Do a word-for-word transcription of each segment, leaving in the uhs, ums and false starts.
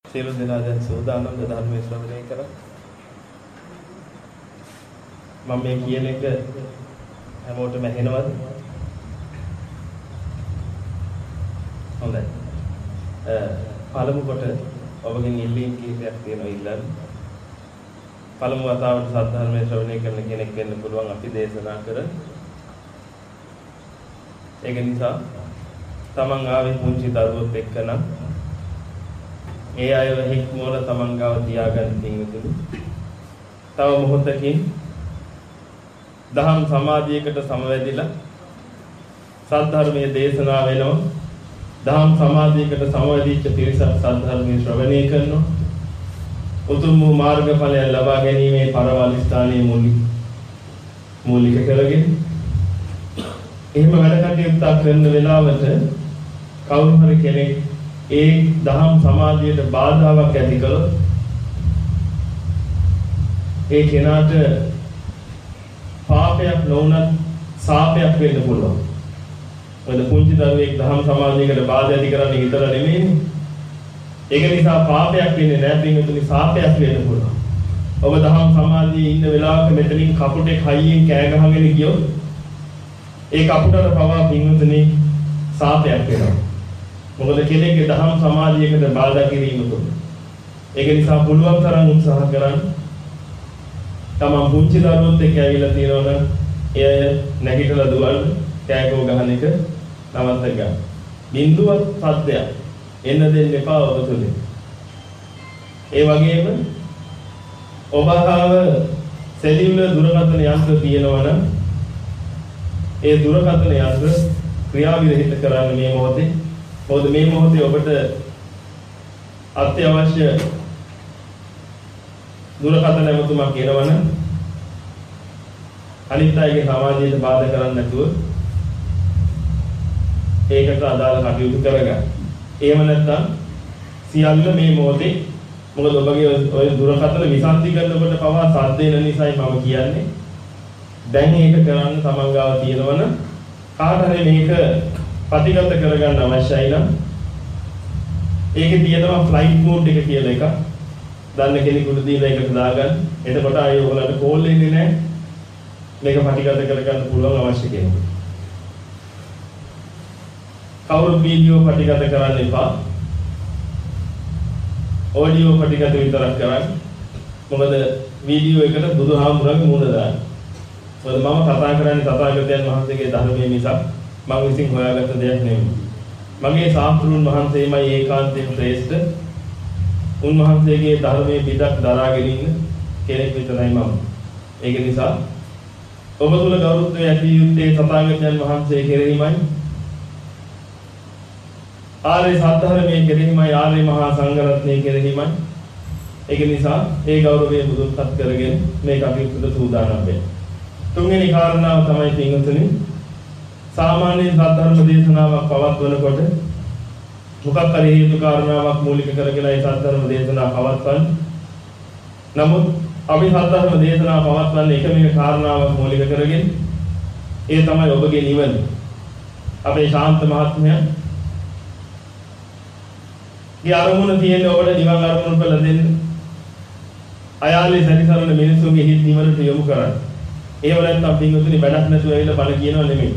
සියලු දෙනා දැන් සෝදානම් ධර්මයේ ශ්‍රවණය කරා. මම මේ කියන එක හැමෝටම ඇහෙනවද? හොඳයි. අ පළමු කොට ඔබගෙන් ඉල්ලීම් කීපයක් තියෙනවා ඉල්ලන්න. පළමු වතාවට සද්ධර්මයේ ශ්‍රවණය කරන කෙනෙක් වෙන්න පුළුවන් අපි දේශනා කර. ඒක නිසා තමන් ආවේ පුංචි දරුවොත් එක්කනම් ඒ අයව හික්මවල තමන් ගාව තියාගන්න තියෙනුතුළු. තව මොහොතකින් දහම් සමාධියකට සමවැදිලා සද්ධර්මයේ දේශනා වෙනවා. දහම් සමාධියකට සමවැදිච්ච පිරිසක් සද්ධර්මයේ ශ්‍රවණය කරනවා. උතුම් වූ මාර්ගඵලය ලබා ගැනීමේ පරවල් ස්ථානයේ මූලික මූලික කරගෙන එහෙම වැඩ කටයුත්තක් කරන වෙලාවට කවුරු හරි කෙනෙක් ඒ දහම් සමාධියට බාධාවක් ඇති කළොත් ඒ කෙනාට පාපයක් නොවුනත් සාපයක් වෙන්න පුළුවන්. මොකද පුංචි දරුවෙක් දහම් සමාධියකට බාධා ඇති කරන්නේ විතර නෙමෙයිනේ. ඒක නිසා පාපයක් වෙන්නේ නැහැ පින්වතුනි, සාපයක් වෙන්න පුළුවන්. ඔබ දහම් සමාධියේ ඉන්න වෙලාවක මෙතනින් කපුටෙක් හයියෙන් කෑ ගහගෙන ගියොත් ඒ කපුටට පවා පින්වතුනි සාපයක් වෙනවා. මොකද කෙනෙක්ගේ දහම් සමාධියකට බාධා කිරීම තුළ. ඒක නිසා පුළුවන් තරම් උත්සාහ කරන්න. තමන් පුංචි දරුවොත් එක්ක ඇවිල්ලා තියෙනවා නම් එය නැගිටලා දුවන්න, කෑකෝ ගහන එක නවත්ත ගන්න. බින්දුවත් සද්දයක් එන්න දෙන්න එපා ඔබ තුලින්. ඒ වගේම ඔබ හාව සෙලියුලර් දුරකථන යන්ත්‍ර තියෙනවා නම් ඒ දුරකථන යන්ත්‍ර ක්‍රියාවිරහිත කරන්න මේ මොහොතේ. මොකද මේ මොහොතේ ඔබට අත්‍යවශ්‍ය දුරකථන ඇමතුමක් එනවනම් අනිත් අයගේ සමාජයට බාධා කරන්නේ නැතුව ඒකට අදාළ කටයුතු කරගන්න. එහෙම නැත්නම් සියල්ල මේ මොහොතේ මොකද ඔබගේ ඔය දුරකථන විසන්ති කරනකොට පවා සද්ද එන නිසායි මම කියන්නේ. දැන් ඒක කරන්න තමන් ගාව තියෙනවනම් කාට හරි මේක ප්‍රතිගත කරගන්න අවශ්‍යයි නම් ඒකේ තියෙනවා ෆ්ලයිට් මෝඩ් එක කියලා එකක්. දන්න කෙනෙකුට දීලා ඒකට දාගන්න. එතකොට ආයෙ ඔයගොල්ලන්ට කෝල් එන්නේ නැහැ. මේක ප්‍රතිගත කරගන්න පුළුවන් අවශ්‍ය කෙනෙකුට. කවුරු වීඩියෝ ප්‍රතිගත කරන්න එපා. ඔඩියෝ ප්‍රතිගත විතරක් කරන්න. මොකද වීඩියෝ එකට බුදුහාමුදුරන්ගේ මුණ දාන්න. මොකද මම කතා කරන්නේ තථාගතයන් වහන්සේගේ ධර්මයේ මිසක් මම විසින් හොයාගත්ත දෙයක් නෙමෙයි. මගේ ශාස්ත්‍රඥ වහන්සේමයි ඒකාන්තයෙන් ශ්‍රේෂ්ඨ. උන්වහන්සේගේ ධර්මයේ පිටක් දරාගෙන ඉන්න කෙනෙක් විතරයි මම. ඒක නිසා ඔබ තුල ගෞරවය ඇති යුත්තේ තථාගතයන් වහන්සේ කෙරෙහිමයි. ආර්ය සත්‍යධර්මයේ කෙරෙහිමයි, ආර්ය මහා සංඝරත්නයේ කෙරෙහිමයි. ඒක නිසා ඒ ගෞරවය බුදුන්පත් කරගෙන මේ කටයුත්තට සූදානම් වෙන්න. තුන්වෙනි කාරණාව තමයි පින්වතුනි, සාමාන්‍ය සද්ධර්ම දේශනාවක් පවත්වනකොට මොකක් හරි හේතු කාරණාවක් මූලික කරගෙන ඒ සද්ධර්ම දේශනාව පවත්වන්න. නමුත් අපි සද්ධර්ම දේශනාව පවත්වන්නේ එකම එක කාරණාවක් මූලික කරගෙන. ඒ තමයි ඔබගේ නිවන. අපේ ශාන්ත මහත්මයා ගේ අරමුණ තියෙන ඔබට නිවන් අරමුණ කළ දෙන්න. අයාලේ සැරිසරන මිනිසුන්ගේ හිත් නිවනට යොමු කරන්න. ඒව නැත්නම් පින්වතුනි වැඩක් නැතුව ඇවිල්ලා බල කියනවා නෙමෙයි.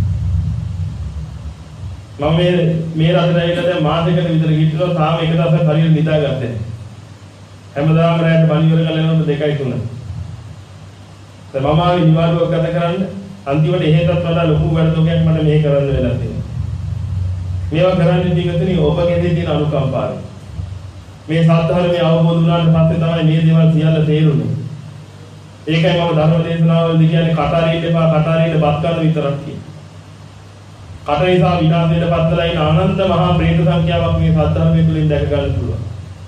මම මේ මේ රටට ඇවිල්ලා දැන් මාසෙකට විතර ගිහිල්ලා තාම එක දවසක් හරියට නිදාගත්තේ නැහැ. හැමදාම රැයට බණ ඉවර කරලා එනකොට දෙකයි තුන. දැන් මම ආවේ නිවාඩුවක් ගත කරන්න. අන්තිමට එහෙටත් වඩා ලොකු වැඩතෝකයක් මට මේ කරන්න වෙලා තියෙනවා. මේවා කරන්නේ පින්වතුනි ඔබගේ තියෙන අනුකම්පාවෙන්. මේ සත්‍යධර්මයේ අවබෝධ වුණාට පස්සේ තමයි මේ දේවල් සියල්ල තේරුනේ. ඒකයි මම ධර්ම දේශනාවලදී කියන්නේ කටාරින්න එපා, කටාරින්න බත් ගන්න විතරක් කියන්නේ. කට නිසා විනාශයට පත්වලා ඉන්න අනන්ත මහා ප්‍රේත සංඛ්‍යාවක් මේ සත්‍යධර්මයේ තුලින් දැක ගන්න පුළුවන්.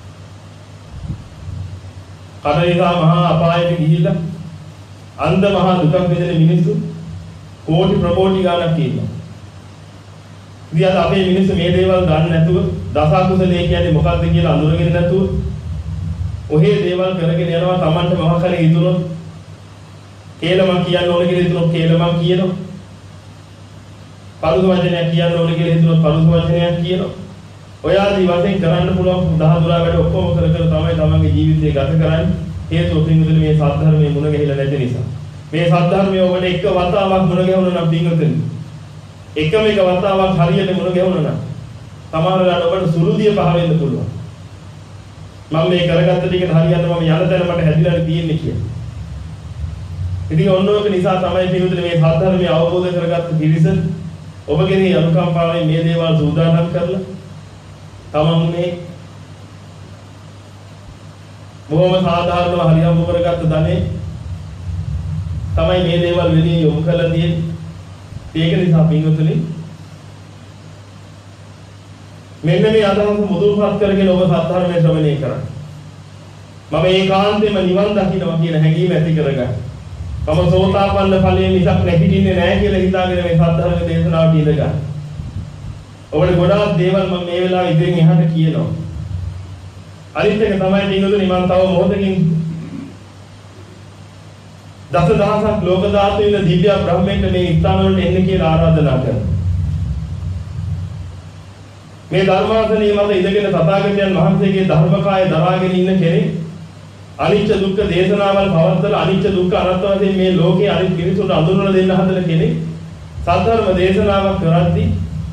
කට නිසා මහා අපායට ගිහිල්ලා අන්ධ මහා දුකක් විඳින මිනිස්සු කෝටි ප්‍රකෝටි ගණක් ඉන්නවා. ඉතින් අපේ මිනිස්සු මේ දේවල් ගන්න නැතුව දස කුසලයේ කියන්නේ මොකක්ද කියලා අඳුරගෙන නැතුව ඔහේ දේවල් කරගෙන යනවා. Tamanට මොකක් හරි හිතුනොත් කේලමන් කියන්න ඕන කියලා හිතුනොත් කේලමන් කියනවා. පරුස වචනයක් කියන්න ඕන කියලා හිතුනොත් පරුස වචනයක් කියනවා. ඔය ආදී වශයෙන් කරන්න පුළුවන් දහදුරා වැඩ ඔක්කොම කර කර තමයි තමන්ගේ ජීවිතය ගත කරන්නේ. හේතුව පින්වතුනි මේ සද්ධර්මයේ මුණ ගැහිලා නැති නිසා. මේ සද්ධර්මයේ ඔබට එක වතාවක් මුණ ගැහුණා නම් පින්වතුනි එකම එක වතාවක් හරියට මුණ ගැහුණා නම් සමහර වෙලාවට ඔබට සුළුදිය පහ වෙන්න පුළුවන්. මම මේ කරගත්ත ටිකට හරියට මම යන තැන මට හැදිලා තියෙන්නේ කියලා. ඉතින් ඔන්න ඔක නිසා තමයි පින්වතුනි මේ සද්ධර්මයේ අවබෝධ කරගත්ත පිරිස ඔබගේ අනුකම්පාවෙන් මේ දේවල් සූදානම් කරලා තමන් මේ බොහොම සාධාරණව හරියම්බ කරගත්ත ධනෙ තමයි මේ දේවල් වෙලින් යොමු කරලා තියෙන්නේ. ඒක නිසා පින්වතුනි මෙන්න මේ අදහස මුදුන්පත් කරගෙන ඔබ සද්ධර්මයේ ශ්‍රවණය කරන්න. මම ඒකාන්තයෙන්ම නිවන් දකින්නවා කියන හැඟීම ඇති කරගන්න. මම සෝතාපන්න ඵලයේ මිසක් නැගිටින්නේ නැහැ කියලා හිතාගෙන මේ සද්ධර්ම දේශනාවට ඉඳ ගන්න. ඔබට ගොඩාක් දේවල් මම මේ වෙලාවේ ඉදිරියෙන් එහාට කියනවා. අනිත් එක තමයි පින්වතුනි මම තව මොහොතකින් දසදහසක් ලෝක ධාතු වෙන දිව්‍ය බ්‍රහ්මෙන්ට මේ ස්ථාන වලට එන්න කියලා ආරාධනා කරනවා. මේ ධර්මාසනයේ මත ඉඳගෙන තථාගතයන් වහන්සේගේ ධර්මකාය දරාගෙන ඉන්න කෙනෙක් අනිච්ච දුක්ඛ දේශනාවල් පවත්වලා අනිච්ච දුක්ඛ අනාත්ම වශයෙන් මේ ලෝකයේ අනිත් පිරිසුන්ට අඳුරලා දෙන්න හදන කෙනෙක් සද්ධර්ම දේශනාවක් කරද්දී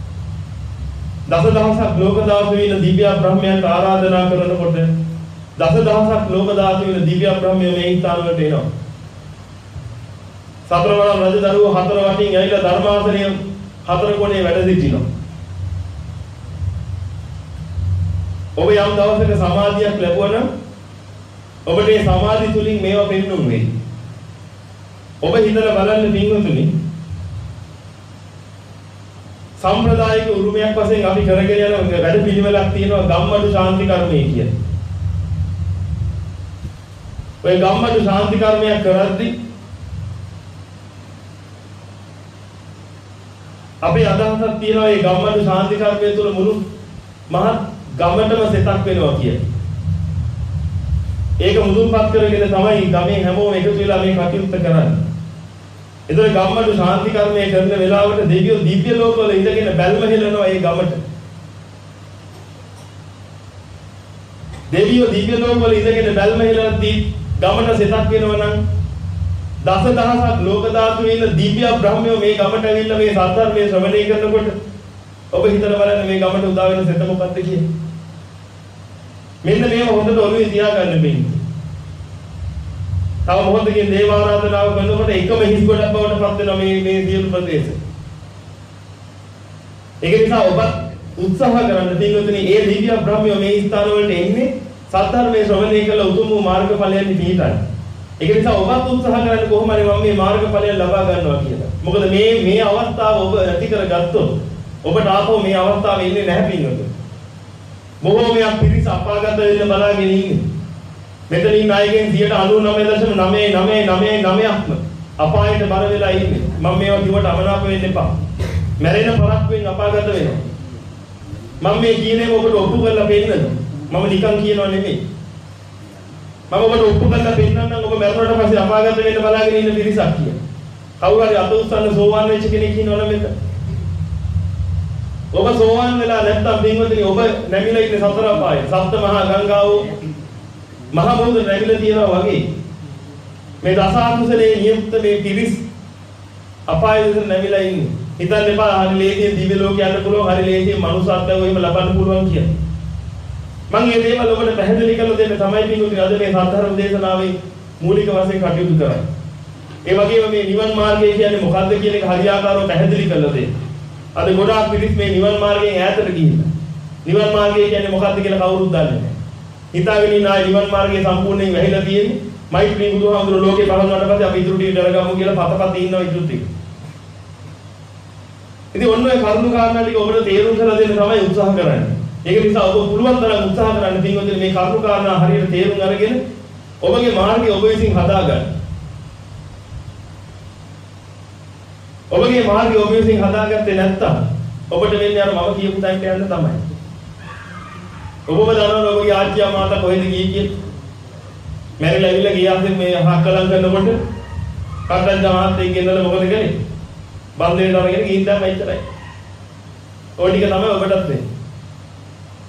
දසදහසක් ලෝක ධාතු වෙන දිව්‍ය බ්‍රහ්මයන්ට ආරාධනා කරනකොට දසදහසක් ලෝක ධාතු වෙන දිව්‍ය බ්‍රහ්මයෝ මේ ස්ථාන වලට එනවා. සතරවරම් රජදරුවෝ හතර වටින් ඇවිල්ලා ධර්මාසනයේ හතර කොනේ වැඩ සිටිනවා. ඔබ යම් දවසක සමාධියක් ලැබුවා නම් ඔබට ඒ සමාධි තුලින් මේවා පෙන්වුම් වෙයි. ඔබ හිතලා බලන්න පින්වතුනි සම්ප්‍රදායික උරුමයක් වශයෙන් අපි කරගෙන යන වැඩ පිළිවෙලක් තියෙනවා ගම්මඩු ශාන්ති කර්මය කියන. ඔය ගම්මඩු ශාන්ති කර්මයක් කරද්දී අපේ අදහසක් තියෙනවා මේ ගම්මඩු ශාන්ති කර්මය තුළ මුළු මහත් ගමටම සෙතක් වෙනවා කියන. ඒක මුදුන්පත් කරගෙන තමයි ගමේ හැමෝම එකතු වෙලා මේ කටයුත්ත කරන්නේ. ඒතර ගම්මඩු ශාන්ති කර්මය කරන වෙලාවට දෙවියෝ දිව්‍ය ලෝකවල ඉඳගෙන බැල්ම හෙලනවා ඒ ගමට. දෙවියෝ දිව්‍ය ලෝකවල ඉඳගෙන බැල්ම හෙලද්දී ගමට සෙතක් වෙනවා නම් දසදහසක් ලෝක ධාතු වෙන දිව්‍ය බ්‍රහ්මයෝ මේ ගමට ඇවිල්ලා මේ සත්‍යර්මයේ ශ්‍රවණය කරනකොට ඔබ හිතලා බලන්න මේ ගමට උදා වෙන සෙත මොකක්ද කියන්නේ. මෙන්න මේව හොඳට ඔළුවේ තියාගන්න බෑ. තව මොහොතකින් දේව ආරාධනාව කරනකොට එකම හිස් ගොඩක් බවට පත් වෙනවා මේ මේ සියලු ප්‍රදේශ. ඒක නිසා ඔබ උත්සාහ කරන්න තියෙන්නේ ඒ දිව්‍ය බ්‍රහ්මයෝ මේ ස්ථාන වලට එන්නේ සත්‍යර්මයේ ශ්‍රවණය කළ උතුම් වූ මාර්ගඵලයන් පිහිටයි. ඒක නිසා ඔබත් උත්සාහ කරන්න කොහොම හරි මම මේ මාර්ගඵලයන් ලබා ගන්නවා කියලා. මොකද මේ මේ අවස්ථාව ඔබ ඇති කරගත්තොත් ඔබට ආපහු මේ අවස්ථාවේ ඉන්නේ නැහැ පින්වතුනි. බොහෝමයක් පිරිස අපාගත වෙන්න බලාගෙන ඉන්නේ. මෙතනින් අයගෙන් ninety-nine point nine nine nine nine ක්ම අපායට බර වෙලා ඉන්නේ. මම මේවා කිව්වට අමනාප වෙන්න එපා. මැරෙන පරක්කුවෙන් අපාගත වෙනවා. මම මේ කියන්නේ ඔබට ඔප්පු කරලා පෙන්නනවා. මම නිකන් කියනවා නෙමෙයි. මම ඔබට ඔප්පු කරලා පෙන්නන්නම් ඔබ මැරුණාට පස්සේ අපාගත වෙන්න බලාගෙන ඉන්න පිරිසක් කියලා. කවුරු හරි අත උස්සන්න සෝවාන් වෙච්ච කෙනෙක් ඉන්නවනම් මෙතන. ඔබ සෝවාන් වෙලා නැත්තම් පින්වතුනි ඔබ නැමිලා ඉන්නේ සතර අපායේ. සප්ත මහා ගංගාව මහා මුහුද නැමිලා තියෙනවා වගේ. මේ දස අකුසලයේ නියුක්ත මේ පිරිස් අපායේ විතර නැමිලා ඉන්නේ. හිතන්න එපා හරි ලේසියෙන් දිව්‍ය ලෝක යන්න පුළුවන්, හරි ලේසියෙන් මනුස්සත්වය එහෙම ලබන්න පුළුවන් කියලා. මම මේ දේවල් ඔබට පැහැදිලි කරලා දෙන්න තමයි පින්වතුනි අද මේ සාධාරණ දේශනාවේ මූලික වශයෙන් කටයුතු කරන්නේ. ඒ වගේම මේ නිවන් මාර්ගය කියන්නේ මොකක්ද කියන එක හරියාකාරව පැහැදිලි කරලා දෙන්න. අද ගොඩාක් පිරිස් මේ නිවන් මාර්ගයෙන් ඈතට ගිහිල්ලා. නිවන් මාර්ගය කියන්නේ මොකක්ද කියලා කවුරුත් දන්නේ නැහැ. හිතාගෙන ඉන්න ආයි නිවන් මාර්ගය සම්පූර්ණයෙන් වැහිලා තියෙන්නේ. මෛත්‍රී බුදුහාමුදුරුවෝ ලෝකේ පහළ වුණාට පස්සේ අපි ඉදිරි ටික දරගමු කියලා පතපත ඉන්නවා ඉදිරි ටික. ඉතින් ඔන්න ඔය කරුණු කාරණා ටික ඔබට තේරුම් කරලා දෙන්න තමයි උත්සාහ කරන්නේ. ඒක නිසා ඔබ පුළුවන් තරම් උත්සාහ කරන්න පින්වතුනි මේ කරුණු කාරණා හරියට තේරුම් අරගෙන ඔබගේ මාර්ගය ඔබ විසින් හදාගන්න. ඔබගේ මාර්ගය ඔබ විසින් හදාගත්තේ නැත්තම් ඔබට වෙන්නේ අර මම කියපු තැනට යන්න තමයි. ඔබම දන්නවනේ ඔබගේ ආච්චියා මාතා කොහෙද ගියේ කියලා. මැරිලා ඉවිල්ලා ගියාන්සේ මේ හක්කලම් කරනකොට කඩන් ජමාත් එක්ක ඉඳලා මොකද කරේ? බන්දේට අරගෙන ගිහින් දැම්ම එච්චරයි. ඔය ටික තමයි ඔබටත් වෙන්නේ.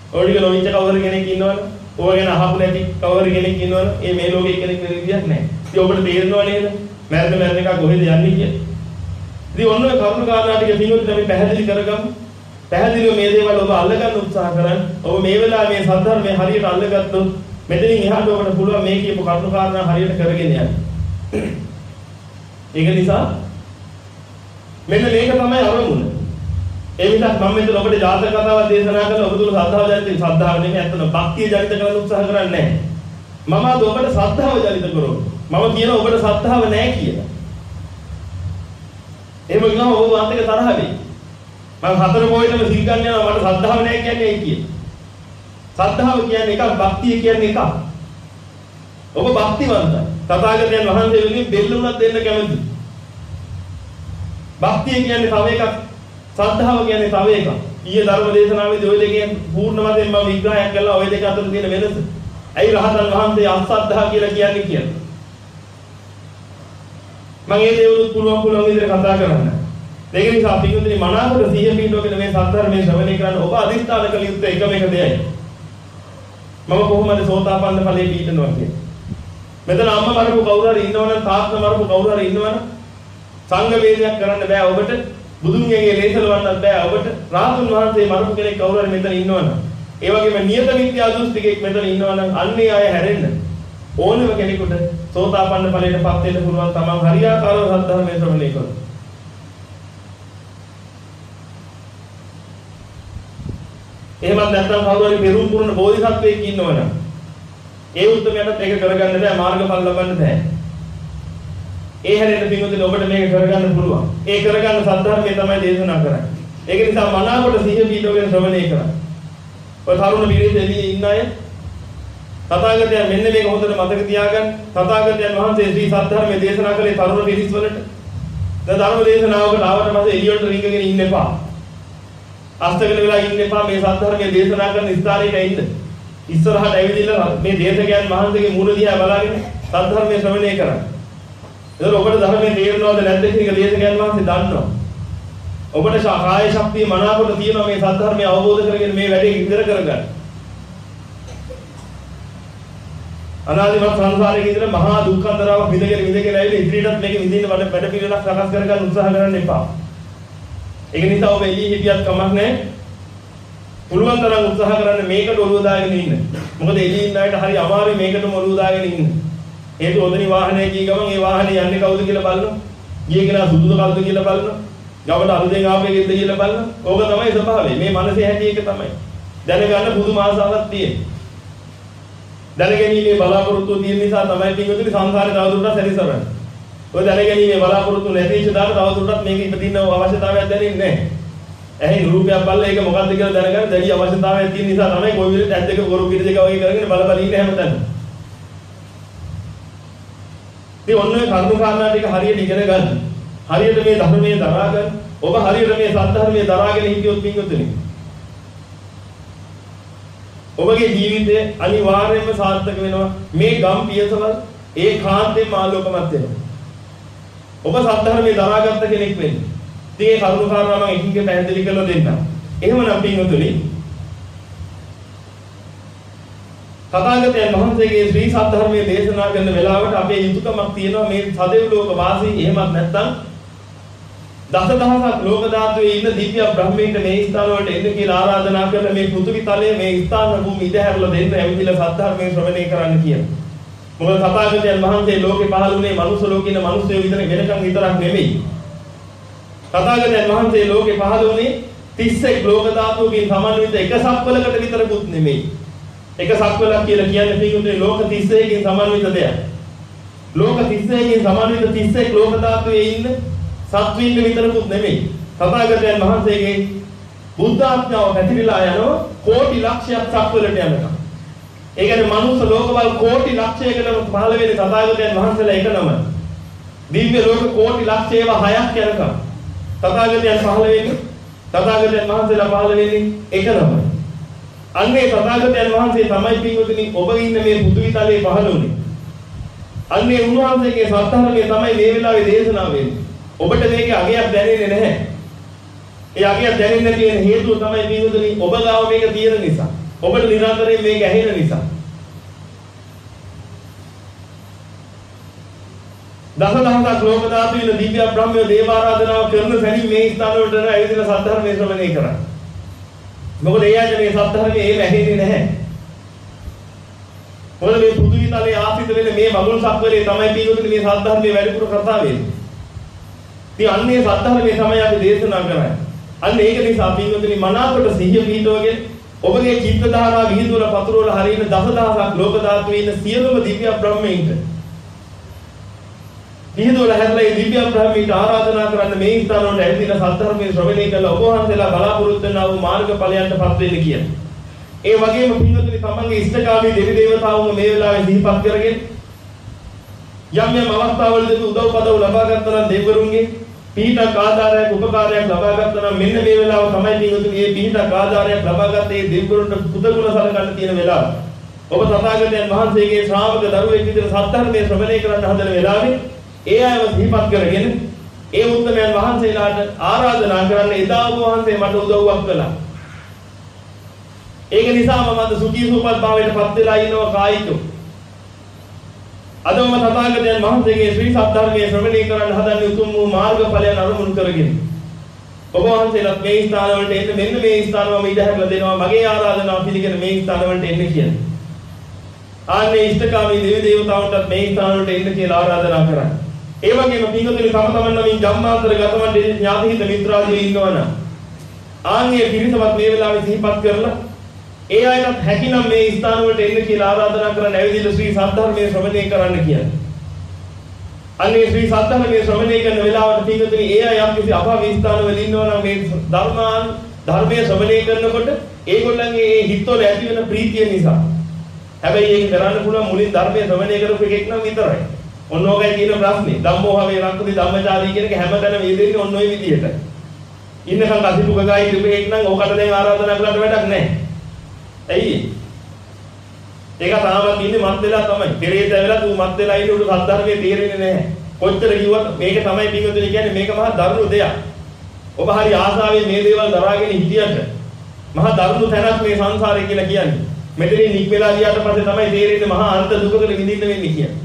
ඔය ටික නොවිච්ච කවුරු කෙනෙක් ඉන්නවනේ. ඔය ගැන අහපු නැති කවුරු කෙනෙක් ඉන්නවනේ. ඒ මේ ලෝකේ කෙනෙක් වෙන විදියක් නැහැ. ඉතින් ඔබට තේරෙනව නේද? මැරෙන මැරෙන එක කොහෙද යන්නේ කියලා. ඉතින් ඔන්න ඔය කරුණු කාරණා ටික පින්වතුනි අපි පැහැදිලි කරගමු. පැහැදිලිව මේ දේවල් ඔබ අල්ලගන්න උත්සාහ කරන්න. ඔබ මේ වෙලාවේ මේ සද්ධර්මයේ හරියට අල්ලගත්තොත් මෙතනින් එහාට ඔබට පුළුවන් මේ කියපු කරුණු කාරණා හරියට කරගෙන යන්න. ඒක නිසා මෙන්න මේක තමයි අරමුණ. ඒ නිසා මම මෙතන ඔබට ජාතක කතාවක් දේශනා කරලා ඔබ තුල ශ්‍රද්ධාව ජනිත ශ්‍රද්ධාව නෙමෙයි අතන භක්තිය ජනිත කරන්න උත්සාහ කරන්නේ නැහැ. මම අද ඔබට ශ්‍රද්ධාව ජනිත කරනවා. මම කියන ඔබට ශ්‍රද්ධාව නැහැ කියලා. එහෙම ගියාම ඔබ වාන්තක තරහ වෙයි. මම හතර පොයිටම සිල් ගන්න යනවා මට ශ්‍රද්ධාව නැහැ කියන්නේ ඇයි කියලා. ශ්‍රද්ධාව කියන්නේ එකක් භක්තිය කියන්නේ එකක්. ඔබ භක්තිවන්තයි. තථාගතයන් වහන්සේ වෙනුවෙන් බෙල්ල උනක් දෙන්න කැමතියි. භක්තිය කියන්නේ තව එකක්. ශ්‍රද්ධාව කියන්නේ තව එකක්. ඊයේ ධර්ම දේශනාවේදී ওই දෙකෙන් පූර්ණ වශයෙන් මම විග්‍රහයක් කළා ওই දෙක අතර තියෙන වෙනස. ඇයි රහතන් වහන්සේ අසද්ධා කියලා කියන්නේ කියලා. මම ඒ දේවලුත් පුළුවන් පුළුවන් විදිහට කතා කරන්න. ඒක නිසා පිටුතුනි මනාවකට සිහිය පිටවගෙන මේ සත්‍ධර්මයේ ශ්‍රවණය කරන්න ඔබ අදිස්ථාන කළ යුත්තේ එකම එක දෙයයි. මම කොහොමද සෝතාපන්න ඵලයේ පිටනවා කියන්නේ. මෙතන අම්මා මරපු කවුරු හරි ඉන්නවනම් තාත්තා මරපු කවුරු හරි ඉන්නවනම් සංඝ වේදයක් කරන්න බෑ ඔබට. බුදුන්ගේ ලේසලවන්නත් බෑ ඔබට. රාහතුන් වහන්සේ මරපු කෙනෙක් කවුරු හරි මෙතන ඉන්නවනම් ඒ වගේම නියත විද්‍යා දෘෂ්ටිකෙක් මෙතන ඉන්නවනම් අන්නේ අය හැරෙන්න ඕනම කෙනෙකුට සෝතාපන්න ඵලයටපත් වෙන්න පුළුවන් තමන් හරියාකාරව සත්‍ධර්මයේ ශ්‍රවණය කරනවා. එහෙමත් නැත්නම් කවුරු හරි පෙරුම් පුරන බෝධිසත්වයෙක් ඉන්නවනම් ඒ උත්තරයට ඒක කරගන්න බෑ මාර්ගඵල ලබන්න බෑ. ඒ හැරෙන්න පිටුදින ඔබට මේක කරගන්න පුළුවන්. ඒ කරගන්න සත්‍ධර්මයේ තමයි දේශනා කරන්නේ. ඒක නිසා මනාවකට සිහිය පිටවගෙන ශ්‍රවණය කරන්න. ඔය තරුණ පිරිසෙදී ඉන්න අය තථාගතයන් මෙන්න මේක හොඳට මතක තියාගන්න. තථාගතයන් වහන්සේ ශ්‍රී සත්‍ධර්මයේ දේශනා කළේ තරුණ පිරිස් වලට. දැන් ධර්ම දේශනාවකට ආවට පස්සේ එළියට රිංගගෙන ඉන්න එපා. අස්තගෙන වෙලා ඉන්න එපා. මේ සත්‍ධර්මයේ දේශනා කරන ස්ථානයක ඉන්න. ඉස්සරහට ඇවිදilla මේ දේශකයන් වහන්සේගේ මූණ දිහා බලාගෙන සත්‍ධර්මයේ ශ්‍රවණය කරන්න. එතකොට ඔබට ධර්මයේ තේරෙනවද නැද්ද කියන එක දේශකයන් වහන්සේ දන්නවා. ඔබට කාය ශක්තිය මනාවකට තියෙනවා මේ සත්‍ධර්මය අවබෝධ කරගෙන මේ වැඩේ ඉදිරිය කරගන්න. අනාදිමත් සංසාරයේ ඉඳලා මහා දුක්ඛන්දරාවක් විඳගෙන විඳගෙන ඇවිල්ලා ඉදිරියටත් මේක විඳින්න වැඩ වැඩ පිළිවෙලක් සකස් කරගන්න උත්සාහ කරන්න එපා. ඒක නිසා ඔබ එළිය හිටියත් කමක් නැහැ. පුළුවන් තරම් උත්සාහ කරන්න මේකට ඔළුව දාගෙන ඉන්න. මොකද එළිය ඉන්න අයට හරි අමාරුයි මේකටම ඔළුව දාගෙන ඉන්න. හේතුව ඔතනි වාහනේ ගිය ගමන් ඒ වාහනේ යන්නේ කවුද කියලා බලනවා. ගියේ කෙනා සුදුද කවුද කියලා බලනවා. ගමට අලුතෙන් ආපෙකෙද්ද කියලා බලනවා. ඕක තමයි ස්වභාවය. මේ මනසේ හැටි එක තමයි. දැනගන්න පුදුම ආසාවක් තියෙනවා. දැනගැනීමේ බලාපොරොත්තු තියෙන නිසා තමයි පිටුතුනි සංසාරේ තවදුරටත් සැරිසරන්නේ. ඔය දැනගැනීමේ බලාපොරොත්තු නැති ඉච්ච දාට තවදුරටත් මේක ඉපදින්න අවශ්‍යතාවයක් දැනෙන්නේ නැහැ. ඇහි රූපයක් බලලා ඒක මොකක්ද කියලා දැනගන්න දැඩි අවශ්‍යතාවයක් තියෙන නිසා තමයි කොයි විදිහට ඇස් දෙක ගොරු පිට දෙක වගේ කරගෙන බල බල ඉන්නේ හැමතැනම. මේ ඔන්නේ කර්ම කාරණා ටික හරියට ඉගෙන ගන්න. හරියට මේ ධර්මයේ දරා ගන්න. ඔබ හරියට මේ සත්‍ය දරාගෙන හිටියොත් පිටුතුනි. ඔබගේ ජීවිතය අනිවාර්යයෙන්ම සාර්ථක වෙනවා. මේ ගම් පියසවල් ඒ කාන්තේම ආලෝකමත් වෙනවා. ඔබ සත්‍යධර්මයේ දරාගත්ත කෙනෙක් වෙන්නේ. ඉතින් ඒ කරුණු කාරණා මම එකින් එක පැහැදිලි කරලා දෙන්නම්. එහෙමනම් පින්වතුනි තථාගතයන් වහන්සේගේ ශ්‍රී සත්‍යධර්මයේ දේශනා කරන වෙලාවට අපේ යුතුයකමක් තියෙනවා මේ සදෙව් ලෝක වාසී එහෙමත් නැත්නම් දසදහසක් ලෝක ධාතුවේ ඉන්න දිව්‍ය බ්‍රහ්මීන්ට මේ ස්ථාන වලට එන්න කියලා ආරාධනා කරලා මේ පෘථිවි තලයේ මේ ස්ථාන භූමි ඉදහැරලා දෙන්න ඇවිදලා සත්‍යධර්මයේ ශ්‍රවණය කරන්න කියනවා. මොකද තථාගතයන් වහන්සේ ලෝකේ පහළ වුණේ මනුස්ස ලෝකේ ඉන්න මිනිස්සු විතර වෙනකන් විතරක් නෙමෙයි. තථාගතයන් වහන්සේ ලෝකේ පහළ වුණේ තිස් එක් ලෝක ධාතුවකින් සමන්විත එක සක්වලකට විතරකුත් නෙමෙයි. එක සක්වලක් කියලා කියන්නේ පිටුනේ ලෝක තිස් එකකින් සමන්විත දෙයක්. ලෝක තිස් එකකින් සමන්විත තිස් එක් ලෝක ධාතුවේ ඉන්න සත්වීන්ට විතරකුත් නෙමෙයි. තථාගතයන් වහන්සේගේ බුද්ධ ආඥාව පැතිරිලා යනවා කෝටි ලක්ෂයක් සක්වලට යනකම්. ඒ කියන්නේ මනුස්ස ලෝකවල කෝටි ලක්ෂයකට පහළ වෙන්නේ තථාගතයන් වහන්සේලා එක නම. දිව්‍ය ලෝක කෝටි ලක්ෂයව හයක් යනකම් තථාගතයන් පහළ වෙන්නේ තථාගතයන් වහන්සේලා පහළ වෙන්නේ එක නම. අන්නේ තථාගතයන් වහන්සේ තමයි පින්වතුනි ඔබ ඉන්න මේ පෘථිවි තලයේ පහළ වුණේ. අන්නේ උන්වහන්සේගේ සත්‍යධර්මයේ තමයි මේ වෙලාවේ දේශනාව වෙන්නේ. ඔබට මේකේ අගයක් දැනෙන්නේ නැහැ. ඒ අගයක් දැනෙන්න තියෙන හේතුව තමයි පින්වතුනි ඔබ ගාව මේක තියෙන නිසා. ඔබට නිරන්තරයෙන් මේක ඇහෙන නිසා. දසදහසක් ලෝක ධාතු වෙන දිව්‍ය බ්‍රහ්මය දේව ආරාධනාව කරන සැනින් මේ ස්ථාන වලට ඇවිදලා සද්ධර්මයේ ශ්‍රවණය කරා. මොකද ඒ ආයතන මේ සද්ධර්මයේ ඒව ඇහෙන්නේ නැහැ. මොකද මේ පෘථිවි තලයේ ආසිත වෙන මේ මගුල් සක්වලේ තමයි පිටුතුනේ මේ සද්ධර්මයේ වැඩිපුර කතා වෙන්නේ. ඉතින් අන්නේ සද්ධර්මයේ තමයි අපි දේශනා කරන්නේ. අන්න ඒක නිසා පිටුතුනේ මනාකොට සිහිය පිටවගෙන ඔබගේ චිත්ත ධාරා විහිදුවල පතුරවල හරින දසදහසක් ලෝක ධාතුවේ ඉන්න සියලුම දිව්‍ය බ්‍රහ්මයින්ට විහිදුවල හැදලා දිව්‍ය බ්‍රහ්මීට ආරාධනා කරන්න මේ ස්ථාන වලට ඇවිදින සද්ධර්මයේ ශ්‍රවණය කළා ඔබ වහන්සේලා බලාපොරොත්තු වෙනා වූ මාර්ගඵලයන්ටපත් වෙන්න කියන. ඒ වගේම පින්වතුනි තමන්ගේ ඉෂ්ඨකාමී දෙවි දේවතාවුන් මේ වෙලාවේ සිහිපත් කරගෙන යම් යම් අවස්ථාවලදී උදව් පදව් ලබා ගන්නා නම් දෙවිවරුන්ගේ පිහිටක් ආධාරයක් උපකාරයක් ලබා ගන්නා නම් මෙන්න මේ වෙලාව තමයි පින්වතුනි මේ පිහිටක් ආධාරයක් ලබා ගත්තේ දෙවිවරුන්ට පුදගුණ සලකන්න තියෙන වෙලාව. ඔබ තථාගතයන් වහන්සේගේ ශ්‍රාවක දරුවෙක් විදිහට සද්ධර්මයේ ශ්‍රවණය කරන්න හදන වෙලාවේ ඒ අයව සිහිපත් කරගෙන ඒ උත්තමයන් වහන්සේලාට ආරාධනා කරන්න එදා ඔබ වහන්සේ මට උදව්වක් කළා. ඒක නිසා මම අද සුඛී සුවපත් භාවයට පත් වෙලා ඉන්නවා කායිකව. අදම තථාගතයන් වහන්සේගේ ශ්‍රී සද්ධර්මයේ ශ්‍රවණය කරන්න හදන උතුම් වූ මාර්ගඵලයන් අනුමුණු කරගෙන ඔබ වහන්සේලාත් මේ ස්ථාන වලට එන්න මෙන්න මේ ස්ථාන වල ඉඩ හැරලා දෙනවා මගේ ආරාධනාව පිළිගෙන මේ ස්ථාන වලට එන්න කියලා. ආන්නේ ඉෂ්ඨකාමී දෙවි දේවතාවුන්ටත් මේ ස්ථාන වලට එන්න කියලා ආරාධනා කරා. ඒ වගේම පින්වතුනි තම තමන් නමින් ජම්මාන්තර ගතවන් ඥාතිහිත මිත්‍රාදී ඉන්නවනම් ආන්ගේ පිරිසවත් මේ වෙලාවේ සිහිපත් කරලා ඒ අයටත් හැකිනම් මේ ස්ථාන වලට එන්න කියලා ආරාධනා කරන්න ඇවිදින්න ශ්‍රී සද්ධර්මයේ ශ්‍රවණය කරන්න කියලා. අන්නේ ශ්‍රී සද්ධර්මයේ ශ්‍රවණය කරන වෙලාවට පින්වතුනි ඒ අය යම් කිසි අභාවී ස්ථානවල ඉන්නවනම් මේ ධර්මාන් ධර්මයේ ශ්‍රවණය කරනකොට ඒගොල්ලන්ගේ ඒ හිතවල ඇති වෙන ප්‍රීතිය නිසා. හැබැයි ඒක කරන්න පුළුවන් මුලින් ධර්මයේ ශ්‍රවණය කරපු එකෙක් නම් විතරයි. ඔන්න ඔයගයි තියෙන ප්‍රශ්නේ. ධම්මෝහවේ රක්කති ධම්මචාරී කියන එක හැමතැනම යෙදෙන්නේ ඔන්න ඔය විදිහට. ඉන්නකම් කසිපු ගගයි ඉබේක් නම් ඕකට දැන් ආරාධනා කළාට වැඩක් නැහැ. ඇයි? ඒක තාමත් ඉන්නේ මත් වෙලා තමයි. පෙරේත වෙලා තු මත් වෙලා ඉන්නේ උඩ සද්ධර්මයේ තේරෙන්නේ නැහැ. කොච්චර කිව්වත් මේක තමයි පිටුතුනි කියන්නේ මේක මහා දරුණු දෙයක්. ඔබ හරි ආසාවෙන් මේ දේවල් දරාගෙන හිටියට මහා දරුණු තැනක් මේ සංසාරය කියලා කියන්නේ. මෙතනින් නික් වෙලා ගියාට පස්සේ තමයි තේරෙන්නේ මහා අන්ත දුකකට විඳින්න වෙන්නේ කියන්නේ.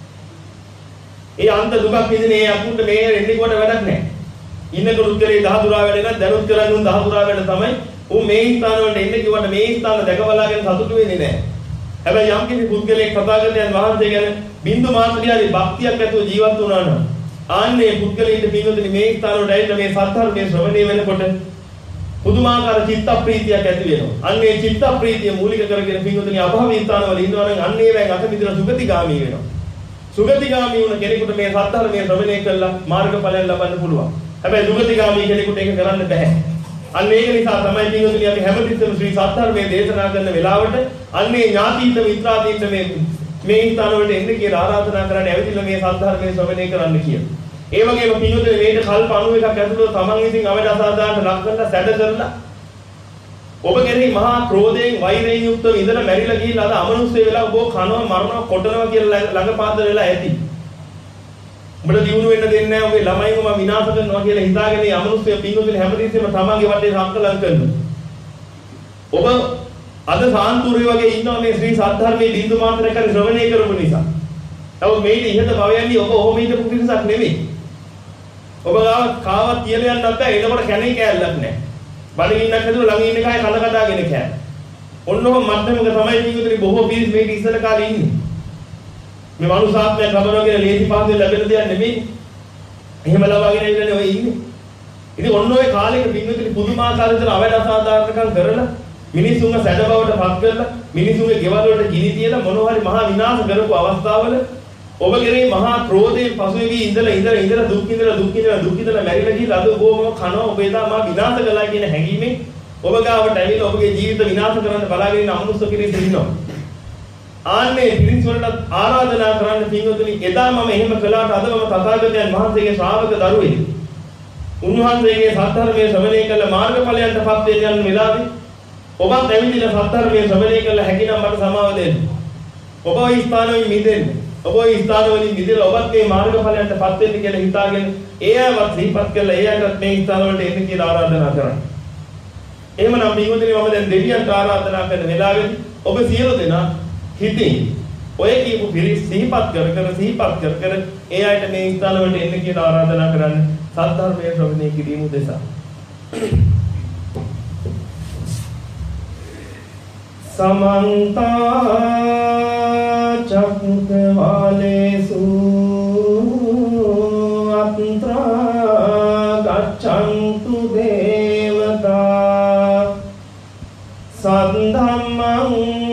ඒ අන්ත දුකක් විඳින ඒ අකුන්ට මේ එන්නේ කොට වැඩක් නැහැ. ඉන්නකොට උත්තරේ දහතුරා වැඩ නම් දැනුත් කරන්නේ උන් දහතුරා වැඩ තමයි. උන් මේ ස්ථාන වලට එන්න කිව්වට මේ ස්ථාන දැකබලාගෙන සතුටු වෙන්නේ නැහැ. හැබැයි යම් කිසි පුද්ගලයෙක් තථාගතයන් වහන්සේ ගැන බින්දු මාත්‍රියාවේ භක්තියක් ඇතුව ජීවත් වුණා නම් ආන්නේ පුද්ගලයින්ට පින්වතුනි මේ ස්ථාන වලට ඇවිල්ලා මේ සත්‍ධර්මයේ ශ්‍රවණය වෙනකොට පුදුමාකාර චිත්ත ප්‍රීතියක් ඇති වෙනවා. අන්නේ චිත්ත ප්‍රීතිය මූලික කරගෙන පින්වතුනි අභාවී ස්ථාන වල ඉන්නවා නම් අන්නේ වෙන් අත මිදලා සුගතිගාමී වෙනවා. සුගතිගාමී වුණ කෙනෙකුට මේ සත්‍ධර්මයේ ශ්‍රවණය කළා මාර්ගඵලයන් ලබන්න පුළුවන්. හැබැයි දුගතිගාමී කෙනෙකුට ඒක කරන්න බෑ. අන්න ඒක නිසා තමයි පින්වතුනි අපි හැමතිස්සෙම ශ්‍රී සත්‍ධර්මයේ දේශනා කරන වෙලාවට අන්නේ ඥාතීන්ට මිත්‍රාදීන්ට මේ මේ ස්ථාන වලට එන්න කියලා ආරාධනා කරන්න ඇවිදින්න මේ සත්‍ධර්මයේ ශ්‍රවණය කරන්න කියලා. ඒ වගේම පින්වතුනි මේක කල්ප අනූවකක් ඇතුළත තමන් විසින් අවඩ අසාධාරණ ලක් කරලා සැඩ කරලා ඔබ කෙරෙහි මහා ක්‍රෝධයෙන් වෛරයෙන් යුක්තව ඉඳලා මැරිලා ගිහිල්ලා අද අමනුෂ්‍ය වෙලා ඔබ කනවා මරනවා කොටනවා කියලා ළඟ පාද වෙලා ඇති. උඹට දිනු වෙන්න දෙන්නේ නැහැ ඔබේ ළමයින්ව මම විනාශ කරනවා කියලා හිතාගෙන මේ අමනුෂ්‍ය පින්වතුනි හැමදෙස්සෙම තමන්ගේ වටේ සංකලන කරනවා. ඔබ අද සාන්තුරේ වගේ ඉන්නවා මේ ශ්‍රී සද්ධර්මයේ බින්දු මාත්‍රයක් හරි ශ්‍රවණය කරපු නිසා. නමුත් මේක ඉහත භවයන්දී ඔබ ඔහොම හිටපු පිරිසක් නෙමෙයි. ඔබ ගාව කාවත් කියලා යන්නත් බෑ. එනකොට කැණේ කෑල්ලක් නැහැ. බඩගින්නක් හැදුවා ළඟ ඉන්න කය කන කඩාගෙන කෑ. ඔන්නෝම මධ්‍යමක තමයි පිටුතුනි බොහෝ පිරිස් මේක ඉස්සර කාලේ ඉන්නේ. මේ මනුසාත්මය කබරෝ කියන ලේසි පාසෙන් ලැබෙන දෙයක් නෙමෙයි. එහෙම ලබාගෙන ඉන්නේ ඔය ඉන්නේ. ඉතින් ඔන්න ඔය කාලෙක පිටුතුනි පුදුමාකාර විදිහට අවඩ අසාධාරණකම් කරලා මිනිසුන්ව සැඩ බවට පත් කරලා මිනිසුන්ගේ ගෙවල් වලට ගිනි තියලා මොනවා හරි මහා විනාශ කරපු අවස්ථාවල ඔබ කෙරේ මහා ක්‍රෝධයෙන් පසුවෙවි ඉඳලා ඉඳලා ඉඳලා දුක් විඳලා දුක් විඳලා දුක් විඳලා මැරිලා ගිහලා අද ඔබම කනවා ඔබ එදා මා විනාශ කළා කියන හැඟීමෙන් ඔබ ගාවට ඇවිල්ලා ඔබගේ ජීවිත විනාශ කරන්න බලාගෙන ඉන්න අමනුෂ්‍ය කෙනෙක් ඉන්නවා. ආන්නේ පිරිස් වලට ආරාධනා කරන්න පින්වතුනි එදා මම එහෙම කළාට අද මම තථාගතයන් වහන්සේගේ ශ්‍රාවක දරුවෙක්. උන්වහන්සේගේ සත්‍ධර්මයේ ශ්‍රවණය කළ මාර්ගඵලයන්ටපත් වෙන්න යන වෙලාවේ ඔබත් ඇවිදින සත්‍ධර්මයේ ශ්‍රවණය කළ හැකිනම් මට සමාව දෙන්න. ඔබ ওই ස්ථානවලින් මිදෙන්න. ඔබ ওই ස්ථානවලින් මිදලා ඔබත් මේ මාර්ගඵලයන්ටපත් වෙන්න කියලා හිතාගෙන ඒ අයවත් සිහිපත් කළා ඒ අයටත් මේ ස්ථානවලට එන්න කියලා ආරාධනා කරන්න. එහෙමනම් පින්වතුනි මම දැන් දෙවියන්ට ආරාධනා කරන වෙලාවේදී ඔබ සියලු දෙනා හිතින් ඔය කියපු පිරිස් සිහිපත් කර කර සිහිපත් කර කර ඒ අයට මේ ස්ථාන වලට එන්න කියලා ආරාධනා කරන්න සද්ධර්මයේ ශ්‍රවණය කිරීම උදෙසා. समन्त चक्रवालेषु अत्र गच्छन्तु देवता सद्धम्मं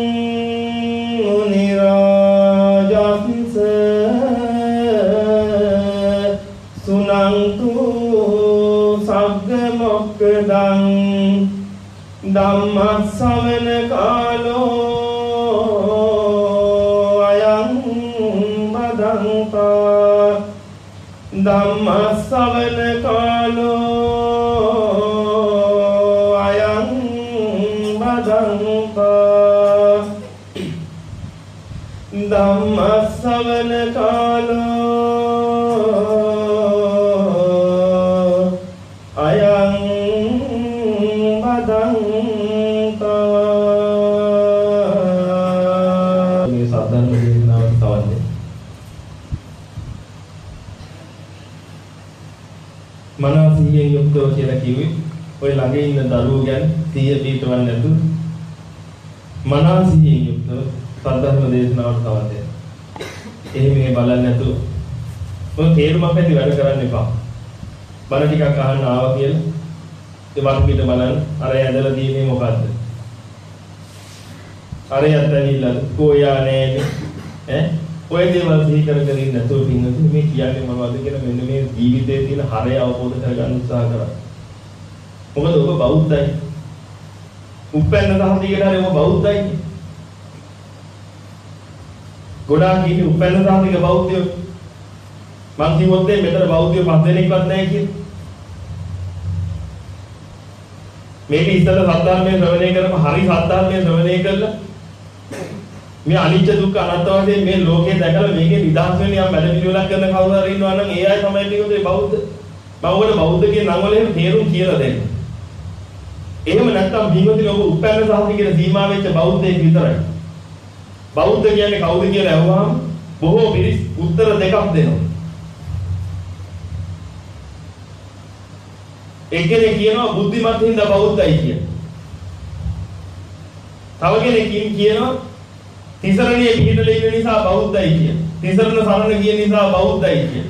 मुनिराजन्स सुनन्तु सग्गमोक्खदं ධම්මස්සවන කාලෝ අයං බදන්තා ධම්මස්සවන කාලෝ අයං බදන්තා ධම්මස්සවන කාලෝ අයං බදන්තා මනසියෙන් යුක්තව කියලා කිව්වේ ඔය ළඟ ඉන්න දරුවෝ ගැන සිහිය පිටවන්න නැතුව මනසියෙන් යුක්තව සද්ධර්ම දේශනාවට සවන් දෙන්න. එහෙම මේ බලන්නේ නැතුව ඔය තේරුමක් ඇති වැඩ කරන්න එපා. බණ ටිකක් අහන්න ආවා කියලා ඒ වට පිට බලන්න අර ඇදලා දීන්නේ මොකද්ද? අර යද්දනිලා කොයා නෑනේ ඈ ඔය දේවල් සිහි කර කර ඉන්න නැතුව පින්නතුනි මේ කියන්නේ මොනවද කියලා මෙන්න මේ ජීවිතයේ තියෙන හරය අවබෝධ කරගන්න උත්සාහ කරා. මොකද ඔබ බෞද්ධයි. උපැන්න සාහිතිකට හරි ඔබ බෞද්ධයි. ගොඩාක් ඉන්නේ උපැන්න සාහිතික බෞද්ධයෝ. මං කිව්වොත් මෙතන බෞද්ධයෝ පස් දෙනෙක්වත් නැහැ කියලා. මේක ඉස්සෙල්ලා සද්ධර්මයේ ශ්‍රවණය කරපු හරි සද්ධර්මයේ ශ්‍රවණය කළා මේ අනිත්‍ය දුක්ඛ අනාත්ම වශයෙන් මේ ලෝකේ දැකලා මේකේ නිදහස් වෙන්න යම් වැඩ පිළිවෙලක් කරන කවුරු හරි ඉන්නවා නම් ඒ අය තමයි මේකේ බෞද්ධ. මම ඔයාලට බෞද්ධ කියන නම් වල එහෙම තේරුම් කියලා දෙන්න. එහෙම නැත්නම් බින්වතුනි ඔබ උපැන්න සාහිත්‍ය කියන සීමා වෙච්ච බෞද්ධයෙක් විතරයි. බෞද්ධ කියන්නේ කවුද කියලා අහුවාම බොහෝ පිරිස් උත්තර දෙකක් දෙනවා. එක්කෙනෙක් කියනවා බුද්ධිමත් හින්දා බෞද්ධයි කියලා. තව කෙනෙක් කියනවා තිසරණිය පිළිදෙල ඉන්න නිසා බෞද්ධයි කිය. තිසරණ සරණ ගිය නිසා බෞද්ධයි කිය.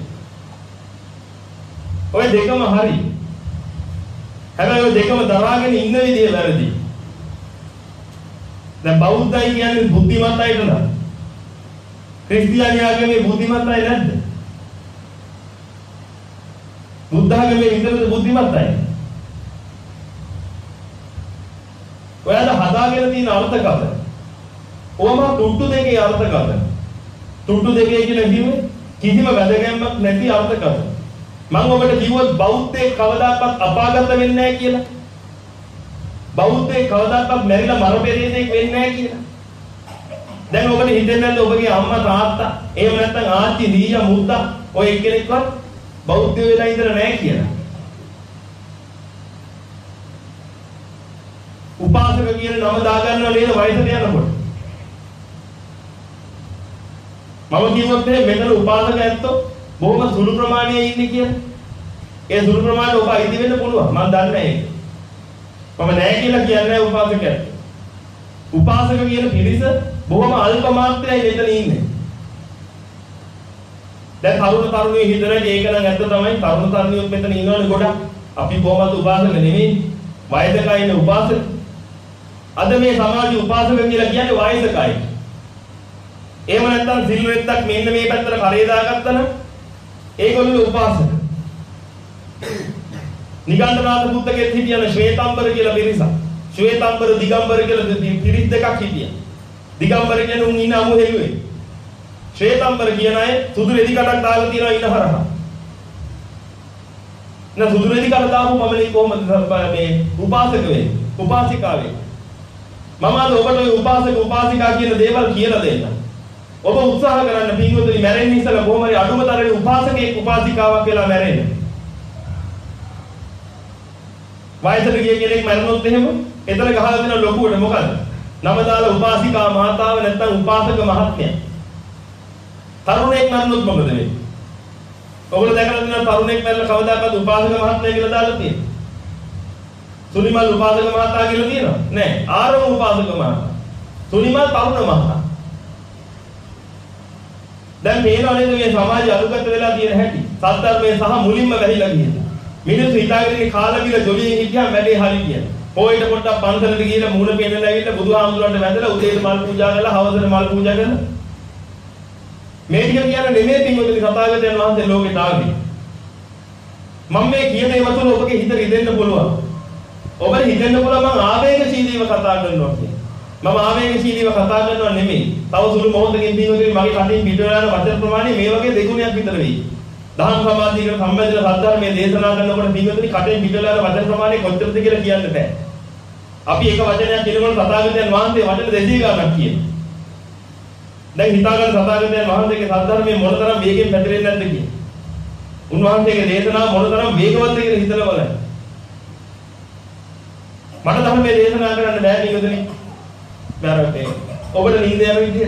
ඔය දෙකම හරි. හැබැයි ඔය දෙකම දරාගෙන ඉන්න විදිය වැරදි. දැන් බෞද්ධයි කියන්නේ බුද්ධිමත් අයට නේද? ක්‍රිස්තියානි ආගමේ බුද්ධිමත් අය නැද්ද? බුද්ධ ආගමේ විතරද බුද්ධිමත් අය? ඔයාලා හදාගෙන තියෙන අර්ථකථන ඕම තුට්ටු දෙකේ අර්ථකථන. තුට්ටු දෙකේ කියලා කිව්වේ කිසිම වැදගැම්මක් නැති අර්ථකථන. මම ඔබට කිව්වොත් බෞද්ධයෙක් කවදාකවත් අපාගත වෙන්නේ නැහැ කියලා. බෞද්ධයෙක් කවදාකවත් මැරිලා මර පෙරේතෙක් වෙන්නේ නැහැ කියලා. දැන් ඔබට හිතෙන්නේ නැද්ද ඔබගේ අම්මා තාත්තා එහෙම නැත්නම් ආච්චි දීයා මුත්තා ඔය එක්කෙනෙක්වත් බෞද්ධ වෙලා ඉඳලා නැහැ කියලා. උපාසක කියන නම දාගන්නව නේද වයසට යනකොට? මම කිව්වොත් මෙතන උපාසක ඇත්තෝ බොහොම සුළු ප්‍රමාණයේ ඉන්නේ කියලා. ඒ සුළු ප්‍රමාණය ඔබ අයිති වෙන්න පුළුවන්. මම දන්නේ නැහැ ඒක. මම නැහැ කියලා කියන්නේ උපාසකයන්. උපාසක කියන පිරිස බොහොම අල්ප මාත්‍රයයි මෙතන ඉන්නේ. දැන් තරුණ තරුණිය හිතනවා ඒක නම් ඇත්ත තමයි. තරුණ තරුණියොත් මෙතන ඉන්නවනේ ගොඩක්. අපි කොහොමද උපාසක නෙමෙයි. වයසකයි ඉන්න උපාසක. අද මේ සමාජයේ උපාසක කියලා කියන්නේ වයසකයි. එහෙම නැත්නම් සිල් වෙත්තක් මෙන්න මේ පැත්තට කරේ දාගත්තා නම් ඒගොල්ලෝ උපාසක. නිගණ්ඨනාථ බුද්ධගෙත් හිටියන ශ්වේතම්බර කියලා පිරිසක්. ශ්වේතම්බර දිගම්බර කියලා පිරිස් දෙකක් හිටියා. දිගම්බර කියන්නේ උන් ඉන්න අමු හෙළුවේ. ශ්වේතම්බර කියන අය සුදු රෙදි කටක් දාලා තියනවා ඉන්න හරහා. නා සුදු රෙදි කට දාපු පමණින් කොහොමද මේ උපාසක වෙන්නේ? උපාසිකා වෙන්නේ. මම අද ඔබට ඔය උපාසක උපාසිකා කියන දේවල් කියලා දෙන්න. ඔබ උත්සාහ කරන්න පින්වතුනි මැරෙන්න ඉස්සලා කොහොම හරි අඩුම තරමේ උපාසකෙක් උපාසිකාවක් වෙලා මැරෙන්න. වයසට ගිය කෙනෙක් මරනොත් එහෙම එතන ගහලා දෙන ලොකුවට මොකද? නම දාලා උපාසිකා මාතාව නැත්නම් උපාසක මහත්මිය. තරුණයෙක් මරනොත් මොකද වෙන්නේ? ඔයගොල්ලෝ දැකලා තියෙනවා තරුණයෙක් මරලා කවදාකවත් උපාසක මහත්මිය කියලා දාලා තියෙන්නේ? සුනිමල් උපාසක මහතා කියලා තියෙනවා? නෑ. ආරම උපාසක මහතා. සුනිමල් තරුණ මහතා. දැන් මේනවා නේද මේ සමාජය අනුගත වෙලා තියෙන හැටි. සත්‍යර්මයේ සහ මුලින්ම වැහිලා ගියේ. මිනිස්සු හිතාගෙන කාලා කියලා ජොලියෙන් හිටියා මැලේ හරි කියන. පොයිට පොඩ්ඩක් පන්සලට ගිහලා මූණ පෙන්නලා ඇවිල්ලා බුදුහාමුදුරන්ට වැඳලා උදේට මල් පූජා කරලා හවසට මල් පූජා කරලා මේ ටික කියන නෙමෙයි පින්වතුනි සතාගතයන් වහන්සේ ලෝකෙට ආවේ. මම මේ කියන ඒවා තුළ ඔබගේ හිත රිදෙන්න පුළුවන්. ඔබට හිතෙන්න පුළුවන් මම ආවේගශීලීව කතා කරනවා කියන්නේ. මම ආවේගශීලීව කතා කරනවා නෙමෙයි. තව සුළු මොහොතකින් පින්වතුනි මගේ කටින් පිට වෙන වචන ප්‍රමාණය මේ වගේ දෙගුණයක් විතර වෙයි. දහම් සමාධියකට සම්බන්ධ සද්ධර්මයේ දේශනා කරනකොට පින්වතුනි කටින් පිට වෙන වචන ප්‍රමාණය කොච්චරද කියලා කියන්න බෑ. අපි එක වචනයක් කියනකොට තථාගතයන් වහන්සේ වචන දෙකක් ගන්නක් කියනවා. දැන් හිතාගන්න තථාගතයන් වහන්සේගේ සද්ධර්මයේ මොනතරම් වේගෙන් පැතිරෙන්නේ නැද්ද කියන්නේ. උන්වහන්සේගේ දේශනාව මොනතරම් වේගවත්ද කියලා හිතලා බලන්න. මට ධර්මයේ දේශනා කරන්න බෑ පින්වතුනි. බැරටේ. ඔබට නිින්ද යන විදිය.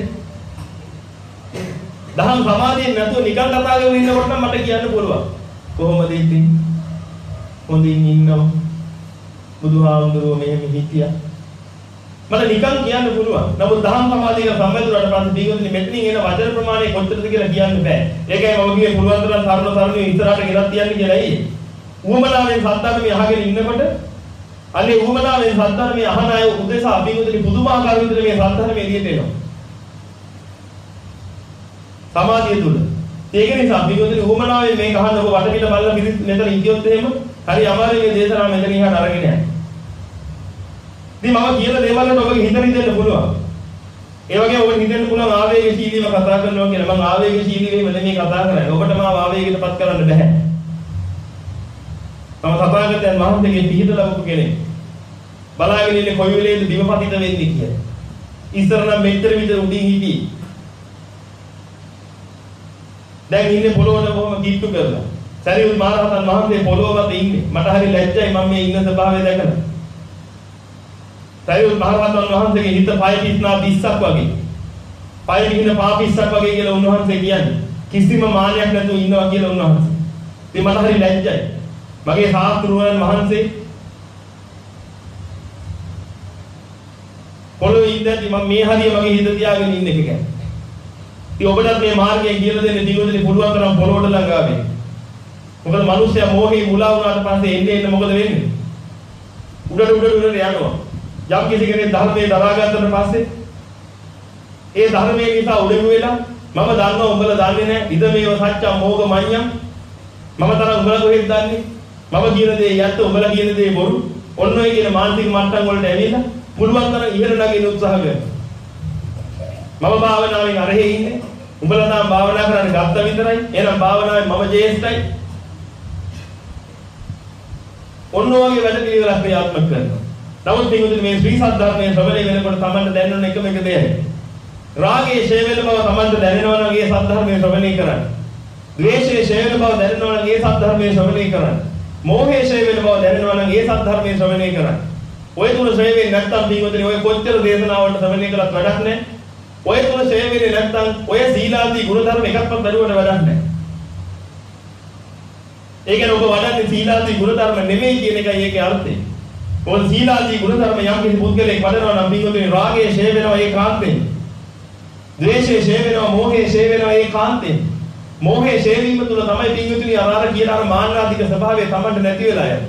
දහම් සමාධියෙන් නැතුව නිකන් කතා කරගෙන ඉන්නකොට නම් මට කියන්න පුළුවන්. කොහොමද ඉතින්? හොඳින් ඉන්නවා. බුදුහාමුදුරුවෝ මෙහෙම හිටියා. මට නිකන් කියන්න පුළුවන්. නමුත් දහම් සමාධියක සම්බන්ධුරට පස්සේ දීගොල්ලෝ මෙතනින් එන වචන ප්‍රමාණය කොච්චරද කියලා කියන්න බෑ. ඒකයි මම කියේ පුළුවන් තරම් තරුණ තරුණියෝ ඉස්සරහට ගෙනත් තියන්න කියලා ඇයි? උවමනාවෙන් සත්‍යමේ අහගෙන ඉන්නකොට අනේ උවමනාවෙන් සත්‍යමේ අහන අය උදෙසා අභිමුදුනි පුදුමාකාර විදිහට මේ සත්‍යමේ එළියට එනවා. සමාධිය තුල. ඒක නිසා අභිමුදුනි උවමනාවෙන් මේක අහන්න ඔබ වටපිට බලලා පිළිස් මෙතන ඉතියොත් එහෙම හරි අමාරුයි මේ දේශනාව මෙතන ඉහට අරගෙන යන්න. ඉතින් මම කියන දේවල් වලට ඔබගේ හිත රිදෙන්න පුළුවන්. ඒ වගේම ඔබට හිතෙන්න පුළුවන් ආවේගශීලීව කතා කරනවා කියලා. මම ආවේගශීලීව නෙමෙයි කතා කරන්නේ. ඔබට මාව ආවේගයටපත් කරන්න බෑ. මම තථාගතයන් වහන්සේගේ පිහිට ලැබපු කෙනෙක්. බලාගෙන ඉන්නේ කොයි වෙලේද දිවපතිත වෙන්නේ කියලා. ඉස්සර නම් මෙච්චර විතර උඩින් හිටියේ. දැන් ඉන්නේ පොළොවට බොහොම කිට්ටු කරලා. සරියුත් මහරහතන් වහන්සේ පොළොව මත ඉන්නේ. මට හරි ලැජ්ජයි මම මේ ඉන්න ස්වභාවය දැකලා. සරියුත් මහරහතන් වහන්සේගේ හිත පය පිස්නා පිස්සක් වගේ. පය පිහින පා පිස්සක් වගේ කියලා උන්වහන්සේ කියන්නේ. කිසිම මානයක් නැතුව ඉන්නවා කියලා උන්වහන්සේ. ඉතින් මට හරි ලැජ්ජයි. මගේ සාස්ත්‍රුවන් වහන්සේ පොළොවේ ඉඳන්දි මම මේ හරිය මගේ හිත තියාගෙන ඉන්න එක ගැන. ඉතින් ඔබටත් මේ මාර්ගය කියලා දෙන්න දිනුවදලි පුළුවන් තරම් පොළොවට ළඟා වෙන්න. මොකද මිනිස්සයා මෝහේ මුලා වුණාට පස්සේ එන්නේ එන්න මොකද වෙන්නේ? උඩට උඩට උඩට යනවා. යම් කිසි කෙනෙක් ධර්මයේ දරාගත්තට පස්සේ ඒ ධර්මයේ නිසා උඩඟු වෙලා මම දන්නවා උඹලා දන්නේ නැහැ. ඉද මේව සත්‍යම් මෝග මඤ්ඤම්. මම තරම් උඹලා කොහෙද දන්නේ? මම කියන දේ යැත්ත උඹලා කියන දේ බොරු. ඔන්න ඔය කියන මානසික මට්ටම් වලට ඇවිල්ලා පුළුවන් තරම් ඉහළ නගින්න උත්සාහ කරනවා. මම භාවනාවෙන් අරහෙ ඉන්නේ. උඹලා නම් භාවනා කරන්න ගත්ත විතරයි. එහෙනම් භාවනාවේ මම ජේෂ්ඨයි. ඔන්න ඔයගේ වැඩ පිළිවෙලක් ක්‍රියාත්මක කරනවා. නමුත් පිටුතුනේ මේ ශ්‍රී සද්ධර්මයේ ශ්‍රවණය වෙනකොට තමන්ට දැනෙන එකම එක දෙයයි. රාගයේ ඡය වෙන බව තමන්ට දැනෙනවා නම් ඒ සද්ධර්මයේ ශ්‍රවණය කරන්න. ද්වේෂයේ ඡය වෙන බව දැනෙනවා නම් ඒ සද්ධර්මයේ ශ්‍රවණය කරන්න. මෝහයේ ඡය වෙන බව දැනෙනවා නම් ඒ සද්ධර්මයේ ශ්‍රවණය කරන්න. ඔය තුන ඡය වෙන්නේ නැත්නම් පිටුතුනේ ඔය කොච්චර දේශනාවලට ශ්‍රවණය කළත් වැඩක් නැහැ. ඔය තුන ඡය වෙන්නේ නැත්නම් ඔය සීලාදී ගුණධර්ම එකක්වත් බැලුවට වැඩක් නැහැ. ඒ කියන්නේ ඔබ වඩන්නේ සීලාදී ගුණධර්ම නෙමෙයි කියන එකයි ඒකේ අර්ථය. ඔබ සීලාදී ගුණධර්ම යම් කිසි පුද්ගලයෙක් වඩනවා නම් පිටුතුනේ රාගයේ ඡය වෙනවා ඒකාන්තයෙන්. ද්වේෂයේ ඡය වෙනවා, මෝහයේ ඡය වෙනවා ඒකාන්තයෙන්. මෝහයේ ඡය වීම තුළ තමයි පිටුතුනේ අර අර කියන අර මාන්නාධික ස්වභාවය තමන්ට නැති වෙලා යන්නේ.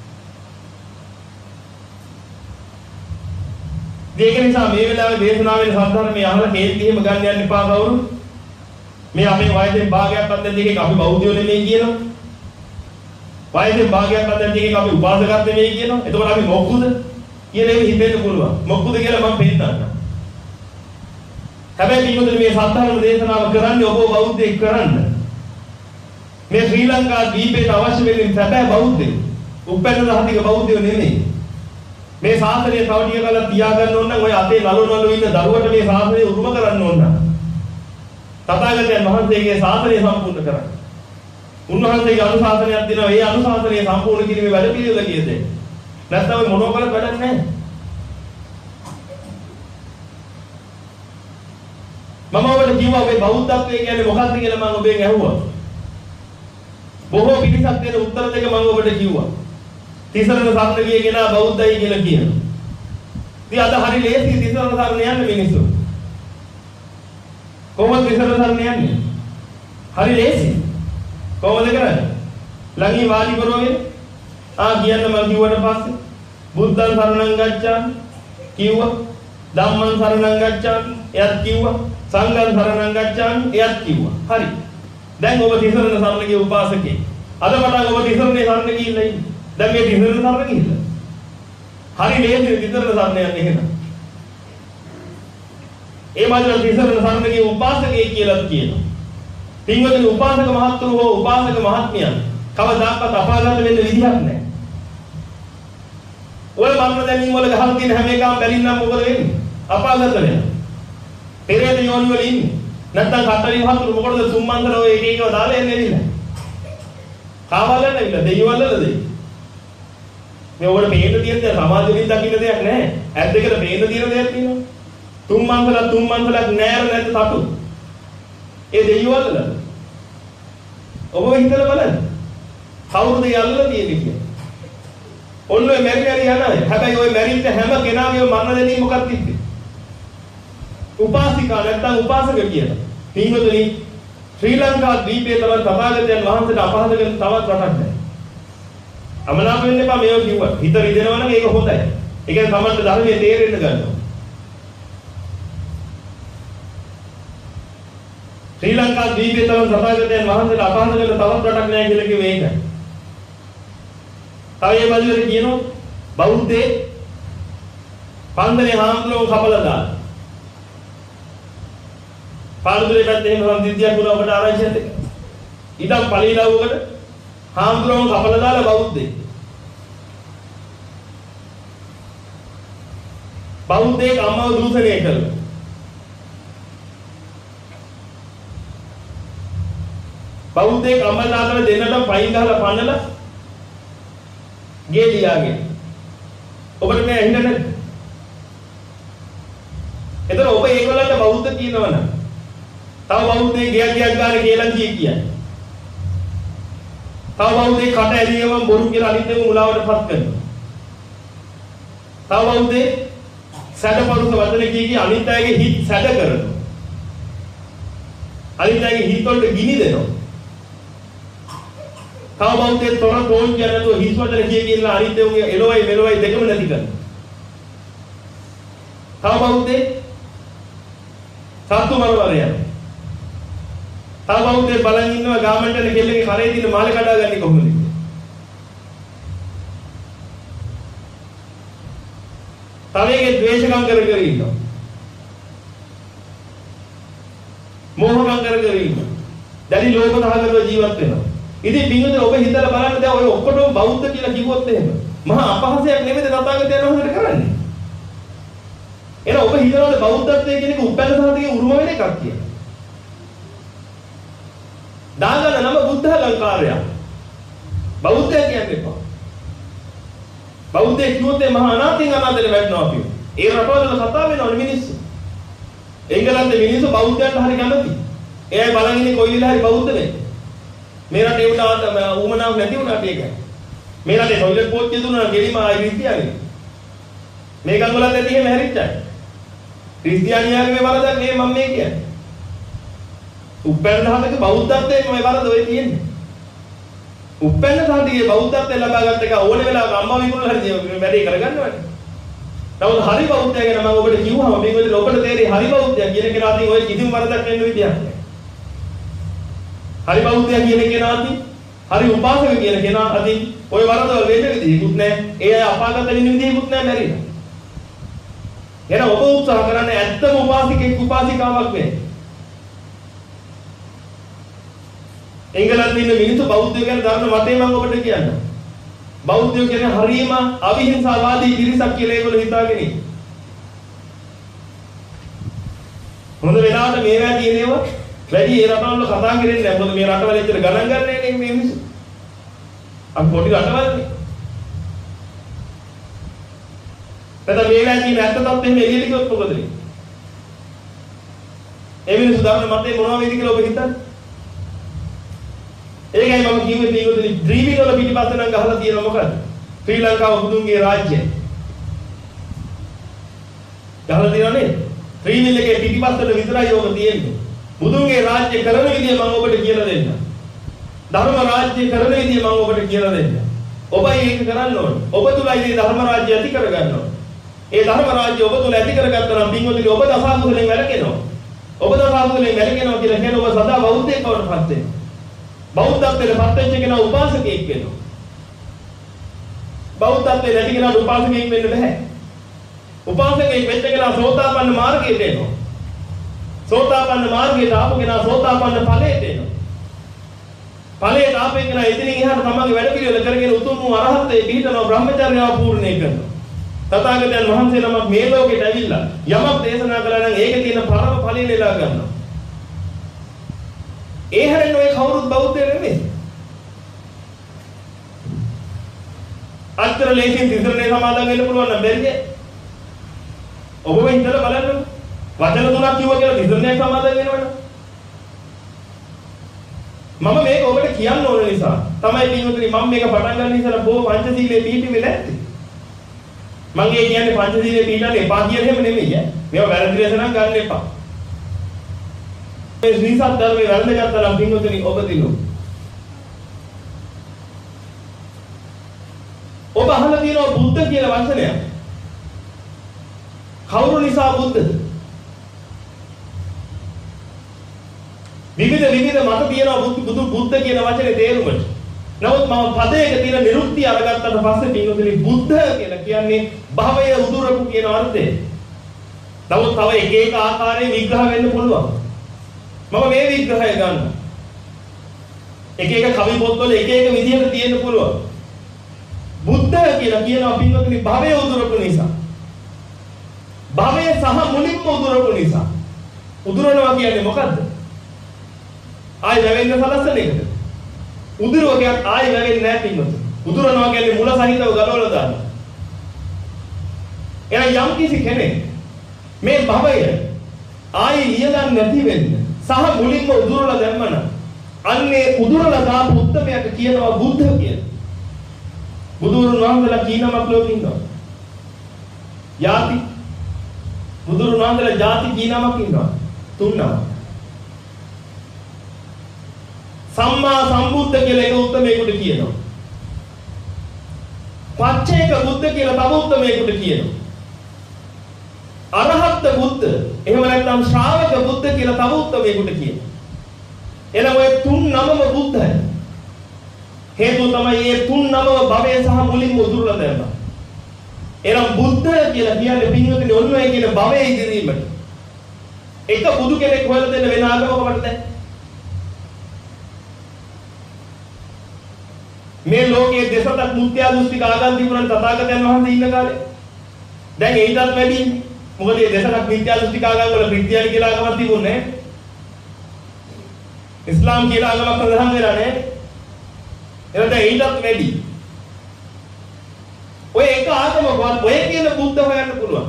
ඒක නිසා මේ වෙලාවේ දේශනාවේ සද්ධර්මයේ අහලා කේන්ති එහෙම ගන්න යන්න එපා කවුරු. මේ අපේ වයසෙන් භාගයක් අතර දෙකක අපි බෞද්ධයෝ නෙමෙයි කියනවා. වයසෙන් භාගයක් අතර දෙකක අපි උපාසකත් නෙමෙයි කියනවා. එතකොට අපි මොක්කුද කියන එක හිතෙන්න පුළුවන්. මොක්කුද කියලා මම පෙන්නන්නම්. හැබැයි පිටුතුනේ මේ සද්ධර්ම දේශනාව කරන්නේ ඔබ බෞද්ධයෙක් කරන්න. මේ ශ්‍රී ලංකා දීපේට අවශ්‍ය වෙන්නේ සැබෑ බෞද්ධයෝ. උපැන්න රහතික බෞද්ධයෝ නෙමෙයි. මේ ශාසනය තව ටික කලක් තියාගන්න ඕන නම් ඔය අතේ නළු නළු ඉන්න දරුවට මේ ශාසනය උරුම කරන්න ඕන. තථාගතයන් වහන්සේගේ ශාසනය සම්පූර්ණ කරන්න. උන්වහන්සේගේ අනුශාසනයක් දෙනවා. ඒ අනුශාසනය සම්පූර්ණ කිරීමේ වැඩ පිළිවෙල කියද. නැත්නම් ඔය මොනවා කරත් වැඩක් නැහැ. මම ඔබට කිව්වා ඔබේ බෞද්ධත්වය කියන්නේ මොකක්ද කියලා මම ඔබෙන් ඇහුවා. බොහෝ පිටසක් දෙන උත්තර දෙක මම ඔබට කිව්වා. තිසරණ සරණ ගිය කෙනා බෞද්ධයි කියලා කියනවා. ඉතින් අද හරි ලේසි තිසරණ සරණ යන්න මිනිස්සු. කොහොමද තිසරණ සරණ යන්නේ? හරි ලේසි. කොහොමද කරන්නේ? ළඟින් වාඩි කරවගෙන ආ කියන්න මම කිව්වට පස්සේ බුද්ධං සරණං ගච්ඡාමි කිව්වා. ධම්මං සරණං ගච්ඡාමි එයත් කිව්වා. සංඝං සරණං ගච්ඡාමි එයත් කිව්වා. හරි. දැන් ඔබ තිසරණ සරණ ගිය උපාසකේ. අද මට ඔබ තිසරණේ සරණ ගිහිල්ලා ඉන්නේ. දැන් මේ තිසරණ සරණ ගිහිල්ලා. හරි ලේසි තිසරණ සරණ යන්නේ එහෙනම්. ඒ මාතෘ තිසරණ සරණ ගිය උපාසකේ කියලා කියනවා. පින්වතුනි උපාසක මහත්තුරු හෝ උපාසක මහත්මියන් කවදාකවත් අපාගත වෙන්න විදිහක් නැහැ. ඔය මරණ දැනීම වල ගහලා තියෙන හැම එකම බැලින්නම් මොකද වෙන්නේ? අපාගත වෙනවා. පෙරේත යෝනි වල ඉන්නේ. නැත්තම් කතරි මහත්තුරු මොකටද සුම්මන්තර ඔය එක එකව දාලා එන්නේ නේද? කාවලන ඉන්න දෙයියවලද දෙයි. මේ ඔබට පේන්න තියෙන දේ සමාජයෙන් දකින්න දෙයක් නැහැ. ඇත් දෙකට පේන්න තියෙන දෙයක් තියෙනවා. තුම්මන්තර තුම්මන්තරක් නෑර නැද්ද සතු? ඒ දෙයියවලද? ඔබ හිතලා බලන්න. කවුරුද යල්ලලා තියෙන්නේ කියලා. ඔන්න ඔය මැරි මැරි යනවා. හැබැයි ඔය මැරිච්ච හැම කෙනාගේම මරණ දෙන්නේ මොකක්ද තිබ්බේ? උපාසිකා නැත්නම් උපාසක කියලා. පින්වතුනි ශ්‍රී ලංකා දීපේ තමයි තථාගතයන් වහන්සේට අපහාස කරන තවත් රටක් නැහැ. අමනාප වෙන්න එපා මේව කිව්වා. හිත රිදෙනවා නම් ඒක හොඳයි. ඒ කියන්නේ සමහර ධර්මයේ තේරෙන්න ගන්නවා. ශ්‍රී ලංකා දීපේ තමයි තථාගතයන් වහන්සේට අපහාස කරන තවත් රටක් නැහැ කියලා කිව්වේ ඒකයි. තව ඒ වගේ කියනවා බෞද්ධේ පන්දනේ හාමුදුරුවෝ කපලා දාලා. පාළුදුරේ පැත්තේ එහෙම සම්දිත්‍යක් වුණා අපට ආරංචියක් එක. ඊටම් පළීලාවකට හාමුදුරුවෝ කපලා දාලා බෞද්ධේ. බෞද්ධේ අම්මව දූෂණය කළා. බෞද්ධේ අම්මලා තාත්තලා දෙන්නටම පයින් ගහලා පන්නලා ගේලියාගේ. ඔබට මේ ඇහිලා නැද්ද? එතන ඔබ ඒගොල්ලන්ට බෞද්ධ කියනවනම් තව බෞද්ධේ ගියක් ගියක් ගානේ කියලා කිය කියන්නේ. තව බෞද්ධේ කට ඇරියවම බොරු කියලා අනිත් ඒවා මුලාවටපත් කරනවා. තව බෞද්ධේ සැඩපරුස වදන කිය කී අනිත් අයගේ හිත් සැඩ කරනවා. අනිත් අයගේ හිත් වලට ගිනි දෙනවා. තව බෞද්ධේ තොර තෝන් කියනකොට හිස් වදන කිය කියලා අනිත් ඒවාගේ එළොවයි මෙලොවයි දෙකම නැති කරනවා. තව බෞද්ධේ සත්තු මරවරයන්. තව බෞද්ධේ බලන් ඉන්නවා ගාමන්ටන කෙල්ලගේ කරේ තියෙන මාළේ කඩාගන්නේ කොහොමද? තවගේ ද්වේෂකම් කර කර ඉන්නවා. මෝහකම් කර කර ඉන්නවා. දැඩි ලෝභ සහගතව ජීවත් වෙනවා. ඉතින් පින්වතුනි ඔබ හිතලා බලන්න දැන් ඔය ඔක්කොටම බෞද්ධ කියලා කිව්වොත් එහෙම මහා අපහාසයක් නෙමෙයි තථාගතයන් වහන්සේට කරන්නේ. එහෙනම් ඔබ හිතනවාද බෞද්ධත්වයේ කියන එක උපැන්න සහතිකේ උරුම වෙන එකක් කියලා? දාගන්න නම බුද්ධ ලංකාරය. බෞද්ධය කියන්නේ එපා. බෞද්ධය කිව්වොත් ඒ මහා අනාථින් අනාථට වැටෙනවා අපි. ඒ රටවල කතා වෙනවනේ මිනිස්සු. එංගලන්තේ මිනිස්සු බෞද්ධයන්ට හරි කැමති. එයා බලන් ඉන්නේ කොයි විදිහට හරි බෞද්ධ වෙන්නේ. මේ රටේ උනාට උමනාවක් නැති වුණාට ඒකයි. මේ රටේ ටොයිලට් පෝච්චිය දුන්නා ගෙලිම ආයි ක්‍රිස්තියානි. මේ ගංගොලත් ඇති එහෙම හැරිච්චයි. ක්‍රිස්තියානියාගේ වරදක් නෙමෙයි මම මේ කියන්නේ. උපැන්න සහතික බෞද්ධත්වයේ මේ වරද ඔය තියෙන්නේ. උපැන්න සහතිකේ බෞද්ධත්වය ලබාගත් එක ඕන වෙලාවක අම්මා විකුණලා හරි වැඩේ කරගන්නවනේ. නමුත් හරි බෞද්ධය ගැන මම ඔබට කිව්වම මේකෙන් ඔබට තේරෙයි හරි බෞද්ධය කියන කෙනා අතින් ඔය කිසිම වරදක් වෙන්න විදියක් නැහැ. හරි බෞද්ධය කියන කෙනා අතින් හරි උපාසක කියන කෙනා අතින් ඔය වරදවල වෙන්න විදියකුත් නැහැ. ඒ අය අපාගත වෙන්න විදියකුත් නැහැ මැරිලා. එහෙනම් ඔබ උත්සාහ කරන්නේ ඇත්තම උපාසිකෙක් උපාසිකාවක් වෙන්න. එංගලන්තේ ඉන්න මිනිස්සු බෞද්ධය ගැන දන්න මතේ මම ඔබට කියන්නම්. බෞද්ධයෝ කියන්නේ හරීම අවිහිංසාවාදී පිරිසක් කියලා ඒගොල්ලෝ හිතාගෙන ඉන්නේ. හොඳ වෙලාවට මේවා කියන ඒවා වැඩි ඒ රටවල කතා කරන්නේ නැහැ. මොකද මේ රටවල ඇත්තට ගණන් ගන්නෑ නේ මේ මිනිස්සු. අපි පොඩි රටවල්නේ. නැත්නම් මේවා කියන ඇත්ත තත්ත්වෙ එහෙම එළියට ගියොත් මොකද වෙන්නේ? ඒ මිනිස්සු දන්න මතේ මොනවා වේද කියලා ඔබ හිතන්නේ? ඒකයි මම කිව්වේ මේකෝදලි ඩ්‍රීමින් වල පිටිපස්ස නම් ගහලා තියෙනවා මොකද? ශ්‍රී ලංකාව බුදුන්ගේ රාජ්‍යය. ගහලා තියෙනවා නේද? ඩ්‍රීමින් එකේ පිටිපස්සට විතරයි ඕක තියෙන්නේ. බුදුන්ගේ රාජ්‍ය කරන විදිය මම ඔබට කියලා දෙන්නම්. ධර්ම රාජ්‍ය කරන විදිය මම ඔබට කියලා දෙන්නම්. ඔබයි ඒක කරන්න ඕනේ. ඔබ තුලයි මේ ධර්ම රාජ්‍ය ඇති කරගන්න ඕනේ. ඒ ධර්ම රාජ්‍ය ඔබ තුල ඇති කරගත්තා නම් පින්වතුනි ඔබ දසාකුසලෙන් වැළකෙනවා. ඔබ දසාකුසලෙන් වැළකෙනවා කියලා කියන ඔබ සදා බෞද්ධයෙක් බවට පත් වෙනවා. බෞද්ධත්වයට පත් වෙච්ච කෙනා උපාසකයෙක් වෙනවා. බෞද්ධත්වයට නැති කෙනාට උපාසකයෙක් වෙන්න බෑ. උපාසකයෙක් වෙච්ච කෙනා සෝතාපන්න මාර්ගයට එනවා. සෝතාපන්න මාර්ගයට ආපු කෙනා සෝතාපන්න ඵලයට එනවා. ඵලයට ආපු කෙනා එතනින් එහාට තමන්ගේ වැඩ පිළිවෙල කරගෙන උතුම් වූ අරහත්ත්වයේ පිහිටනවා බ්‍රහ්මචර්යාව පූර්ණේ කරනවා. තථාගතයන් වහන්සේ නමක් මේ ලෝකෙට ඇවිල්ලා යමක් දේශනා කළා නම් ඒකේ තියෙන පරම ඵලෙ නෙලා ගන්නවා. ඒ හැරෙන්න ඔය කවුරුත් බෞද්ධය නෙමෙයි. අත්‍තර ලේසින් තිසරණේ සමාදන් වෙන්න පුළුවන් නම් බැරිද? ඔබම හිතලා බලන්න. වචන තුනක් කිව්වා කියලා තිසරණේ සමාදන් වෙනවනේ. මම මේක ඔබට කියන්න ඕන නිසා තමයි පින්වතුනි මම මේක පටන් ගන්න ඉස්සලා බොහෝ පංචශීලයේ පිළිපෙ නැත්තේ. මම ඒ කියන්නේ පංචශීලයේ පිළිපෙන්න එපා කියන හැම නෙමෙයි ඈ. මේවා වැරදි දේශනා ගන්න එපා. මේ නිසත් ධර්මයේ වැරදගත්තා නම් පින්වතුනි ඔබ දිනු. ඔබ අහලා තියෙනවා බුද්ධ කියලා වචනයක්. කවුරු නිසා බුද්ධද? විවිධ විවිධ මත තියෙනවා බුදු බුද්ධ කියන වචනේ තේරුමට. නමුත් මම පදයක තියෙන නිරුක්තිය අරගත්තට පස්සේ පින්වතුනි බුද්ධ කියලා කියන්නේ භවය උදුරපු කියන අර්ථය. නමුත් තව එක එක ආකාරයෙන් විග්‍රහ වෙන්න පුළුවන්. මම මේ විග්‍රහය ගන්න. එක එක කවි පොත්වල එක එක විදිහට තියෙන්න පුළුවන්. බුද්ධ කියලා කියනවා පින්වතුනි භවය උදුරපු නිසා. භවය සහ මුලින්ම උදුරපු නිසා. උදුරනවා කියන්නේ මොකද්ද? ආයි වැවෙන්න සලස්සන එකද? උදුරුව කියන්නේ ආයි වැවෙන්නේ නැහැ පින්වතුනි. උදුරනවා කියන්නේ මුල සහිතව ගලවලා දානවා. එහෙනම් යම් කිසි කෙනෙක් මේ භවය ආයි ලියගන්න නැති වෙන්න සහ මුලින්ම උදුරලා දැම්මන අන්නේ උදුරලා දාපු උත්තරයට කියනවා බුද්ධ කියලා. බුදුරුන් වහන්සේලා කීනමක් ලෝකෙ ඉන්නවා. යාති බුදුරුන් වහන්සේලා ಜಾති කීනමක් ඉන්නවා. තුන්නමක්. සම්මා සම්බුද්ධ කියලා එක උත්තමයෙකුට කියනවා. පච්චේක බුද්ධ කියලා තව උත්තමයෙකුට කියනවා. අරහත් බුද්ධ එහෙම නැත්නම් ශ්‍රාවක බුද්ධ කියලා තව උත්තමයෙකුට කියනවා. එනම් ඔය තුන් නමම බුද්ධයි. හේතුව තමයි මේ තුන් නමම භවය සහ මුලින්ම උදුරලා දැම්මා. එනම් බුද්ධ කියලා කියන්නේ පින්වතුනි ඔන්න ඔය කියන භවය ඉදිරීමට. එක බුදු කෙනෙක් හොයලා දෙන්න වෙන ආගමක මට දැන් මේ ලෝකයේ දෙසතක් මුත්‍යා දෘෂ්ටික ආගම් තිබුණා තථාගතයන් වහන්සේ ඉන්න කාලේ. දැන් ඒකටත් වැඩි. මොකද මේ දෙසතක් මිත්‍යා දෘෂ්ටික ආගම් වල ක්‍රිස්තියානි කියලා ආගමක් තිබුණේ නැහැ. ඉස්ලාම් කියලා ආගමක් සඳහන් වෙලා නැහැ. එහෙනම් දැන් ඒකටත් වැඩි. ඔය එක ආගමකවත් ඔය කියන බුද්ධ හොයන්න පුළුවන්.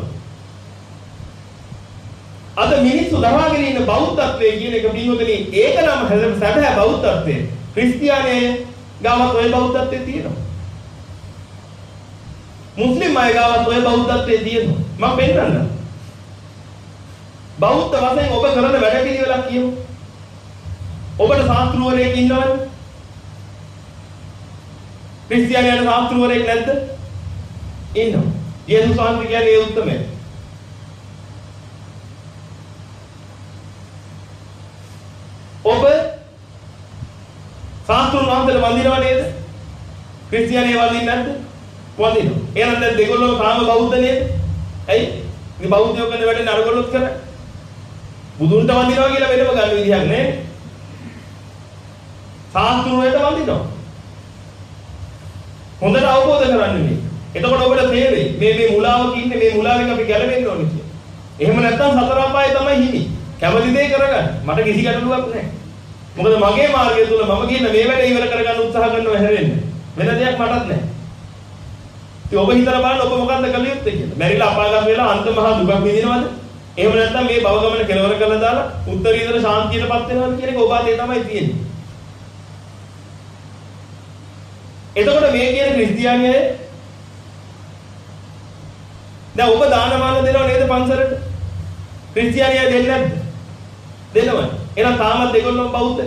අද මිනිස්සු දරාගෙන ඉන්න බෞද්ධත්වයේ කියන එක පින්වතුනි ඒක නම් සැබෑ බෞද්ධත්වය. ක්‍රිස්තියානිය ගාවත් ඔය බෞද්ධත්වයේ තියෙනවා. මුස්ලිම් අය ගාවත් ඔය බෞද්ධත්වයේ තියෙනවා. මම පෙන්නන්නම්. බෞද්ධ වශයෙන් ඔබ කරන වැඩ පිළිවෙලක් කියමු. ඔබට ශාස්ත්‍රවරයෙක් ඉන්නවද? ක්‍රිස්තියානියට ශාස්ත්‍රවරයෙක් නැද්ද? ඉන්නවා. යේසුස් වහන්සේ කියන්නේ ඒ උත්තරමයි. ඔබ ශාස්ත්‍රුන් වහන්සේට වඳිනව නේද? ක්‍රිස්තියානිය වඳින්නේ නැද්ද? වඳිනවා. එහෙනම් දැන් දෙගොල්ලෝ කාම බෞද්ධ නේද? ඇයි? මේ බෞද්ධයෝ කරන වැඩේ නරගොල්ලොත් කරන්නේ. බුදුන්ට වඳිනවා කියලා වෙනම ගන්න විදිහක් නෑ. ශාස්ත්‍රුන්ට වඳිනවා. හොඳට අවබෝධ කරගන්න මේ. එතකොට ඔබට තේරෙයි මේ මේ මුලාවක ඉන්නේ මේ මුලාවෙන් අපි ගැලවෙන්න ඕනේ කියලා. එහෙම නැත්නම් සතර අපායේ තමයි හිමි. කැමති දේ කරගන්න. මට කිසි ගැටලුවක් නැහැ. මොකද මගේ මාර්ගය තුල මම කියන මේ වැඩේ ඉවර කරගන්න උත්සාහ කරනවා හැරෙන්න. වෙන දෙයක් මටත් නැහැ. ඉතින් ඔබ හිතලා බලන්න ඔබ මොකද්ද කළ යුත්තේ කියලා. මැරිලා අපාගත වෙලා අන්ත මහා දුකක් විඳිනවද? එහෙම නැත්නම් මේ භව ගමන කෙලවර කරලා දාලා උත්තරීතර ශාන්තියටපත් වෙනවද කියන එක ඔබ අතේ තමයි තියෙන්නේ. එතකොට මේ කියන ක්‍රිස්තියානිය දැන් ඔබ දානමාන දෙනව නේද පන්සලට? ක්‍රිස්තියානිය දෙන්නේ නැද්ද? දෙනවා. එහෙනම් තාමත් දෙගොල්ලෝ බෞද්ධ.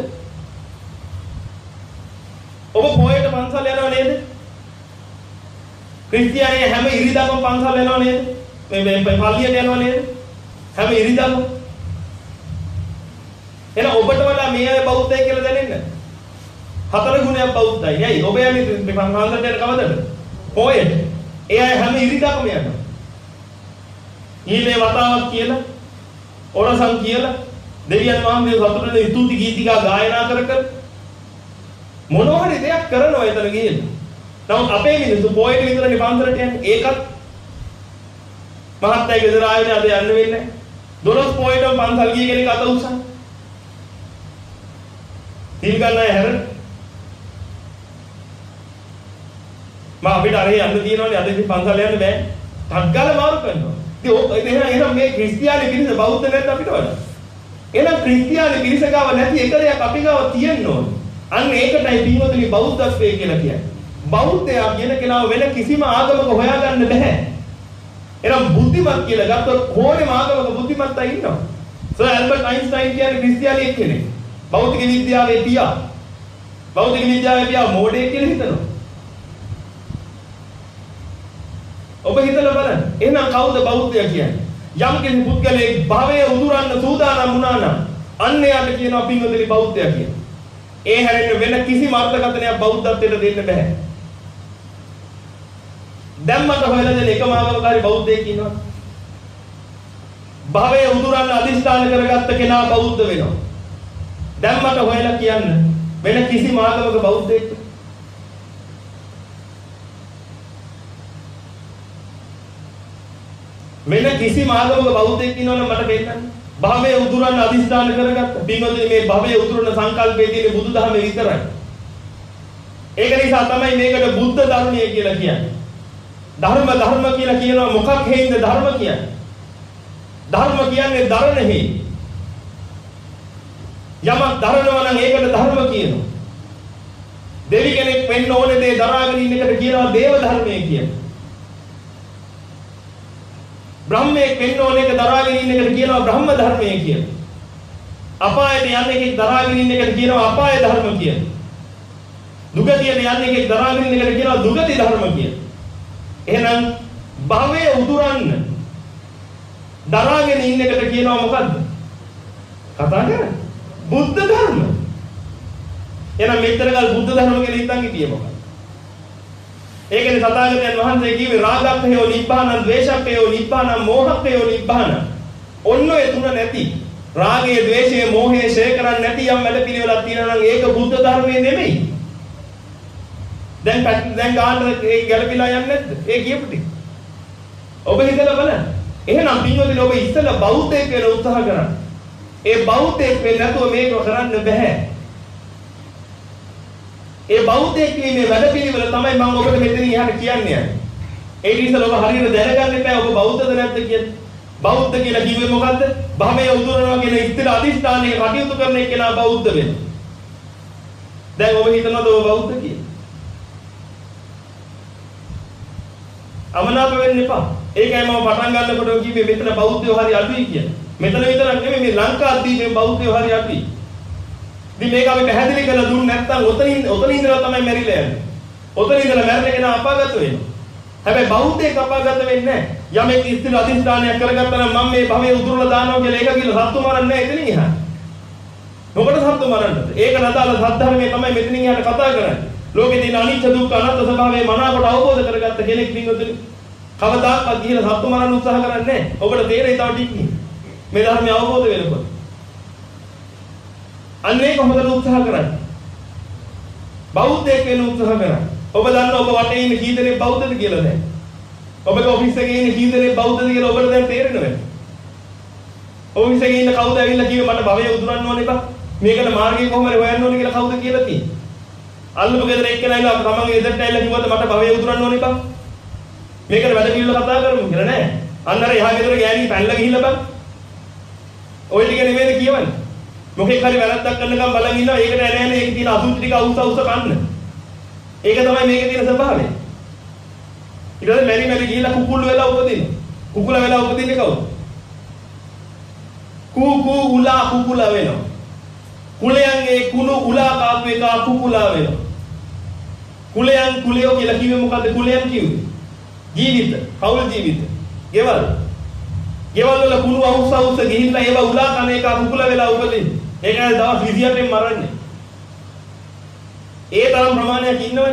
ඔබ පොයට පන්සල් යනව නේද? ක්‍රිස්තියානිය හැම ඉරිදාම පන්සල් යනව නේද? මේ මේ පල්ලියට යනව නේද? හැම ඉරිදාම. එහෙනම් ඔබට වඩා මේ අය බෞද්ධයි කියලා දැනෙන්නේ නැහැ. හතර ගුණයක් බෞද්ධයි. නේද? ඔබ යන්නේ පන්සලට යන කවදද? පොයට. ඒ අය හැම ඉරිදාම යනවා. ඊළේ වතාවක් කියලා ඔරසන් කියලා දෙවියන් වහන්සේ සතුටුනේ ස්තුති ගීතිකා ගායනා කර කර මොනවා හරි දෙයක් කරනවා එතන ගිහින්. නමුත් අපේ මිනිස්සු පොයට විතරනේ පන්සලට යන්නේ. ඒකත් මහත්තයා ගෙදර ආයෙත් අද යන්න වෙන්නේ නැහැ. දොළොස් පොයටම පන්සල් ගිය කෙනෙක් අත උස්සන. තීල් ගන්න අය හැරෙන්න. මම අපිට අර යන්න තියෙනවනේ අද ඉතින් පන්සල් යන්න බෑ. ටග්ගල මාරු කරනවා. ඉතින් ඕක එහෙනම් එහෙනම් මේ ක්‍රිස්තියානි පිරිස බෞද්ධ නැද්ද අපිට වඩා? එහෙනම් ක්‍රිස්තියානි පිරිස ගාව නැති එක දෙයක් අපි ගාව තියෙන්න ඕනේ. අන්න ඒකටයි පින්වතුනි බෞද්ධත්වය කියලා කියන්නේ. බෞද්ධයා කියන කෙනාව වෙන කිසිම ආගමක හොයාගන්න බෑ. එහෙනම් බුද්ධිමත් කියලා ගත්තොත් ඕනෙම ආගමක බුද්ධිමත් අය ඉන්නවා. සර් ඇල්බර්ට් අයින්ස්ටයින් කියන්නේ ක්‍රිස්තියානි කෙනෙක්. භෞතික විද්‍යාවේ පියා. භෞතික විද්‍යාවේ පියා මෝඩයෙක් කියලා හිතනවා. ඔබ හිතලා බලන්න. එහෙනම් කවුද බෞද්ධයා කියන්නේ? යම් කෙනෙකු පුද්ගලයෙක් භවයේ උදුරන්න සූදානම් වුණා නම් අන්න යාට කියනවා පින්වතුනි බෞද්ධයා කියලා. ඒ හැරෙන්න වෙන කිසිම අර්ථකථනයක් බෞද්ධත්වයට දෙන්න බෑ. දැන් මට හොයලා දෙන එකම ආගමකාරී බෞද්ධයෙක් ඉන්නවා. භවයේ උදුරන්න අදිස්ථාන කරගත්ත කෙනා බෞද්ධ වෙනවා. දැන් මට හොයලා කියන්න වෙන කිසිම ආගමක බෞද්ධයෙක් වෙන කිසිම ආගමක බෞද්ධයෙක් ඉන්නවනම් මට පෙන්නන්න. භවයේ උදුරන්න අදිස්ථාන කරගත්ත. පින්වතුනි මේ භවයේ උදුරන සංකල්පයේ තියෙන බුදුදහමේ විතරයි. ඒක නිසා තමයි මේකට බුද්ධ ධර්මය කියලා කියන්නේ. ධර්ම ධර්ම කියලා කියනවා මොකක් හේින්ද ධර්ම කියන්නේ? ධර්ම කියන්නේ දරණ හේ. යමක් දරනවා නම් ඒකට ධර්ම කියනවා. දෙවි කෙනෙක් වෙන්න ඕනේ දේ දරාගෙන ඉන්න එකට කියනවා දේව ධර්මය කියලා. බ්‍රහ්මයෙක් වෙන්න ඕන එක දරාගෙන ඉන්න එකට කියනවා බ්‍රහ්ම ධර්මය කියලා. අපායට යන්න එකෙක් දරාගෙන ඉන්න එකට කියනවා අපාය ධර්ම කියලා. දුගතියට යන්න එකෙක් දරාගෙන ඉන්න එකට කියනවා දුගති ධර්ම කියලා. එහෙනම් භවයේ උදුරන්න දරාගෙන ඉන්න එකට කියනවා මොකද්ද? කතා කරන්නේ බුද්ධ ධර්ම. එහෙනම් මෙතරකල් බුද්ධ ධර්ම කියලා හිතන් හිටියේ මොකක්ද? ඒකනේ සතාගතයන් වහන්සේ කිව්වේ රාගක්ඛයෝ නිබ්බානං ද්වේෂක්ඛයෝ නිබ්බානං මෝහක්ඛයෝ නිබ්බානං. ඔන්න ඔය තුන නැති රාගය ද්වේෂය මෝහය ෂේ කරන්නේ නැති යම් වැඩ පිළිවෙලක් තියෙනවා නම් ඒක බුද්ධ ධර්මයේ නෙමෙයි. දැන් දැන් ගානට ඒ ගැළපීලා යන්නේ නැද්ද? ඒ කියපු ටික. ඔබ හිතලා බලන්න. එහෙනම් පින්වතුනි ඔබ ඉස්සෙල්ලා බෞද්ධයෙක් වෙන්න උත්සාහ කරන්න. ඒ බෞද්ධයෙක් වෙන්න නැතුව මේක කරන්න බෑ. ඒ බෞද්ධයෙක් වීමේ වැඩපිළිවෙල තමයි මම ඔබට මෙතනින් එහාට කියන්නේ. ඒක ඉතින් ඔබ හරියට දැනගන්න එපා ඔබ බෞද්ධද නැද්ද කියලා. බෞද්ධ කියලා කිව්වේ මොකද්ද? භවයේ උදුරනවා කියන ඉස්තර අදිස්ථානයේ කටයුතු කරන කෙනා බෞද්ධ වෙනවා. දැන් ඔබ හිතනවද ඔබ බෞද්ධ කියලා? අමනාප වෙන්න එපා. ඒකයි මම පටන් ගන්නකොට කිව්වේ මෙතන බෞද්ධයෝ හරි අඩුයි කියලා. මෙතන විතරක් නෙමෙයි මේ ලංකාද්වීපයේ බෞද්ධයෝ හරි අඩුයි. ඉතින් මේක අපි පැහැදිලි කරලා දුන්නේ නැත්නම් ඔතනින් ඔතනින් ඉඳලා තමයි මැරිලා යන්නේ. ඔතනින් ඉඳලා මැරෙන කෙනා අපාගත වෙනවා. හැබැයි බෞද්ධයෙක් අපාගත වෙන්නේ නැහැ. යමෙක් ඉස්තිර අධිෂ්ඨානයක් කරගත්තා නම් මම මේ භවයේ උදුරලා දානවා කියලා ඒක කියලා සත්තු මරන්නේ නැහැ එතනින් එහාට. මොකටද සත්තු මරන්නද? ඒක නදාල සද්ධර්මයේ තමයි මෙතනින් එහාට කතා කරන්නේ. ලෝකේ තියෙන අනිත්‍ය දුක්ඛ අනාත්ම ස්වභාවය මනාවට අවබෝධ කරගත්ත කෙනෙක් පින්වතුනි කවදාකවත් ගිහලා සත්තු මරන්න උත්සාහ කරන්නේ නැහැ. ඔබට තේරෙයි තව ටිකකින්. මේ ධර්මය අවබෝධ වෙනකොට. අන්නේ කොහොමද උත්සාහ කරන්නේ? බෞද්ධයෙක් වෙන්න උත්සාහ කරන්නේ. ඔබ දන්න ඔබ වටේ ඉන්න කී දෙනෙක් බෞද්ධද කියලා දැන්. ඔබගේ ඔෆිස් එකේ ඉන්න කී දෙනෙක් බෞද්ධද කියලා ඔබට දැන් තේරෙනවද? ඔෆිස් එකේ ඉන්න කවුද ඇවිල්ලා කිව්වේ මට භවයේ උදුරන්න ඕනේ බා. මේකට මාර්ගය කොහොමද හොයන්න ඕනේ කියලා කවුද කියලා තියෙන්නේ? අල්ලපු ගෙදර එක්කෙනා ඉන්නවා තමන්ගේ ගෙදරට ඇවිල්ලා කිව්වද මට භවයේ උදුරන්න ඕනේ බා. මේකට වැඩ පිළිවෙල කතා කරමු කියලා නෑ. අන්න අර එහා ගෙදර ගෑණි පැනලා ගිහිල්ලා බං. ඔය ටික නෙමෙයිද කියවන්නේ. මොකෙක් හරි වැරද්දක් කරනකම් බලන් ඉන්නවා. ඒකට නෑ නෑ ඒකේ තියෙන අසුචි ටික අවුස්ස අවුස්ස කන්න. ඒක තමයි මේකේ තියෙන ස්වභාවය. ඊට පස්සේ මැරි මැරි ගිහිල්ලා කුකුල් වෙලා උපදින්න. කුකුල වෙලා උපදින්නේ කවුද? කූ කූ උලා කුකුල වෙනවා. කුලයන්ගේ කුණු උලා කාපු එක කුකුලා වෙනවා. කුලයන් කුලයෝ කියලා කිව්වේ මොකද්ද? කුලයන් කිව්වේ ජීවිත, කවුල් ජීවිත. ගෙවල්. ගෙවල් වල කුණු අවුස්ස අවුස්ස ගිහිල්ලා ඒවා උලා කන එක කුකුල වෙලා උපදින්නේ. ඒකයි දවස් විසි අටෙන් මරන්නේ. ඒ තරම් ප්‍රමාණයක් ඉන්නවනේ.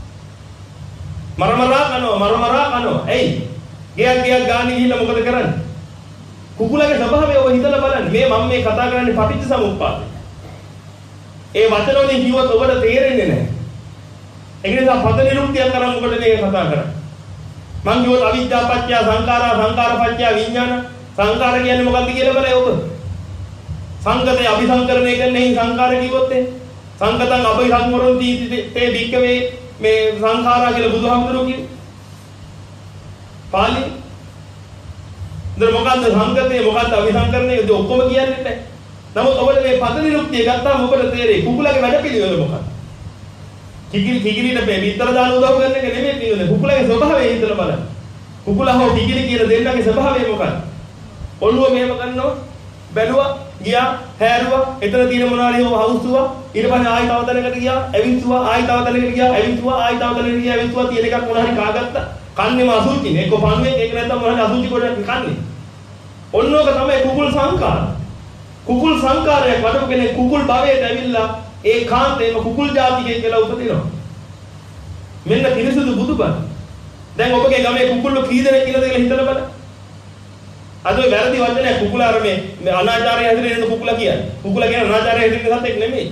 මරමරා කනවා මරමරා කනවා. එයි. ගියක් ගියක් ගාන ගිහිල්ලා මොකද කරන්නේ? කුකුලගේ ස්වභාවය ඔබ හිතලා බලන්න. මේ මම මේ කතා කරන්නේ පටිච්ච සමුප්පාදේ. ඒ වචන වලින් කිව්වොත් ඔබට තේරෙන්නේ නැහැ. ඒ නිසා පද නිරුක්තියක් කරන් ඔබට මේක කතා කරන්නේ. මං කිව්වොත් අවිද්‍යා පත්‍ය සංඛාරා සංඛාර පත්‍ය විඥාන සංඛාර කියන්නේ මොකක්ද කියලා බලයි ඔබ. සංගතේ අபிසංකරණය කරන්නේ සංඛාර කිව්වොත් ඒ සංගතං අபிසංකරණ තී බික්කවේ මේ සංඛාරා කියලා බුදුහාමුදුරුවෝ කිව්වේ. පාළි. දර මොකද්ද සංගතේ මොකද්ද අபிසංකරණය ඒ ඔක්කොම කියන්නේ නැහැ. නමුත් ඔබට මේ පද නිරුක්තිය ගත්තාම ඔබට තේරෙයි කුකුලගේ වැඩ පිළිවෙල මොකක්ද? කිකිලි කිකිලිට මේ විතර දාන උදව් කරන එක නෙමෙයි තියෙන්නේ. කුකුලගේ ස්වභාවය හිතලා බලන්න. කුකුලා හෝ කිකිලි කියන දෙන්නගේ ස්වභාවය මොකක්ද? ඔළුව මෙහෙම කරනවා, බැලුවා, ගියා, හැරුවා, එතන තියෙන මොනවාරි හෝ හවුස්සුවා, ඊට පස්සේ ආයි තව තැනකට ගියා, ඇවිස්සුවා, ආයි තව තැනකට ගියා, ඇවිස්සුවා, ආයි තව තැනකට ගියා, ඇවිස්සුවා තියෙන එකක් මොනවාරි කාගත්තා. කන්නේම අසුචිනේ. එක්ක පණුවේ, ඒක නැත්තම් මොනවාරි අසුචි කොටක් කන්නේ. ඔන්නෝක තමයි කුකුල් සංකාර. කුකුල් සංකාරයක් වඩපු කෙනෙක් කුකුල් භවයට ඇවිල්ලා ඒ කාන්තේම කුකුල් ජාතිකයෙක් කියලා උපදිනවා. මෙන්න පිරිසුදු බුදුබණ. දැන් ඔබගේ ගමේ කුකුල්ලෝ කී දෙනෙක් කියලාද කියලා හිතලා බලන්න. අද ඔය වැරදි වචනයක් කුකුලා අර මේ අනාචාරය හැදෙන නේද කුකුලා කියන්නේ. කුකුලා කියන අනාචාරය හැදෙන සතෙක් නෙමෙයි.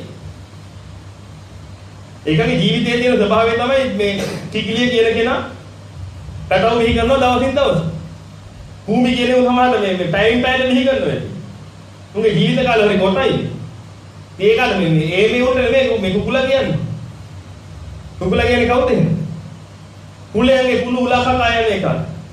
ඒකගේ ජීවිතයේ තියෙන ස්වභාවය තමයි මේ කිකිලිය කියන කෙනා පැටව මිහි කරනවා දවසින් දවස. භූමි කියන්නේ සමාන මේ මේ පැයින් පැයට මිහි කරනවා. උන්ගේ ජීවිත කාලේ හරි කොටයි. ඒකද මේ ඒ මේ උන්ට නෙමෙයි මේ කුකුලා කියන්නේ. කුකුලා කියන්නේ කවුද එහෙනම්? කුලයන්ගේ කුණු උලා කකා යන එක.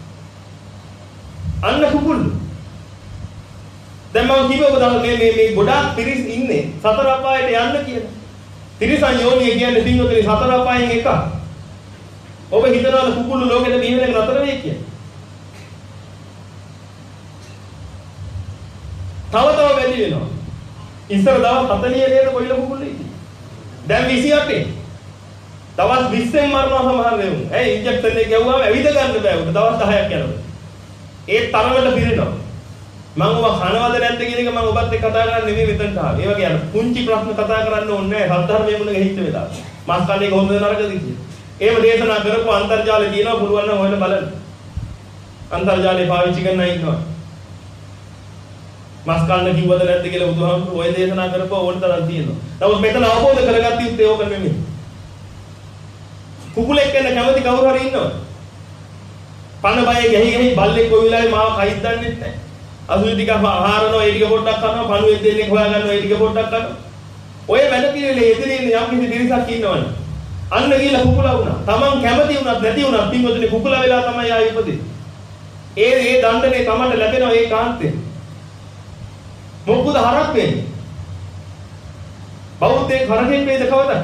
අන්න කුකුල්. දැන් මම කිව්වා ඔබ මේ මේ මේ ගොඩාක් පිරිස් ඉන්නේ සතර අපායට යන්න කියලා. තිරිසන් යෝනිය කියන්නේ පින්වතුනි සතර අපායෙන් එකක්. ඔබ හිතනවාද කුකුළු ලෝකෙට බිහි වෙන එක නතර වෙයි කියලා? තව තව වැඩි වෙනවා. ඉස්සර දවස් හතලිය නේද කොයිල කුකුල්ලෝ ඉන්නේ. දැන් විසි අටේ. දවස් විස්සෙන් මරනවා සමහර වෙවුන්. ඇයි ඉන්ජෙක්ෂන් එක ගැව්වම ඇවිද ගන්න බෑ උට දවස් දහයක් යනවා. ඒ තරමට පිරෙනවා. මම ඔබ කනවද නැද්ද කියන එක මම ඔබත් එක්ක කතා කරන්නේ නෙමෙයි මෙතනට ආවේ. ඒ වගේ අර පුංචි ප්‍රශ්න කතා කරන්න ඕනේ නැහැ. සද්ධර්මයේ මුණ ගහිච්ච වෙලාව. මාස් කන්නේ කොහොමද නරකද කියලා. ඒව දේශනා කරපුවා අන්තර්ජාලේ තියෙනවා පුළුවන් නම් හොයලා බලන්න. අන්තර්ජාලේ පාවිච්චි කරන්න ඉන්නවා. මාස් කන්න කිව්වද නැද්ද කියලා බුදුහාමුදුරුවෝ ඔය දේශනා කරපුවා ඕන තරම් තියෙනවා. නමුත් මෙතන අවබෝධ කරගත්ත යුත්තේ ඕක නෙමෙයි. කුකුලෙක් වෙන කැමති කවුරු හරි ඉන්නවද? පණ බය ගහි ගහි බල්ලෙක් කොයි වෙලාවෙ මාව කයිත් දන්නේ නැහැ. අසුචි ටික ආහාරනවා ඒ ටික පොඩ්ඩක් කනවා පණුවෙක් දෙන්නෙක් හොයා ගන්නවා ඒ ටික පොඩ්ඩක් කනවා. ඔය වැඩ පිළිවෙලේ එදිරින් යම් කිසි දිරිසක් ඉන්නවනේ. අන්න ගිහලා කුකුලා වුණා. Taman කැමති වුණත් නැති වුණත් පින්වතුනි කුකුලා වෙලා තමයි ආයෙ ඉපදෙන්නේ. ඒ ඒ දණ්ඩනේ Tamanට ලැබෙනවා ඒ කාන්තේ. මොකද හරක් වෙන්නේ? බෞද්ධයෙක් හරකෙක් වේද කවදක්ද?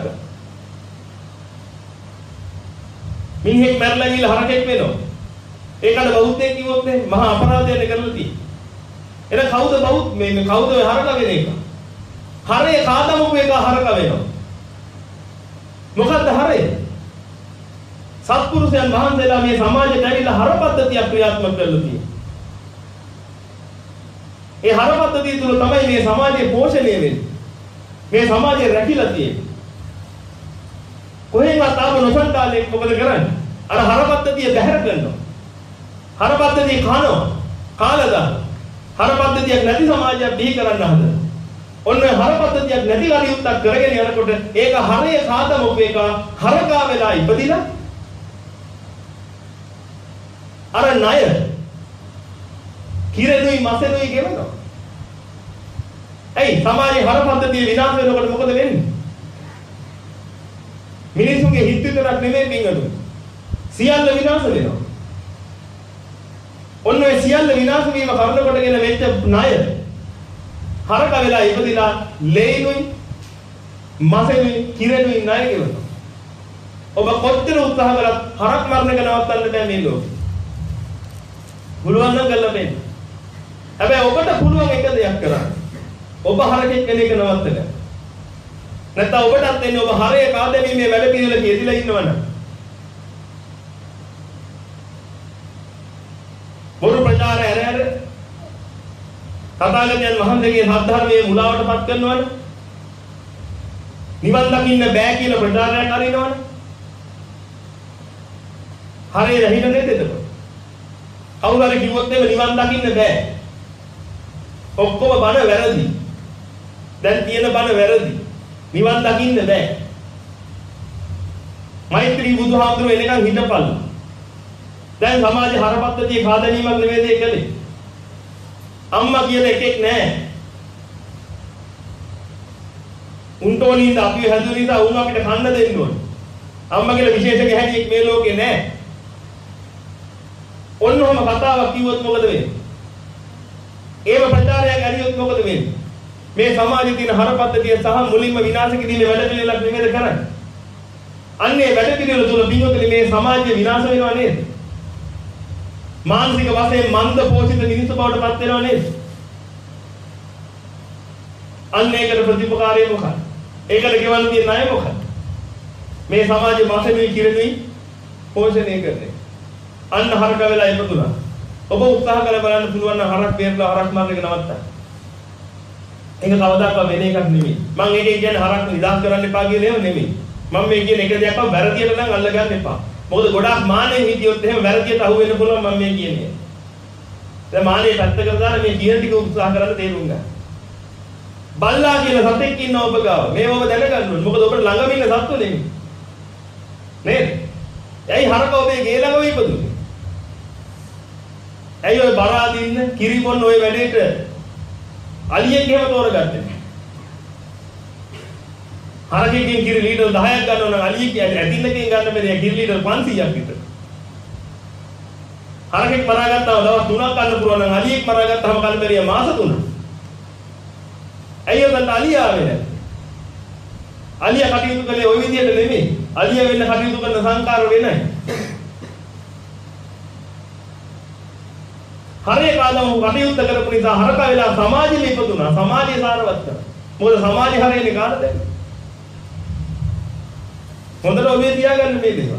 මිනිහෙක් මැරලා ගිහලා හරකෙක් වෙනවා. ඒකට බෞද්ධයෙක් කිව්වොත් නේ මහා අපරාධයක් කරලා තියෙන්නේ. එන කවුද බෞද්ධ මේ මේ කවුද ඔය හරක වෙන එක? හරේ කාදමු එක හරක වෙනවා. මොකද්ද හරේ? සත්පුරුෂයන් වහන්සේලා මේ සමාජයට ඇවිල්ලා හර පද්ධතියක් ක්‍රියාත්මක කරලා තියෙනවා. ඒ හර පද්ධතිය තුල තමයි මේ සමාජය පෝෂණය වෙන්නේ. මේ සමාජය රැකිලා තියෙන්නේ. කොහෙන්වත් ආව නොසන්ඩාලේ මොකද කරන්නේ? අර හර පද්ධතිය බැහැර කරනවා. හර පද්ධතිය කනවා. කාලා දානවා. හර පද්ධතියක් නැති සමාජයක් බිහි කරන්න හදනවා. ඔන්න හර පද්ධතියක් නැති කලියුත්තක් කරගෙන යනකොට ඒක හරය කාදමු එක හරකා වෙලා ඉපදිලා අර ණය කිරෙනුයි මසෙනුයි ගෙවනවා. ඇයි සමාජයේ හර පද්ධතිය විනාශ වෙනකොට මොකද වෙන්නේ? මිනිසුන්ගේ හිත විතරක් නෙමෙයි පින්වතුනි. සියල්ල විනාශ වෙනවා. ඔන්න ඔය සියල්ල විනාශ වීම කරන කොටගෙන වෙච්ච ණය හරක වෙලා ඉපදිලා ලේනුයි මාසෙනුයි කිරෙනුයි ණය ගෙවනවා. ඔබ කොච්චර උත්සාහ කළත් හරක් මරණක නවත්තන්න බෑ මේ ලෝකෙ. පුළුවන් නම් කරලා බලන්න. හැබැයි ඔබට පුළුවන් එක දෙයක් කරන්න. ඔබ හරකෙක් වෙන එක නවත්තන්න. නැත්නම් ඔබටත් එන්නේ ඔබ හරේ කාදෙමීමේ වැඩ පිළිවෙල කියදලා ඉන්නවනම්. බොරු ප්‍රචාර ඇර ඇර තථාගතයන් වහන්සේගේ සද්ධර්මයේ මුලාවටපත් කරනවනේ. නිවන් දකින්න බෑ කියලා ප්‍රචාරයක් අරිනවනේ. හරේ රහින නේද එතකොට? කවුරු හරි කිව්වොත් එහෙම නිවන් දකින්න බෑ. ඔක්කොම බණ වැරදි. දැන් තියෙන බණ වැරදි. නිවන් දකින්න බෑ. මෛත්‍රී බුදුහාමුදුරුවෝ එනකන් හිටපල්ලා. දැන් සමාජේ හරපද්ධතිය කාදැනීමක් නෙවෙයි ඒ කලේ. අම්මා කියලා එකෙක් නැහැ. උන්ටෝනින්ද අපි හැදුව නිසා උන් අපිට කන්න දෙන්න ඕනේ. අම්මා කියලා විශේෂ ගැහැණියෙක් මේ ලෝකේ නැහැ. ඔන්නෝම කතාවක් කිව්වොත් මොකද වෙන්නේ? ඒව ප්‍රචාරයක් ඇරියොත් මොකද වෙන්නේ? මේ සමාජයේ තියෙන හරපද්ධතිය සහ මුලින්ම විනාශ කිරීමේ වැඩ පිළිවෙලක් නෙමෙයිද කරන්නේ? අන්නේ වැඩ පිළිවෙල තුල බින්දුතේ මේ සමාජය විනාශ වෙනව නේද? මානසික වශයෙන් මන්ද පෝෂිත මිනිස්සු බවට පත් වෙනව නේද? අන්න ඒකට ප්‍රතිපකාරය මොකක්ද? ඒකට ගෙවන්න තියෙන ණය මොකක්ද? මේ සමාජයේ මාසෙනුයි කිරෙනුයි පෝෂණය කරන්නේ. අන්න හරක වෙලා ඉපදුනා. ඔබ උත්සාහ කරලා බලන්න පුළුවන් නම් හරක් වේරලා හරක් මරන එක නවත්තන්න. ඒක කවදාකවත් වෙන එකක් නෙමෙයි. මම ඒකේ කියන්නේ හරක් නිදාස් කරන්න එපා කියන ඒවා නෙමෙයි. මම මේ කියන එක දෙයක්ම වැරදියට නම් අල්ලගන්න එපා. මොකද ගොඩාක් මානෙන් හිටියොත් එහෙම වැරදියට අහු වෙන්න පුළුවන් මම මේ කියන්නේ. දැන් මානෙ පැත්තකට දාලා මේ කියන ටික උත්සාහ කරලා තේරුම් ගන්න. බල්ලා කියලා සතෙක් ඉන්න ඔබ ගාව. මේව ඔබ දැනගන්න ඕනේ. මොකද ඔබට ළඟම ඉන්න සත්තු නෙමෙයි. නේද? ඇයි හරක ඔබේ ගේ ළඟම ඉපදුනේ? ඇයි ඔය බර අදින්න කිරි බොන්න ඔය වැඩේට අලියෙක් එහෙම තෝරගත්තේ? හරකෙකින් කිරි ලීටර් දහයක් ගන්නවා නම් අලියෙක් ඇදින්නකින් ගන්න බැරි කිරි ලීටර් පන්සීයක් විතර. හරකෙක් මරාගත්තාම දවස් තුනක් ගන්න පුළුවන් නම් අලියෙක් මරාගත්තාම කල්පෙරිය මාස තුනක්. ඇයි ඔතන අලියා ආවේ නැත්තේ? අලියා කටයුතු කළේ ওই විදිහට නෙමෙයි. අලියා වෙන්න කටයුතු කරන සංකාර වෙනයි. හරේ කාලම කටයුත්ත කරපු නිසා හරක වෙලා සමාජෙම ඉපදුනා. සමාජය සාරවත් කරා. මොකද සමාජය හරේනේ කාටද? හොඳට ඔබේ තියාගන්න මේ දේවල්.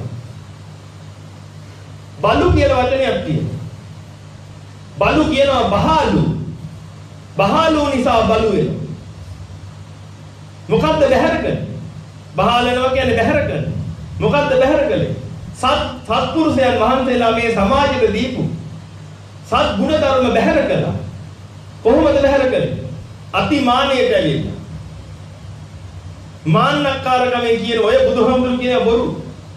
බලු කියලා වචනයක් තියෙනවා. බලු කියනවා බහාලු. බහාලු නිසා බලු වෙනවා. මොකද්ද බැහැර කළේ? බහාල වෙනවා කියන්නේ බැහැර කළේ. මොකද්ද බැහැර කළේ? සත් සත්පුරුෂයන් වහන්සේලා මේ සමාජෙට දීපු සත් ගුණ ධර්ම බැහැර කළා. කොහොමද බැහැර කළේ? අතිමානයට ඇවිල්ලා. මාන්නකාරකමෙන් කියන ඔය බුදුහාමුදුරු කියන බොරු.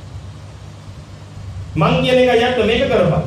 මං කියන එක යැත්ත මේක කරපන්.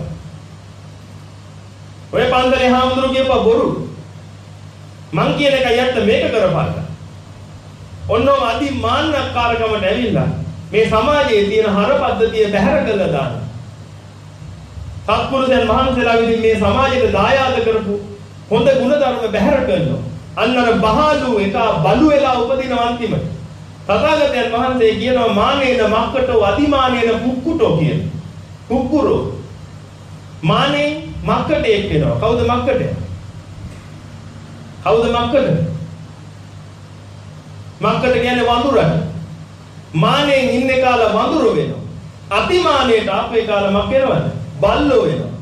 ඔය පන්දලේ හාමුදුරු කියපුවා බොරු. මං කියන එක යැත්ත මේක කරපන්. ඔන්නෝ අතිමාන්නකාරකමට ඇවිල්ලා මේ සමාජයේ තියෙන හර පද්ධතිය බැහැර කළා දාන. සත්පුරුෂයන් වහන්සේලා විසින් මේ සමාජයට දායාද කරපු හොඳ ගුණ ධර්ම බැහැර කරනවා. අන්නර බහලු එක බලු වෙලා උපදින අන්තිමට. තථාගතයන් වහන්සේ කියනවා මානේන මක්කටෝ අතිමානේන කුක්කුටෝ කියන. කුක්කුරෝ. මානේ මක්කට එක් වෙනවා. කවුද මක්කට? කවුද මක්කට? මක්කට කියන්නේ වඳුරට. මානෙන් ඉන්නේ කාලා වඳුර වෙනවා. අතිමානේට අපේ කාලා මක් වෙනවද? බල්ලෝ වෙනවා.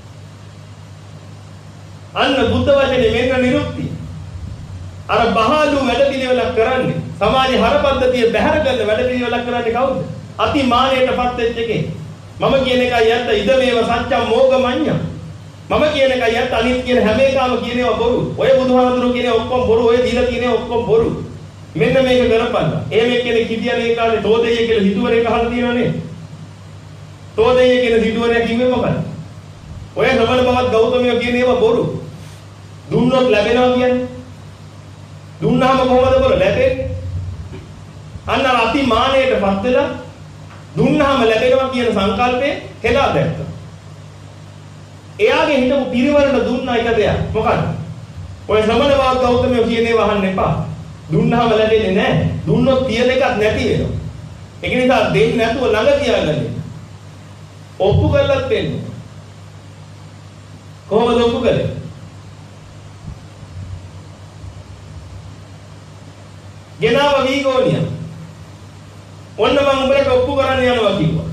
අන්න බුද්ධ වචනේ මෙන්න නිරුක්තිය. අර බහලු වැඩ පිළිවෙලක් කරන්නේ සමාජයේ හර පද්ධතිය බැහැර කරන වැඩ පිළිවෙලක් කරන්නේ කවුද? අතිමානයටපත් වෙච්ච එකේ. මම කියන එකයි යත්ත ඉද මේව සත්‍යම් මෝගමඤ්ඤ. මම කියන එකයි යත්ත අනිත් කියන හැම එකම කියනවා බොරු. ඔය බුදුහාමුදුරුවෝ කියන ඔක්කොම බොරු. ඔය දීලා කියන ඔක්කොම බොරු. මෙන්න මේක කරපන්න. එහෙම කෙනෙක් හිටියනේ ඒ කාලේ තෝදෙය කියලා හිතුවරේ අහලා තියෙනවනේ. තෝදෙය කියන සිටුවරයා කිව්වේ මොකද? ඔය ශ්‍රමණ බවත් ගෞතමයෝ කියන ඒවා බොරු. දුන්නොත් ලැබෙනවා කියන්නේ. දුන්නාම කොහොමද බොර ලැබෙන්නේ? අන්න අර අතිමානයටපත් වෙලා දුන්නාම ලැබෙනවා කියන සංකල්පේ හෙලා දැක්කා. එයාගේ හිතපු පිරිවරට දුන්නා එක දෙයක්. මොකද්ද? ඔය ශ්‍රමණ වාග් ගෞතමයෝ කියන්නේ වහන්න එපා. දුන්නාම ලැබෙන්නේ නැහැ. දුන්නොත් තියෙන එකක් නැති වෙනවා. ඒක නිසා දෙන්නේ නැතුව ළඟ තියාගන්න. ඔප්පු කරලත් වෙන්නේ. කොහොමද ඔප්පු කරන්නේ? ගෙනාව වීගෝනිය. ඔන්න මම උඹලට ඔප්පු කරන්න යනවා කිව්වා.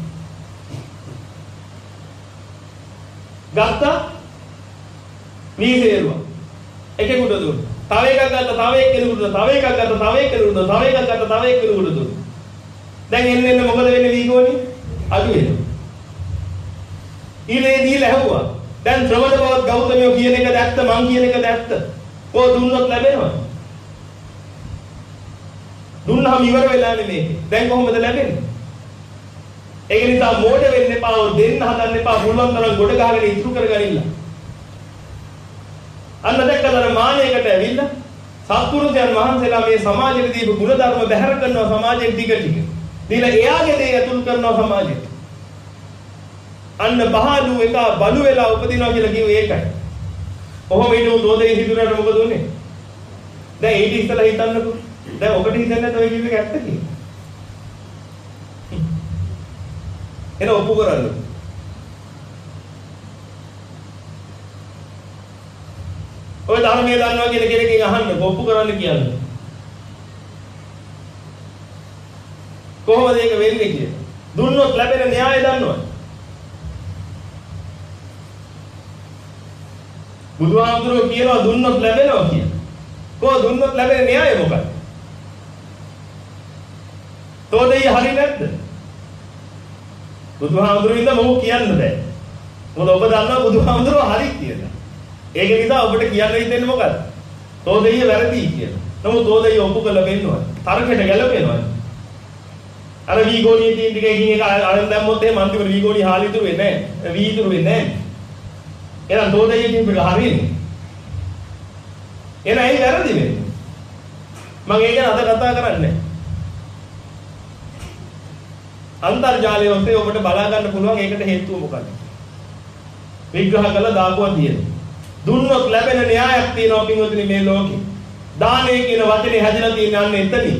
ගත්තා වීසේරුවා. එකෙකුට දුන්නා. තව එකක් ගත්තා තව එක්කෙනෙකුට දුන්නා. තව එකක් ගත්තා තව එක්කෙනෙකුට දුන්නා. තව එකක් ගත්තා තව එක්කෙනෙකුට දුන්නා. දැන් එන්න එන්න මොකද වෙන්නේ වීගෝනිය? අඩු වෙනවා. ඊළේ දීලා ඇහුවා. දැන් ශ්‍රවණ බවත් ගෞතමයෝ කියන එකද ඇත්ත මං කියන එකද ඇත්ත? කො දුන්නොත් ලැබෙනවද? දුන්නාම ඉවර වෙලා නෙමෙයි. දැන් කොහොමද ලැබෙන්නේ? ඒක නිසා මෝඩ වෙන්න එපා. ඔය දෙන්න හදන්න එපා. පුළුවන් තරම් ගොඩ ගහගෙන ඉතුරු කරගනින්න. අන්න දැක්කද මානයකට ඇවිල්ලා සත්පුරුෂයන් වහන්සේලා මේ සමාජෙට දීපු ගුණ ධර්ම බැහැර කරනවා සමාජයෙන් ටික ටික. දීලා එයාගේ දේ ඇතුල් කරනවා සමාජෙට. අන්න බහලු එක බලු වෙලා උපදිනවා කියලා කිව්වේ ඒකයි. කොහොම ඉන්නු දෝදේ හිතුනට මොකද උනේ? දැන් ඊට ඉස්සලා හිතන්නකෝ. දැන් ඔබට හිතන්නේ නැත්නම් ඔය කිව්ව එක ඇත්ත කියලා. එන ඔප්පු කරන්න. ඔය ධර්මයේ දන්නවා කියන කෙනකින් අහන්න ඔප්පු කරන්න කියන්නේ. කොහොමද ඒක වෙන්නේ කියලා. දුන්නොත් ලැබෙන න්‍යාය දන්නවද? බුදුහාමුදුරුවෝ කියනවා දුන්නොත් ලැබෙනවා කියලා. කොහොම දුන්නොත් ලැබෙන න්‍යාය මොකක්ද? තෝදෙයි හරි නැද්ද? බුදුහාමුදුරුවෝ ඉන්න මොකක් කියන්න බෑ. මොකද ඔබ දන්නවා බුදුහාමුදුරුවෝ හරි කියලා. ඒක නිසා ඔබට කියන්න හිතෙන්නේ මොකද්ද? තෝදෙයි වැරදි කියලා. නමුත් තෝදෙයි ඔප්පු කළ වෙන්නවා. තරකෙට ගැලපෙනවා. අර වීගෝණියේ තියෙන ටික එකින් එක අරන් දැම්මොත් එහෙම අන්තිමට වීගෝණිය හාල් ඉතුරු වෙන්නේ නැහැ. වී ඉතුරු වෙන්නේ නැහැ. එහෙනම් තෝදෙයි කියන එක හරියනේ. එහෙනම් ඇයි වැරදි වෙන්නේ? මම ඒක ගැන අද කතා කරන්නේ නැහැ. අන්තර්ජාලය ඔස්සේ ඔබට බලා ගන්න පුළුවන් ඒකට හේතුව මොකක්ද? විග්‍රහ කළා දාපුවා තියෙනවා. දුන්නොත් ලැබෙන න්‍යායක් තියෙනවා පින්වතුනි මේ ලෝකේ. දානය කියන වචනේ හැදලා තියෙන අන්න එතනින්.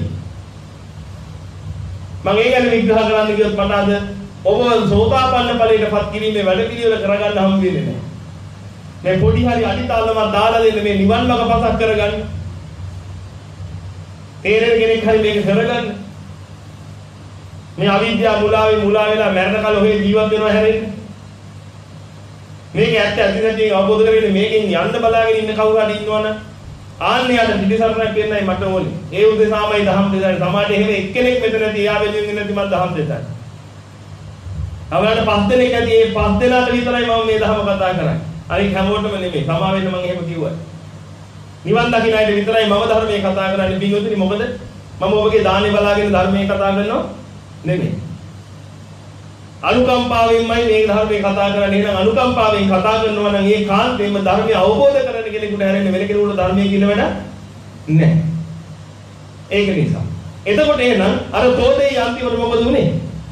මම ඒ ගැන විග්‍රහ කරන්න ගියොත් මට අද ඔබ සෝතාපන්න ඵලයටපත් කිරීමේ වැඩ පිළිවෙල කරගන්න හම් වෙන්නේ නැහැ. මේ පොඩි හරි අඩිතාලමක් දාලා දෙන්න මේ නිවන් මාර්ග පසක් කරගන්න. තේරෙන කෙනෙක් හරි මේක කරගන්න. මේ අවිද්‍යාව මුලාවේ මුලා වෙලා මරණ කල ඔහේ ජීවත් වෙනවා හැරෙන්නේ. මේක ඇත්ත ඇති නැති අවබෝධ කරගෙන මේකෙන් යන්න බලාගෙන ඉන්න කවුරු හරි ඉන්නවනම් ආන්නේ යට පිටිසරණක් වෙන්නයි මට ඕනේ. ඒ උදෙසාමයි දහම් දෙසයි. සමාජයේ එහෙම එක්කෙනෙක් මෙතන නැති එයා වෙලින් නැති මම දහම් දෙසයි. අවලට පස් දෙනෙක් ඇති ඒ පස් දෙනාට විතරයි මම මේ දහම කතා කරන්නේ. අනික හැමෝටම නෙමෙයි. සමා වෙන්න මම එහෙම කිව්වා. නිවන් දකින්න අයට විතරයි මම ධර්මයේ කතා කරන්නේ. පින්වතුනි මොකද මම ඔබගේ දාන්නේ බලාගෙන ධර්මයේ කතා කරනවා නෙමෙයි. අනුකම්පාවෙන්මයි මේ ධර්මයේ කතා කරන්නේ. එහෙනම් අනුකම්පාවෙන් කතා කරනවා නම් ඒ කාන්තේම ධර්මය අවබෝධ කරගන්න කෙනෙකුට හැරෙන්නේ වෙන කෙනෙකුට ධර්මයේ කියන වැඩ නැහැ. ඒක නිසා. එතකොට එහෙනම් අර තෝදෙයි අන්තිමට මොකද උනේ?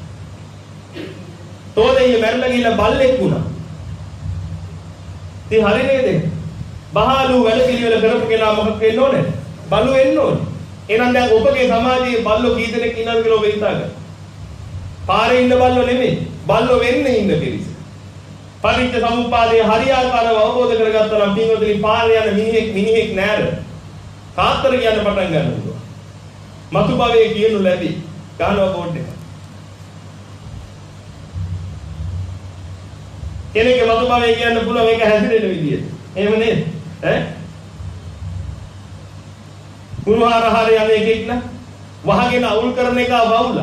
තෝදෙයි මැරලා ගිහලා බල්ලෙක් වුණා. ඉතින් හරි නේද? බහලු වැඩ පිළිවෙල කරපු කෙනා මොකක් වෙන්න ඕනේ? බලු වෙන්න ඕනේ. එහෙනම් දැන් ඔබගේ සමාජයේ බල්ලෝ කී දෙනෙක් ඉන්නවද කියලා ඔබ හිතාගන්න. පාරේ ඉන්න බල්ලෝ නෙමෙයි. බල්ලෝ වෙන්නේ ඉන්න පිරිස. පරිච්ඡ සමුප්පාදයේ හරියාකාරව අවබෝධ කරගත්තා නම් පින්වතුනි පාරේ යන මිනිහෙක් මිනිහෙක් නෑර. කාතර කියන්න පටන් ගන්න පුළුවන්. මතු භවයේ කියනු ලැබි. ගන්නවා බෝඩ් එක. කෙනෙක්ගේ මතු භවයේ කියන්න පුළුවන් ඒක හැසිරෙන විදියට. එහෙම නේද? ඈ? කුරුහාර හරි යන එකෙක් න වහගෙන අවුල් කරන එක වවුලා.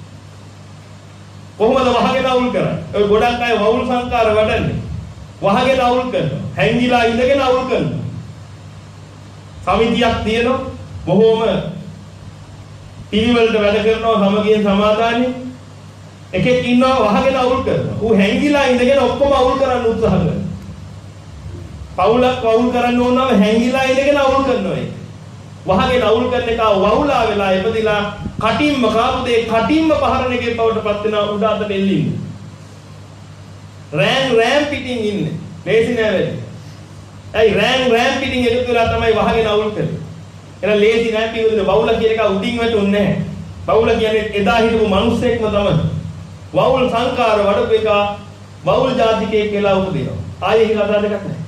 කොහොමද වහගෙන අවුල් කරන්නේ? ඔය ගොඩක් අය වවුල් සංකාර වඩන්නේ. වහගෙන අවුල් කරනවා. හැංගිලා ඉඳගෙන අවුල් කරනවා. සමිතියක් තියෙනවා. බොහෝම පිළිවෙලට වැඩ කරනවා සමගියෙන් සමාදානෙ. එකෙක් ඉන්නවා වහගෙන අවුල් කරනවා. ඌ හැංගිලා ඉඳගෙන ඔක්කොම අවුල් කරන්න උත්සාහ කරනවා. පවුලක් අවුල් කරන්න ඕන නම් හැංගිලා ඉඳගෙන අවුල් කරනවා ඒක. වහගෙන අවුල් කරන එක වවුලා වෙලා එපදිලා කටින්ම කාපුදේ කටින්ම පහරන එකේ බවට පත් වෙන උඩ අතට එල්ලින්නේ. රෑන් රෑන් පිටින් ඉන්නේ. ලේසි නෑ වැඩි. ඇයි රෑන් රෑන් පිටින් එළියට වෙලා තමයි වහගෙන අවුල් කරන්නේ. එහෙනම් ලේසි නෑ පිටුනේ බවුල කියන එක උඩින් වැටුන්නේ නෑ. බවුල කියන්නේ එදා හිටපු මිනිස්සෙක්ම තමයි. වවුල් සංකාර වඩපු එක වවුල් ජාතිකයෙක් කියලා උපදිනවා. ආයේ ඒක අදා දෙකක් නෑ.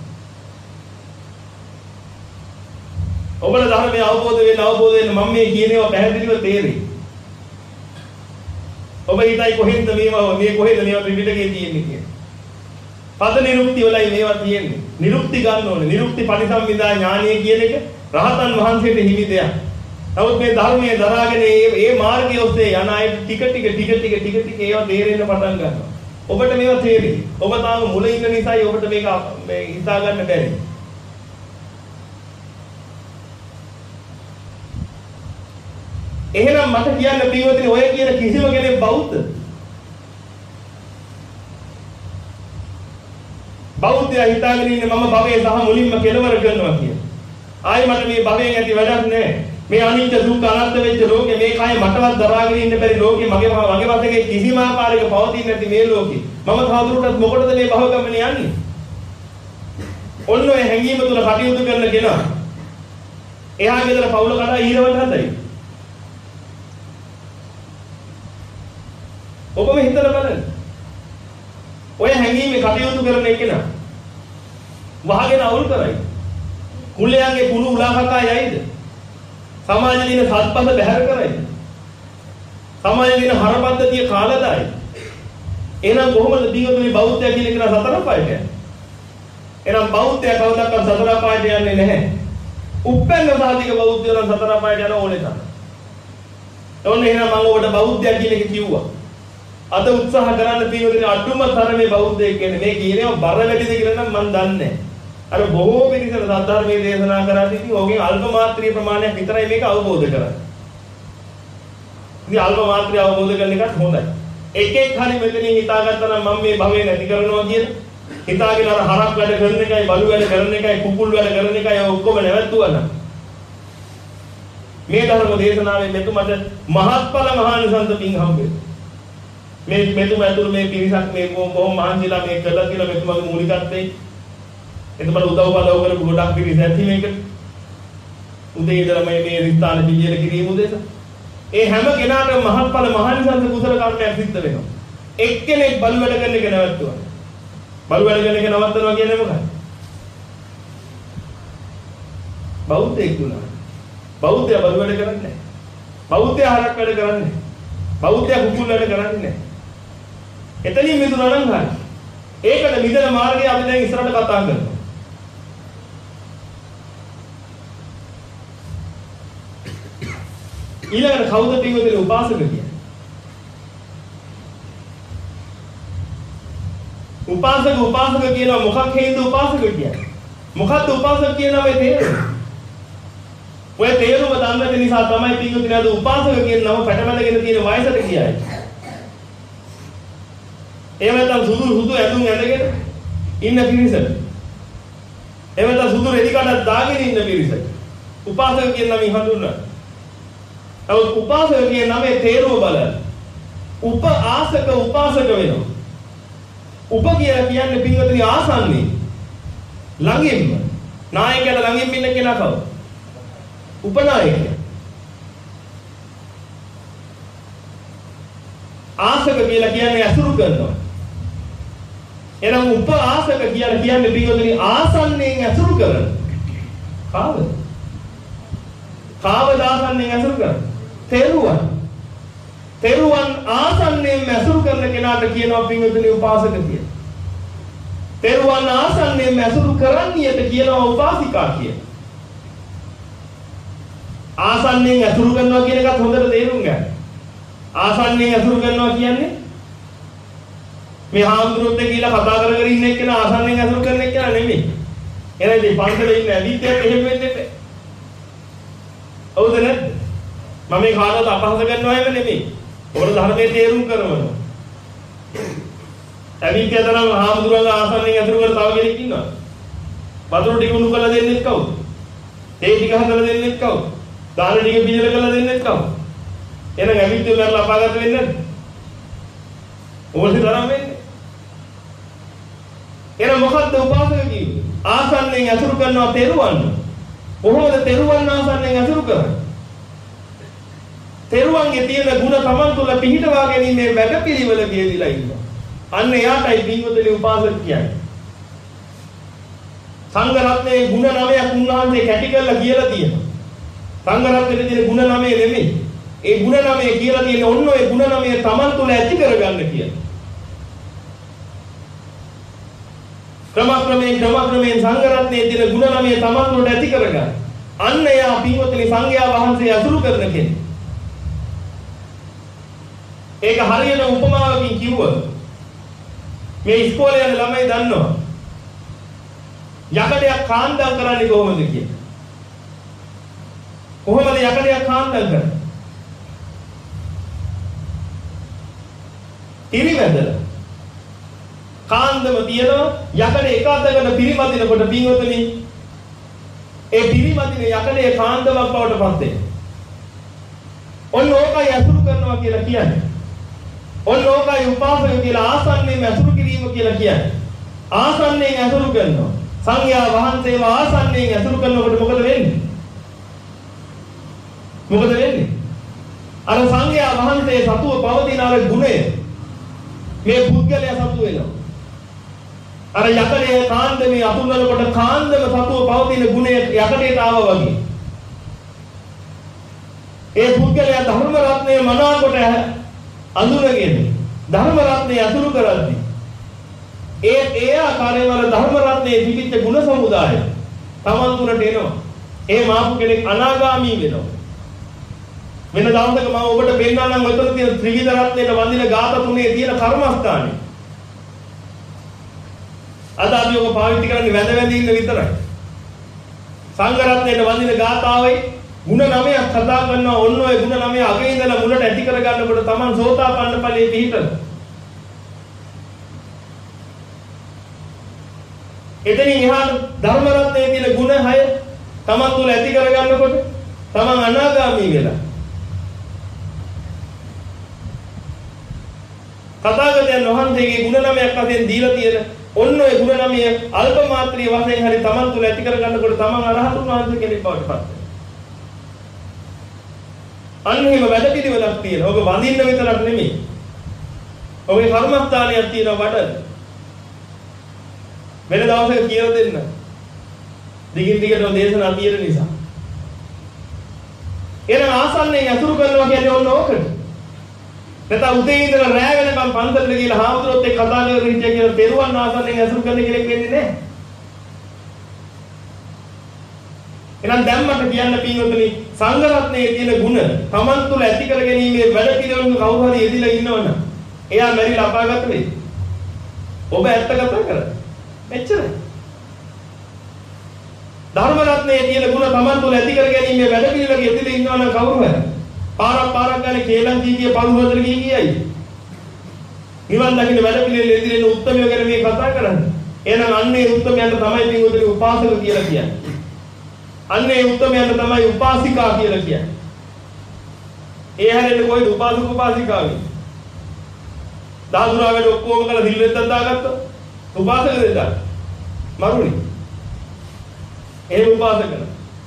ඔබට ධර්මයේ අවබෝධ වෙන්න අවබෝධ වෙන්න මම මේ කියන ඒවා පැහැදිලිව තේරෙයි. ඔබ හිතයි කොහෙන්ද මේවා මේ කොහෙද මේවා ත්‍රිපිටකයේ තියෙන්නේ කියලා. පද නිරුක්ති වලයි මේවා තියෙන්නේ. නිරුක්ති ගන්න ඕනේ. නිරුක්ති පරිසම්විදා ඥානය කියන එක රහතන් වහන්සේට හිමි දෙයක්. නමුත් මේ ධර්මයේ දරාගෙන මේ මේ මාර්ගය ඔස්සේ යන අය ටික ටික ටික ටික ටික ටික ඒවා තේරෙන්න පටන් ගන්නවා. ඔබට මේවා තේරෙයි. ඔබ තාම මුල ඉන්න නිසායි ඔබට මේක මේ හිතා ගන්න බැරි. එහෙනම් මට කියන්න පියවතිනි ඔය කියන කිසිම කෙනෙක් බෞද්ධ බෞද්ධයා හිතාගෙන ඉන්නේ මම භවයේ සහ මුලින්ම කෙලවර කරනවා කියලා. ආයි මට මේ භවයෙන් ඇති වැඩක් නැහැ. මේ අනිත්‍ය දුක්ඛ අනාත්ම වෙච්ච ලෝකේ මේ කය මටවත් දරාගෙන ඉන්න බැරි ලෝකේ මගේ මගේ වශයෙන් කිසිම ආකාරයක පවතින්නේ නැති මේ ලෝකේ මම තවදුරටත් මොකටද මේ භව ගමනේ යන්නේ? ඔන්න ඔය හැඟීම තුල කටයුතු කරන කෙනා එහා ගෙදර පවුල කඩා ඊරවට හදයි. ඔබම හිතලා බලන්න. ඔය හැංගීමේ කටයුතු කරන එකේන වහගෙන අවුල් කරයි. කුලයන්ගේ කුණු උලාකකා යයිද? සමාජයේ දින සත්පද බැහැර කරයිද? සමාජයේ දින හරපද්ධතිය කාලදායි. එහෙනම් කොහොමද දීවතුනි බෞද්ධය කියන එක සතර පායට යන්නේ? එහෙනම් බෞද්ධය කවදාවත් සතර පායට යන්නේ නැහැ. උප්පන්න සාධික බෞද්ධය නම් සතර පායට යන ඕනේ තමයි. ඕනේ එහෙනම් මම ඔබට බෞද්ධය කියන එක කිව්වා. අද උත්සාහ කරන්න තියෙන්නේ අඩුම තරමේ බෞද්ධයෙක් කියන්නේ මේ කියනවා බර වැඩිද කියලා නම් මම දන්නේ නැහැ. අර බොහෝ පිරිසට සද්ධර්මයේ දේශනා කරද්දී ඉතින් ඕකෙන් අල්ප මාත්‍රිය ප්‍රමාණයක් විතරයි මේක අවබෝධ කරන්නේ. ඉතින් අල්ප මාත්‍රිය අවබෝධ කරන එකත් හොඳයි. එක එක හරි මෙතනින් හිතාගත්තා නම් මම මේ භවය නැති කරනවා කියන හිතාගෙන අර හරක් වැඩ කරන එකයි බලු වැඩ කරන එකයි කුකුල් වැඩ කරන එකයි ඔක්කොම නැවතුවා නම් මේ ධර්ම දේශනාවෙන් මෙතුමට මහත්ඵල මහානිසංස පිං හම්බෙන්නේ. මේ මෙතුමා ඇතුළු මේ පිරිසක් මේ බොහොම මහන්සිලා මේ කළා කියලා මෙතුමාගේ මූලිකත්වයේ එතුමාට උදව් බලව කරපු ගොඩක් පිරිස ඇති මේකට උදේ ඉඳලා මේ මේ ස්ථාන පිළියෙල කිරීම උදෙසා ඒ හැම කෙනාටම මහත්ඵල මහානිසංස කුසල කර්මයක් සිද්ධ වෙනවා එක්කෙනෙක් බලු වැඩ කරන එක නවත්තුවා බලු වැඩ කරන එක නවත්තනවා කියන්නේ මොකක්ද බෞද්ධයෙක් වුණා බෞද්ධය බලු වැඩ කරන්නේ නැහැ බෞද්ධය හරක් වැඩ කරන්නේ නැහැ බෞද්ධය කුකුල් වැඩ කරන්නේ නැහැ එතනින් මිදුණා නම් හරි. ඒකට මිදෙන මාර්ගය අපි දැන් ඉස්සරහට කතා කරනවා. ඊළඟට කවුද පින්වතුනි උපාසක කියන්නේ? උපාසක උපාසක කියනවා මොකක් හේඳ උපාසක කියන්නේ? මොකක්ද උපාසක කියන මේ තේරුම? ඔය තේරුම දන්නක නිසා තමයි පින්වතුනි අද උපාසක කියන නම පැටවැදගෙන තියෙන වයසට කියයි. එහෙම නැත්නම් සුදු සුදු ඇඳුම් ඇඳගෙන ඉන්න පිරිස. එහෙම නැත්නම් සුදු රෙදි කඩක් දාගෙන ඉන්න පිරිස. උපාසක කියන නමින් හඳුන්වනවා. නමුත් උපාසක කියන නමේ තේරුම බලන්න. උප ආසක උපාසක වෙනවා. උප කියලා කියන්නේ පින්වතුනි ආසන්නේ. ළඟින්ම. නායකයාට ළඟින්ම ඉන්න කෙනා කවුද? උපනායකයා. ආසක කියලා කියන්නේ අසුරු කරනවා. එහෙනම් උප ආසක කියලා කියන්නේ පිටුතුනි ආසන්නයෙන් අසුරු කරන. කාවද? කාවද ආසන්නයෙන් අසුරු කරන? තෙරුවන්. තෙරුවන් ආසන්නයෙන් අසුරු කරන කෙනාට කියනවා පිටුතුනි උපාසක කියලා. තෙරුවන් ආසන්නයෙන් අසුරු කරන්නියට කියනවා උපාසිකා කියලා. ආසන්නයෙන් අසුරු කරනවා කියන එකත් හොඳට තේරුම් ගන්න. ආසන්නයෙන් අසුරු කරනවා කියන්නේ මේ හාමුදුරුවෝත් එක්ක කියලා කතා කර කර ඉන්න එක්කන ආසන්නයෙන් අසුරු කරන එක නෙමෙයි. එහෙනම් මේ පන්සලේ ඉන්න ඇවිත්‍යත් එහෙම වෙන්නේ නැහැ. හවුද නැද්ද? මම මේ කාටවත් අපහාස කරනවා එහෙම නෙමෙයි. ඔබට ධර්මයේ තේරුම් කරනවා. ඇවිත්‍ය තරම් හාමුදුරුවෝ ආසන්නයෙන් අසුරු කර තව කෙනෙක් ඉන්නවා. වතුර ටික උණු කරලා දෙන්නෙත් කවුද? තේ ටික හදලා දෙන්නෙත් කවුද? දාන ටික පිළිල කරලා දෙන්නෙත් කවුද? එහෙනම් ඇවිත් උඹලා අපාගත වෙන්නේ නැද්ද? ඕකේ තරම් වෙන්නේ. එන මොකද්ද උපාසක කියන්නේ? ආසන්නෙන් අසුරු කරනවා තෙරුවන්. කොහොමද තෙරුවන් ආසන්නෙන් අසුරු කරන්නේ? තෙරුවන්ගේ තියෙන ಗುಣ Taman තුල පිහිටවා ගැනීමේ වැඩපිළිවෙල කියවිලා ඉන්නවා. අන්න එයාටයි පින්වතුනි උපාසක කියන්නේ. සංඝ රත්නයේ ಗುಣ නවයක් උන්වහන්සේ කැටි කරලා කියලා තියෙනවා. සංඝ රත්නයේ තියෙන ಗುಣ නවය නෙමෙයි. ඒ ಗುಣ නවය කියලා තියෙන ඔන්න ඔය ಗುಣ නවය Taman තුල ඇති කරගන්න කියලා. ක්‍රමක්‍රමයෙන් ක්‍රමක්‍රමයෙන් සංඝ රත්නයේ තියෙන ಗುಣ නවය Taman තුලට ඇති කරගන්න. අන්න එයා පින්වතුනි සංඝයා වහන්සේ අසුරු කරන කෙනෙක්. ඒක හරියට උපමාවකින් කිව්වොත් මේ ඉස්කෝලේ යන ළමයි දන්නවා යකඩයක් කාන්දම් කරන්නේ කොහොමද කියලා. කොහොමද යකඩයක් කාන්දම් කරන්නේ? ඉරිමැදලා කාන්දම තියනවා යකඩ එක අතකට පිරිමදිනකොට පින්වතුනි ඒ පිරිමදින යකඩේ කාන්දමක් බවට පත් වෙනවා. ඔන්න ඕකයි අසුරු කරනවා කියලා කියන්නේ. ඔන්න ඕකයි උපාසක කියලා ආසන්නයෙන් අසුරු කිරීම කියලා කියන්නේ. ආසන්නයෙන් අසුරු කරනවා. සංඝයා වහන්සේව ආසන්නයෙන් අසුරු කරනකොට මොකද වෙන්නේ? මොකද වෙන්නේ? අර සංඝයා වහන්සේ සතුව පවතින අර ගුණය මේ පුද්ගලයා සතුව වෙනවා. අර යකඩේ කාන්දමේ අතුල්වනකොට කාන්දම සතුව පවතින ගුණය යකඩේට ආවා වගේ. ඒ පුද්ගලයා ධර්ම රත්නයේ මනාකොට අඳුරගෙන ධර්ම රත්නයේ අසුරු කරද්දී ඒ ඒ ආකාරයෙන් වල ධර්ම රත්නයේ තිබිච්ච ගුණ සමුදාය Taman තුනට එනවා. ඒ මාපු කෙනෙක් අනාගාමී වෙනවා. වෙන දවසක මම ඔබට පෙන්නන්නම් ඔතන තියෙන ත්‍රිවිධ රත්නයේ වඳින ගාථා තුනේ තියෙන කර්මස්ථානේ. අද අපි ඔබ පාවිච්චි කරන්නේ වැඳ වැඳ ඉන්න විතරයි. සංඝ රත්නයේ වඳින ගාථාවේ ಗುಣ නවයක් කතා කරනවා. ඔන්න ඔය ಗುಣ නවය අගේ ඉඳලා මුලට ඇති කර ගන්නකොට Taman සෝතාපන්න ඵලයේ පිහිටන. එතනින් එහාට ධර්ම රත්නයේ තියෙන ಗುಣ හය Taman තුල ඇති කර ගන්නකොට Taman අනාගාමී වෙලා. කතාගතයන් වහන්සේගේ ಗುಣ නවයක් වශයෙන් දීලා තියෙන ඔන්න ඔය ಗುಣ නවය අල්ප මාත්‍රිය වශයෙන් හරි Taman තුල ඇති කර ගන්නකොට Taman අරහතුන් වහන්සේ කෙනෙක් බවට පත් වෙනවා. අන්න එහෙම වැඩ පිළිවෙලක් තියෙනවා. ඔබ වඳින්න විතරක් නෙමෙයි. ඔබේ කර්මස්ථානයක් තියෙනවා වඩන. වෙන දවසක කියලා දෙන්න. දිගින් දිගටම දේශනා තියෙන නිසා. එන ආසන්නයෙන් අසුරු කරනවා කියන්නේ ඔන්න ඕකට. නැත්නම් උදේ ඉඳලා රෑ වෙනකම් පන්සලට ගිහලා හාමුදුරුවොත් එක්ක කතා කරගෙන හිටිය කියලා පෙරුවන් ආසන්නයෙන් අසුරු කරන කෙනෙක් වෙන්නේ නැහැ. එහෙනම් දැම්මට කියන්න පින්වතුනි සංඝ රත්නයේ තියෙන ಗುಣ Taman තුල ඇති කර ගැනීමේ වැඩ පිළිවෙලක කවුරු හරි යෙදිලා ඉන්නවනම් එයා මැරිලා අපාගත වෙයි. ඔබ ඇත්ත කතා කරා. එච්චරයි. ධර්ම රත්නයේ තියෙන ಗುಣ Taman තුල ඇති කර ගැනීමේ වැඩ පිළිවෙලක යෙදිලා ඉන්නවනම් කවුරු හරි පාරක් පාරක් ගානේ කේලම් කීකිය පළවතර ගිහින් කියයි. නිවන් දකින්න වැඩ පිළිවෙල යෙදිලා ඉන්න උත්තරය ගැන මේ කතා කරන්නේ. එහෙනම් අන්නේ උත්තරයන්ට තමයි පින්වතුනි උපාසක කියලා කියන්නේ. අන්නේ උත්තමයන්ට තමයි උපාසිකා කියලා කියන්නේ. ඒ හැරෙන්නේ කොයිද උපාසක උපාසිකාවේ? දහතුරා වැඩ ඔක්කොම කරලා දිල්ලෙන් දාගත්තා. උපාසක දෙදා. මරුණි. ඒ උපාසකන.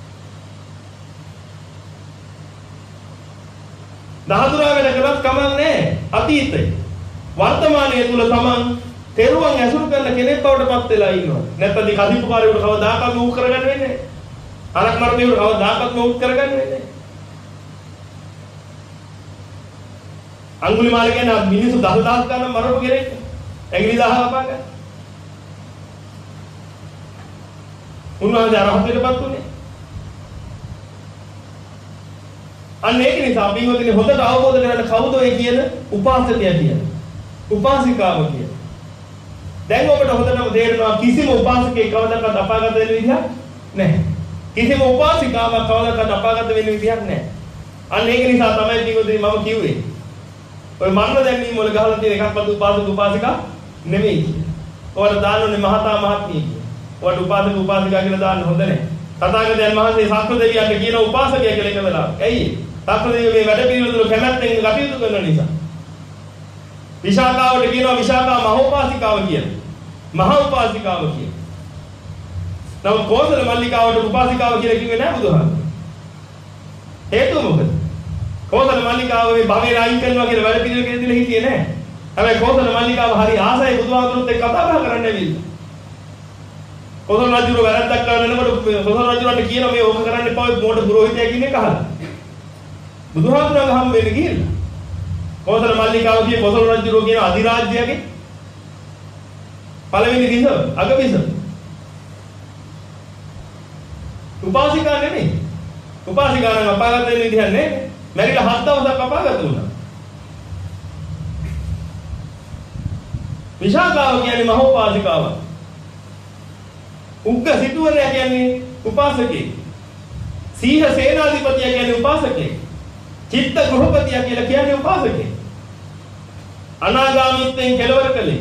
දහතුරා වැඩ කළත් කමක් නැහැ. අතීතේ. වර්තමානයේ තුල තමන් තෙරුවන් ඇසුරු කරන කෙනෙක් බවට පත් වෙලා ඉන්නවා. නැත්නම් දී කදිපුකාරයෙකුට කවදාකවත් උ කරගන්න වෙන්නේ නැහැ. අරක් මරණේ කවදාකවත් උ කරගන්න වෙන්නේ නැහැ. අඟුලිමාල කියන්නේ මිනිස්සු දහදහස් ගණන් මරපු කෙනෙක්. ඇඟිලි දහහ අපාගන්න. උන්වහන්සේ අරහතටපත් උනේ. අන්න ඒක නිසා බින්වතුනි හොඳට අවබෝධ කරගන්න කවුද ඔය කියන උපාසකයා කියන්නේ. උපාසිකාව කියන්නේ. දැන් ඔබට හොඳටම තේරෙනවා කිසිම උපාසකයෙක් කවදාකවත් අපාගත වෙන්න විදිහක් නැහැ. කිසිම උපාසිකාවක් කවදාකවත් අපාගත වෙන්න විදිහක් නැහැ. අන්න ඒක නිසා තමයි බින්වතුනි මම කිව්වේ. ඔය මරණ දැන්වීම වල ගහලා තියෙන එකක්වත් උපාසක උපාසිකා නෙමෙයි කියන්නේ. ඔයාලා දාන්නෝනේ මහතා මහත්මිය කියන්නේ. ඔයාලට උපාසක උපාසිකා කියලා දාන්න හොඳ නැහැ. තථාගතයන් වහන්සේ ශාස්ත්‍ර දෙවියන්ට කියන උපාසකය කියලා එක වෙලාවක්. ඇයි? ශාස්ත්‍ර දෙවියෝ මේ වැඩ පිළිවෙල කැමැත්තෙන් කටයුතු කරන නිසා. විශාකාවට කියනවා විශාකා මහෝපාසිකාව කියලා. මහා උපාසිකාව කියන. නමුත් කෝසල මල්ලිකාවට උපාසිකාව කියලා කිව්වේ නෑ බුදුහාමුදුරුවෝ. හේතුව මොකද? කෝසල මල්ලිකාව මේ භවයේ අයින් කරනවා කියලා වැඩ පිළිවෙල කියලා දීලා හිටියේ නෑ. හැබැයි කෝසල මල්ලිකාව හරි ආසයි බුදුහාමුදුරුවෝත් එක්ක කතා බහ කරන්න ඇවිල්ලා. කොසල් රජුර වැරද්දක් කරන යනකොට කොසල් රජුරන්ට කියනවා මේ ඕක කරන්න එපා ඔය මොඩ පුරোহিතයා කියන එක අහලා. බුදුහාමුදුරුවෝ හම් වෙන්න ගිහිල්ලා. කොසල් මල්ලිකාව කියේ කොසල් රජුරෝ කියන අධිරාජ්‍යයේ පළවෙනි විස අග විස. උපාසිකා නෙමෙයි. උපාසිකා නම් අපාගත වෙන්න විදිහක් නෑ. මැරිලා හත් දවසක් අපාගත වුණා. විශාකාව කියන්නේ මහෝපාසිකාව. උග්ග සිටුවරයා කියන්නේ උපාසකේ. සීහ සේනාධිපතියා කියන්නේ උපාසකේ. චිත්ත ගෘහපතියා කියලා කියන්නේ උපාසකේ. අනාගාමීත්වයෙන් කෙලවර කළේ.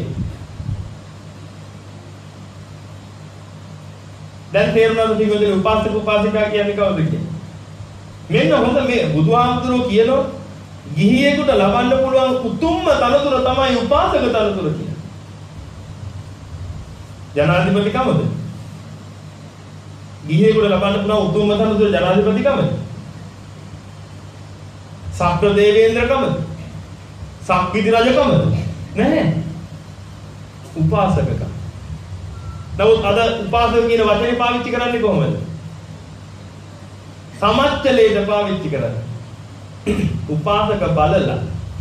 දැන් තේරුණාද කිව්වද උපාසක උපාසිකා කියන්නේ කවුද කියලා? මෙන්න හොඳ මේ බුදුහාමුදුරුවෝ කියනවා ගිහියෙකුට ලබන්න පුළුවන් උතුම්ම තනතුර තමයි උපාසක තනතුර කියන්නේ. ජනාධිපතිකමද? ගිහියෙකුට ලබන්න පුළුවන් උතුම්ම තනතුර ජනාධිපතිකමද? සක්‍ර දේවේන්ද්‍රකමද? සක්විති රජකමද? නැහැ. උපාසකකම. නමුත් අද උපාසක කියන වචනේ පාවිච්චි කරන්නේ කොහොමද? සමච්චලයට පාවිච්චි කරන්නේ. උපාසක බලලා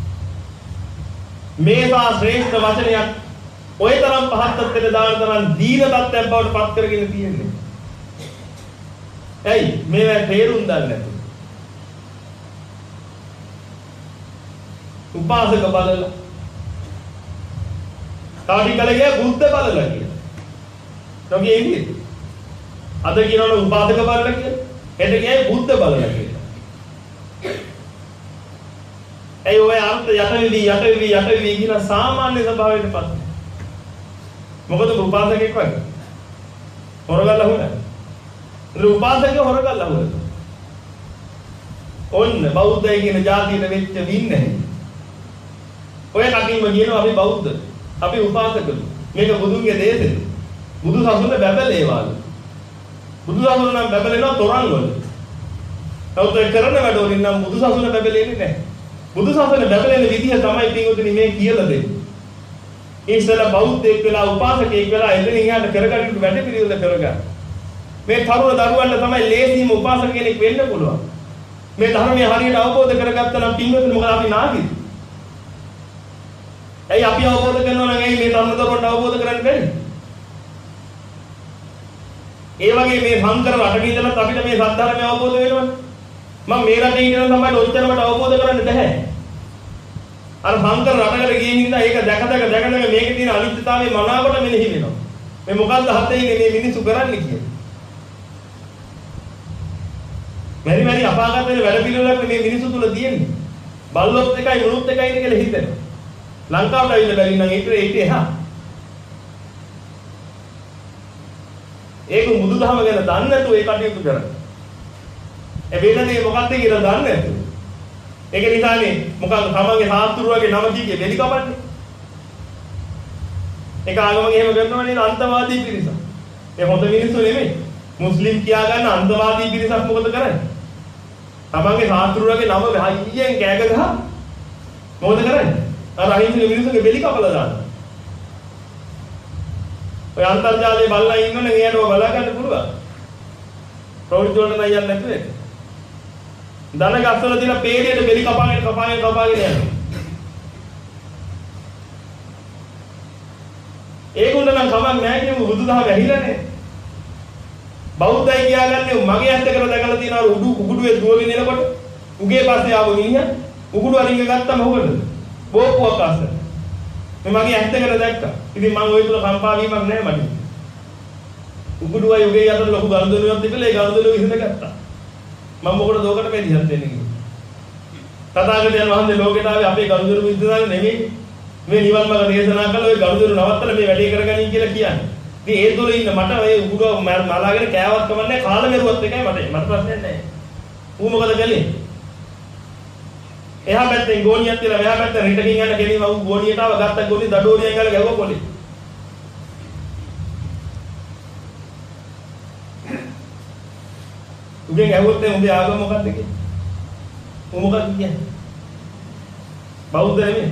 මේසා ශ්‍රේෂ්ඨ වචනයක් ඔය තරම් පහත් තත්ත්වයට දාන තරම් දීන තත්ත්වයක් බවට පත් කරගෙන තියෙන්නේ. ඇයි මේවා තේරුම් ගන්න නැතුව? උපාසක බලලා තාඩිකලගේ බුද්ධ බලලා කියන. තෝගේ එන්නේ. අද කියනවනේ උපාසක බලලා කියලා. හෙට කියයි බුද්ධ බලලා කියලා. ඒ ඔය අර්ථ යටවිවි යටවිවි යටවිවි කියන සාමාන්‍ය ස්වභාවයටපත්. මොකද උපාසකෙක් වගේ. හොරගල්ලා හොරන. ඒ උපාසකේ හොරගල්ලා හොරන. ඔන්න බෞද්ධය කියන જાතියට වෙච්ච වින්නේ. ඔය කටින්ම කියනවා අපි බෞද්ධ. අපි උපාසකලු. මේක බුදුන්ගේ දේශේ. බුදු සසුන බැබලේවාලු. බුදු සසුන නම් බැබලෙනවා තොරන් වල. තවත කරන වැඩ වලින් නම් බුදු සසුන බැබලෙන්නේ නැහැ. බුදු සසුන බැබලෙන විදිහ තමයි පින්වතුනි මේ කියලා දෙන්නේ. ඒ ඉස්සලා බෞද්ධයෙක් වෙලා උපාසකයෙක් වෙලා එතනින් එහාට කරගන්න වැඩ පිළිවෙල කරගන්න. මේ තරුණ දරුවන්ට තමයි ලේසිම උපාසක කෙනෙක් වෙන්න පුළුවන්. මේ ධර්මය හරියට අවබෝධ කරගත්තා නම් පින්වතුනි මොකද අපි නාගිද? ඇයි අපි අවබෝධ කරනවා නම් ඇයි මේ තරුණ දරුවන්ට අවබෝධ කරන්න බැරි? ඒ වගේ මේ සංකර රටක ඉඳලා අපිට මේ සත්‍ය අවබෝධ වෙනවනේ. මම මේ රටේ ඉඳන් තමයි ඔච්චරකට අවබෝධ කරන්න බැහැ. අර සංකර රටකට ගිහින් ඉඳලා ඒක දැක දැක දැක දැක මේකේ තියෙන අනිත්‍යතාවය මනාවට මෙනෙහි වෙනවා. මේ මොකද්ද හතේ ඉන්නේ මේ මිනිස්සු කරන්නේ කියලා. මෙරි මෙරි අපාගත වෙන වැඩ පිළිවෙලක් මේ මිනිස්සු තුල තියෙන්නේ. බල්ලොත් එකයි මුණුත් එකයි නේ කියලා හිතෙනවා. ලංකාවට ඇවිල්ලා බැරි නම් ඒක ඒක එහා. ඒක බුදුදහම ගැන දන්නේ නැතුව ඒ කටයුතු කරන්නේ. ඒ වෙනදී මොකක්ද කියලා දන්නේ නැතුව. ඒක නිසානේ මොකක්ද තමන්ගේ සාස්ත්‍රුවගේ නම කීකේ වෙලි කපන්නේ. ඒක ආගමගේ එහෙම කරනවා නේද අන්තවාදී පිරිස. ඒ හොඳ මිනිස්සු නෙමෙයි. මුස්ලිම් කියා ගන්න අන්තවාදී පිරිසක් මොකද කරන්නේ? තමන්ගේ සාස්ත්‍රුවගේ නම හයියෙන් කෑග ගහ මොකද කරන්නේ? අර අහිංසක මිනිස්සුගේ වෙලි කපලා දානවා. ඔය අන්තර්ජාලයේ බලලා ඉන්නවනේ එයාට ඔය බලා ගන්න පුළුවන්. ප්‍රවෘත්ති වලට නම් යන්නේ නැතුව ඒක. දන ගස්වල තියෙන පේළියට බෙලි කපාගෙන කපාගෙන කපාගෙන යනවා. ඒගොල්ලෝ නම් කමක් නැහැ කියමු බුදුදහම ඇහිලානේ. බෞද්ධයි කියාගන්නේ මගේ ඇත්ත කර දැකලා තියෙන අර උඩු උගුඩුවේ දුවගෙන එනකොට උගේ පස්සේ ආව මිනිහා උගුඩු අරින්න ගත්තම මොකද? බෝපුවක් අස්ස. මේ මගේ ඇත්ත කර දැක්කා. ඉතින් මම ওই තුල කම්පා වීමක් නැහැ මට. උගුඩුවයි උගේ අතර ලොකු ගනුදෙනුවක් තිබිලා ඒ ගනුදෙනුව විසඳ ගත්තා. මම මොකටද ඕකට මේ දිහත් වෙන්නේ කිව්වා. තථාගතයන් වහන්සේ ලෝකෙට ආවේ අපේ ගනුදෙනුව විසඳන්න නෙමෙයි. මේ නිවන් මාර්ග දේශනා කළා ඔය ගනුදෙනුව නවත්තලා මේ වැඩේ කරගනින් කියලා කියන්නේ. ඉතින් ඒ තුල ඉන්න මට ඔය උගුඩුව මලාගෙන කෑවත් කමන්නේ කාල මෙරුවත් එකයි මට මට ප්‍රශ්නයක් නැහැ. ඌ මොකද කළේ? එහා පැත්තෙන් ගෝණියක් තියලා එහා පැත්තෙන් රිටකින් යන කෙනෙක් ඌ ගෝණියට ආව ගත්ත ගෝණිය දඩෝරියෙන් ගාලා ගැවුවා පොලේ. උගෙන් ඇහුවොත් දැන් උඹේ ආගම මොකක්ද කියන්නේ? උඹ මොකක්ද කියන්නේ? බෞද්ධ නෙමෙයි.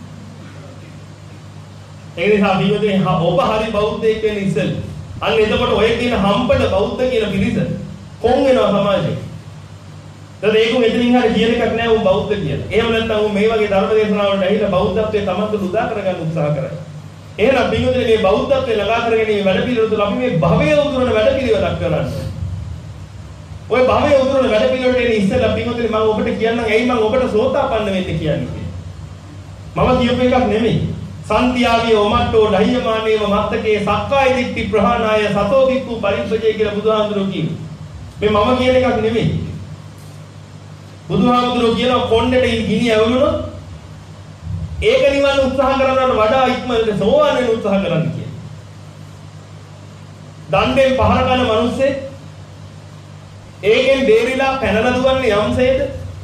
ඒ නිසා බියෝදේ ඔබ හරි බෞද්ධයෙක් වෙන්න ඉස්සෙල්. අන්න එතකොට ඔය කියන හම්බට බෞද්ධ කියන පිරිස කොන් වෙනවා සමාජයේ. දැන් ඒක මෙතනින් හරිය කියන එකක් නෑ උඹ බෞද්ධ කියලා. එහෙම නැත්නම් උඹ මේ වගේ ධර්ම දේශනාවලට ඇහිලා බෞද්ධත්වයේ තමන්ට උදා කරගන්න උත්සාහ කරයි. එහෙනම් බියෝදේ මේ බෞද්ධත්වයේ ළඟා කරගෙන වැඩ පිළිවෙල තුළ අපි මේ භවයේ උතුරන වැඩ පිළිවෙලක් කරන්නේ. ඔය භවයේ උතුරන වැඩ පිළිවෙලට එන්නේ ඉස්සෙල්ලා බියෝදේ මම ඔබට කියන්නම් ඇයි මම ඔබට සෝතාපන්න වෙන්න කියන්නේ. මම කියපු එකක් නෙමෙයි. සන්තියාගේ ඔමට්ටෝ ඩහියමානේව මත්තකේ සක්කාය දිට්ඨි ප්‍රහාණාය සතෝ වික්ඛු පරිප්පජේ කියලා බුදුහාමුදුරුවෝ කියනවා. මේ මම කියන එකක් නෙමෙයි. බුදුහාමුදුරුවෝ කියන කොණ්ඩේට ගිනි ඇවුනොත් ඒක නිවන්න උත්සාහ කරනවට වඩා ඉක්මනට සෝවාන් වෙන්න උත්සාහ කරන්න කියලා. දණ්ඩෙන් පහර ගන්න මිනිස්සේ ඒකෙන් බේරිලා පැනලා දුවන්නේ යම්සේද?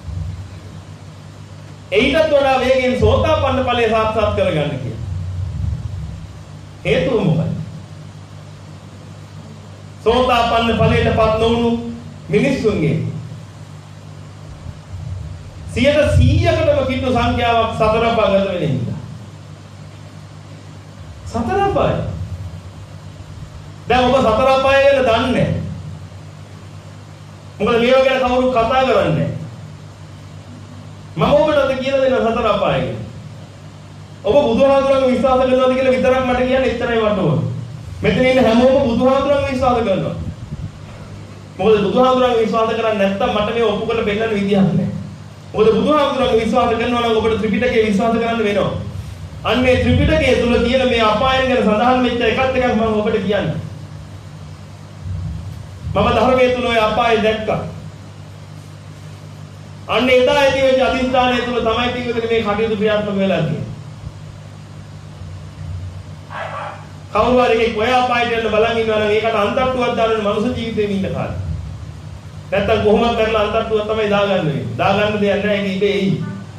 ඒකටත් වඩා වේගෙන් සෝතාපන්න ඵලය සාක්ෂාත් කරගන්න කියලා. හේතුව මොකක්ද? සෝතාපන්න ඵලයටපත් නොවුණු මිනිස්සුන්ගේ සියයට සීයකටම කිට්ටු සංඛ්‍යාවක් සතර පගත වෙන නිසා. සතර පය. දැන් ඔබ සතර පය ගැන දන්නේ නැහැ. මොකද මේවා ගැන කවුරු කතා කරන්නේ නැහැ. මම ඔබට කියලා දෙනවා සතර අපාය ගැන. ඔබ බුදුහාමුදුරන්ව විශ්වාස කරනවාද කියලා විතරක් මට කියන්න එච්චරයි මට ඕන. මෙතන ඉන්න හැමෝම බුදුහාමුදුරන්ව විශ්වාස කරනවා. මොකද බුදුහාමුදුරන්ව විශ්වාස කරන්නේ නැත්නම් මට මේ ඔප්පු කරලා බෙන්නන්න විදිහක් නැහැ. මොකද බුදුහාමුදුරන්ව විශ්වාස කරනවා නම් ඔබට ත්‍රිපිටකය විශ්වාස කරන්න වෙනවා. අන්නේ ත්‍රිපිටකය තුල තියෙන මේ අපායන් ගැන සඳහන් වෙච්ච එකත් එකක් මම ඔබට කියන්නේ. මම ධර්මයේ තුල ඔය අපාය දැක්කා. අන්න එදා ඇති වෙච්ච අදිස්ථානය තුල තමයි පිටුදේ මේ කටයුතු ක්‍රියාත්මක වෙලා තියෙන්නේ. කවුරු හරි කෙනෙක් ඔය අපායට යන්න බලන් ඉන්නවා නම් ඒකට අන්තර්තුවක් දාන්න මනුෂ්‍ය ජීවිතේම ඉන්න කාලේ. නැත්තම් කොහොමද කරලා අන්තර්තුවක් තමයි දාගන්න වෙන්නේ. දාගන්න දෙයක් නැහැ ඒක ඉබේ එයි.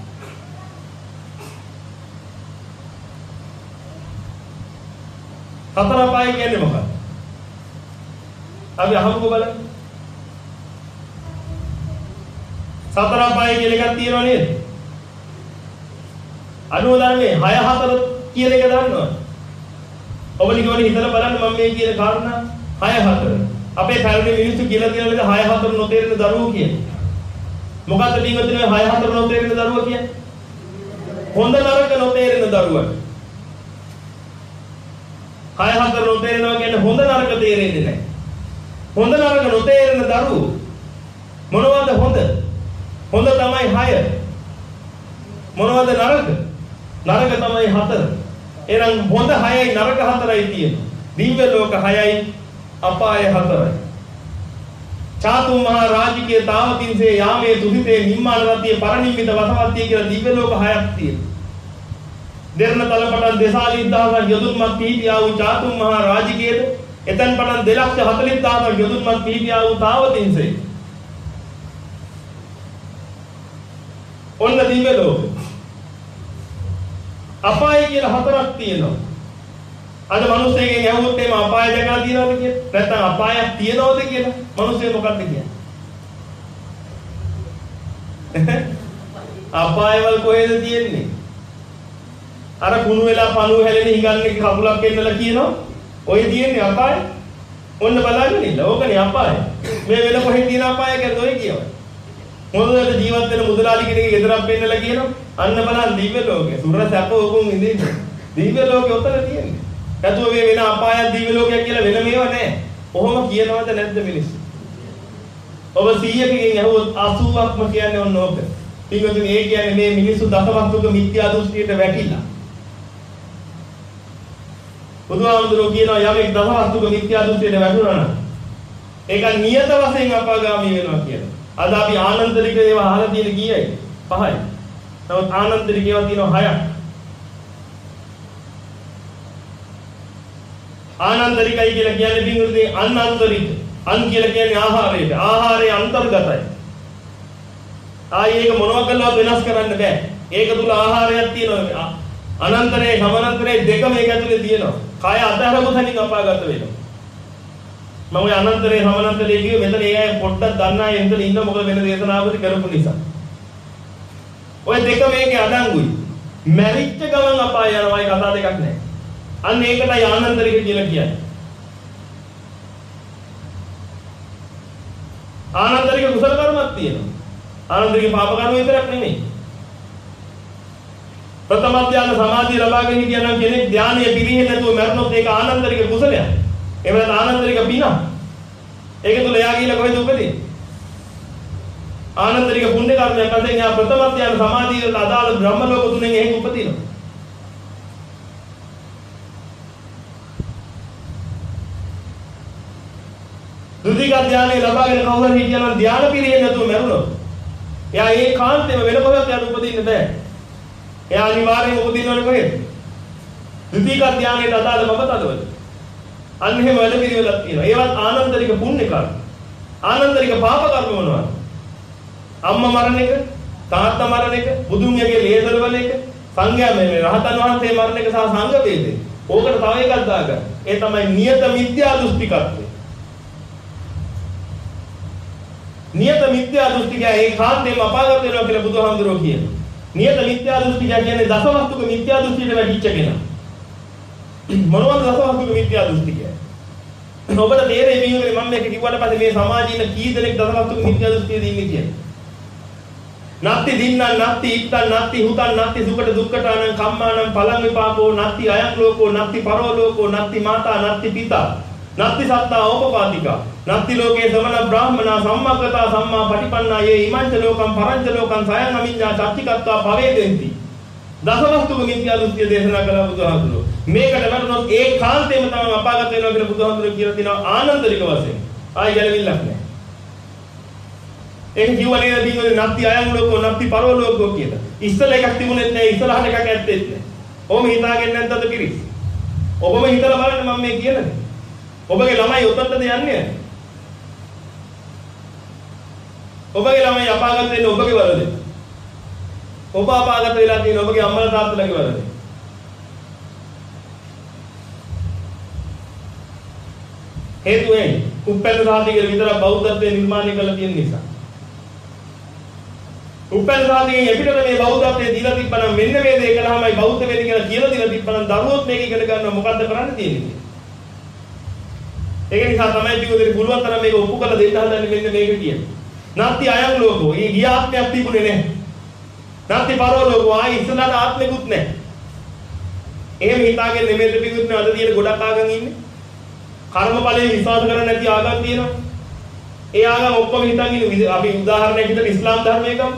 සතර අපාය කියන්නේ මොකක්ද? අපි අහමුකෝ බලන්න. සතර අපාය කියලා එකක් තියෙනව නේද? අනුව ධර්මයේ හය හතර කියලා එක දන්නවද? ඔබ නිකෝනේ හිතලා බලන්න මම මේ කියන කාරණා හය හතර. අපේ පැරණි මිනිස්සු කියලා තියෙන ලෙස හය හතර නොතේරෙන දරුවෝ කියන්නේ. මොකද්ද පින්වතුනි හය හතර නොතේරෙන දරුවෝ කියන්නේ? හොඳ නරක නොතේරෙන දරුවා. හය හතර නොතේරෙනවා කියන්නේ හොඳ නරක තේරෙන්නේ නැහැ. හොඳ නරක නොතේරෙන දරුවෝ මොනවද හොඳ? හොඳ තමයි හය. මොනවද නරක? නරක තමයි හතර. එහෙනම් හොඳ හයයි නරක හතරයි තියෙනවා. දිව්‍ය ලෝක හයයි අපාය හතරයි. චාතු මහා රාජිකේ තාවතින්සේ යාමේ තුහිතේ නිම්මාන රතියේ පරිනිම්මිත වසවත්තිය කියලා දිව්‍ය ලෝක හයක් තියෙනවා. දෙරණ තලපටන් දෙසාලිස් දහසක් යොදුන්මත් පිහිටියා වූ චාතු මහා රාජිකේද එතෙන් පටන් දෙලක්ෂ හතළිස් දහසක් යොදුන්මත් පිහිටියා වූ තාවතින්සේ ඔන්න දිව්‍ය ලෝක. අපාය කියලා හතරක් තියෙනවා. අද මිනිස්සෙක්ගෙන් ඇහුවොත් එimhe අපාය දැකලා තියෙනවද කියලා? නැත්නම් අපායක් තියෙනවද කියලා? මිනිස්සු මොකක්ද කියන්නේ? අපායවල කොහෙද තියෙන්නේ? අර කුණු වෙලා පණුව හැලෙන හිඟන්නේ කකුලක් එන්නලා කියනවා. ඔය තියෙන්නේ අපාය. ඔන්න බලන්න ඉන්න. ඕකනේ අපාය. මේ වෙන කොහෙද තියෙන අපාය කියලා ඔය කියවයි. මොකද ජීවත් වෙන මුදලාලි කෙනෙක්ගේ ගෙදරක් පෙන්නලා කියනවා අන්න බලන්න දිව්‍ය ලෝකේ සුර සැප උගුම් ඉඳින්නේ දිව්‍ය ලෝකේ උතන තියෙන්නේ නැතුව මේ වෙන අපායක් දිව්‍ය ලෝකයක් කියලා වෙන මේවා නැහැ. කොහොම කියනවද නැද්ද මිනිස්සු? ඔබ සීයකගෙන් ඇහුවොත් අසූවක්ම කියන්නේ ඔන්න ඕක. ඊගොල්ලෝ මේ කියන්නේ මේ මිනිස්සු දසවස්තුක මිත්‍යා දෘෂ්ටියට වැටිලා. බුදුහාමුදුරුවෝ කියනවා යමෙක් දසවස්තුක මිත්‍යා දෘෂ්ටියට වැටුණා නම් ඒක නියත වශයෙන් අපාගාමී වෙනවා කියලා. අද අපි ආනන්තරික ඒවා අහලා තියෙන කීයයි? පහයි. නමුත් ආනන්තරික ඒවා තියෙනවා හයක්. ආනන්තරිකයි කියලා කියන්නේ බින්දුනේ අන්නාන්තරික. අන් කියලා කියන්නේ ආහාරයට. ආහාරයේ අන්තර්ගතයි. ආයේ ඒක මොනවා කළාද වෙනස් කරන්න බෑ. ඒක තුල ආහාරයක් තියෙනවා. අනන්තරයේ සමානතරයේ දෙක මේක ඇතුලේ තියෙනවා. කය අතහැරපු තැනින් අපාගත වෙනවා. මම ඔය අනන්තරේ සමානන්තරේ කිව්වේ මෙතන ඒ අය පොඩ්ඩක් දන්න අය එතන ඉන්න මොකද වෙන දේශනාවලදී කරපු නිසා. ඔය දෙක මේකේ අඩංගුයි. මැරිච්ච ගමන් අපාය යනවා ඒ කතා දෙකක් නැහැ. අන්න ඒකටයි ආනන්තරික කියලා කියන්නේ. ආනන්තරික කුසල කර්මයක් තියෙනවා. ආනන්තරික පාප කර්ම විතරක් නෙමෙයි. ප්‍රථම ධ්‍යාන සමාධිය ලබාගෙන හිටියා නම් කෙනෙක් ධ්‍යානය පිරිහෙන්නේ නැතුව මරණොත් ඒක ආනන්තරික කුසලයක්. එහෙම නැත්නම් ආනන්තරික පිනක්. ඒක තුල එයා ගිහිල්ලා කොහෙද උපදින්නේ? ආනන්තරික පුණ්‍ය කර්මයක් අතරින් එයා ප්‍රථම ධ්‍යාන සමාධියට අදාළ බ්‍රහ්ම ලෝක තුනෙන් එහෙම උපදිනවා. ද්විතීක ධ්‍යානෙ ලබාගෙන කවුරුන් හිටියා නම් ධ්‍යාන පිරිහෙන්නේ නැතුව මැරුණොත් එයා ඒ කාන්තේම වෙන කොහෙවත් යට උපදින්න බෑ. එයා අනිවාර්යයෙන්ම උපදිනවනේ කොහෙද? ද්විතීක ධ්‍යානෙට අදාළ මමතදවල. අන්න එහෙම වැඩ පිළිවෙලක් තියෙනවා. ඒවත් ආනන්තරික පුණ්‍ය කර්ම. ආනන්තරික පාප කර්ම මොනවද? අම්මා මරණ එක, තාත්තා මරණ එක, බුදුන් යගේ ලේදල වල එක, සංඝයා මේ රහතන් වහන්සේ මරණ එක සහ සංඝ වේදේ. ඕකට තව එකක් දාගන්න. ඒ තමයි නියත මිත්‍යා දෘෂ්ටිකත්වය. නියත මිත්‍යා දෘෂ්ටිකය ඒ කාන්තේම අපාගත වෙනවා කියලා බුදුහාමුදුරුවෝ කියනවා. නියත මිත්‍යා දෘෂ්ටිකය කියන්නේ දසවස්තුක මිත්‍යා දෘෂ්ටියට වැටිච්ච කෙනා. මොනවද දසවස්තුක මිත්‍යා දෘෂ්ටිකය? ඔබට තේරෙයි මේකනේ මම මේක කිව්වට පස්සේ මේ සමාජීන කී දෙනෙක් දසවස්තුක මිත්‍යා දෘෂ්ටියේද ඉන්නේ කියලා. නත්ති දින්නං නත්ති ඉත්තං නත්ති හුතං නත්ති සුකට දුක්ඛටානං කම්මානං පලං විපාකෝ නත්ති අයං ලෝකෝ නත්ති පරෝ ලෝකෝ නත්ති මාතා නත්ති පිතා නත්ති සත්තා ඕපපාතිකා නත්ති ලෝකේ සමන බ්‍රාහ්මනා සම්මග්ගතා සම්මා පටිපන්නා යේ ඉමංච ලෝකං පරංච ලෝකං සයං අමිඤ්ඤා සච්චිකත්වා භවේදෙන්ති දසවස්තුක මිත්‍යා දෘෂ්ටිය දේශනා කළා බුදුහාමුදුරුවෝ. මේකට වැටුනොත් ඒ කාන්තේම තමයි අපාගත වෙනවා කියලා බුදුහාමුදුරුවෝ කියලා තිනවා ආනන්තරික වශයෙන්. ආයි ගැලවිල්ලක් නැහැ. ඒක ජීවනයේ දිනවල නැත්ති අයං ලෝකෝ නැත්ති පරෝ ලෝකෝ කියලා. ඉස්සල එකක් තිබුණෙත් නැහැ ඉස්සරහට එකක් ඇත්තෙත් නැහැ. ඔබම හිතාගෙන නැද්දද පිරිස්? ඔබම හිතලා බලන්න මම මේ කියන්නේ. ඔබගේ ළමයි උතන්ටද යන්නේ? ඔබගේ ළමයි අපාගත වෙන්නේ ඔබගේ වරද? ඔබ අපාගත වෙලා තියෙන ඔබගේ අම්මලා තාත්තලාගේ වරද? හේතුව ඒ උපැන්න සාධිකේ විතර බෞද්ධත්වයේ නිර්මාණය කළ තියෙන නිසා. උපැන්න සාධිකෙන් එපිටට මේ බෞද්ධත්වයේ දීලා තිබ්බනම් මෙන්න මේ දේ කළාමයි බෞද්ධ වෙන්නේ කියලා කියලා දීලා තිබ්බනම් දරුවොත් මේක ඉගෙන ගන්නවා මොකද්ද කරන්න තියෙන්නේ? ඒක නිසා තමයි ටිකෝදේ පුළුවන් තරම් මේක ඔප්පු කරලා දෙන්න හදන්නේ මෙන්න මේක කියන්නේ. නැත්ති අයං ලෝකෝ. ඒ ගිය ආත්මයක් තිබුණේ නැහැ. නැත්ති පරෝ ලෝකෝ. ආයි ඉස්සලට ආත්මෙකුත් නැහැ. එහෙම හිතාගෙන නෙමෙයි දෙපිකුත් නේ අද තියෙන ගොඩක් ආගම් ඉන්නේ. කර්මඵලයේ විශ්වාස කරන්නේ නැති ආගම් තියෙනවා. ඒ ආගම් ඔක්කොම හිතන් ඉන්නේ අපි උදාහරණයක් විදිහට ඉස්ලාම් ධර්මයකම.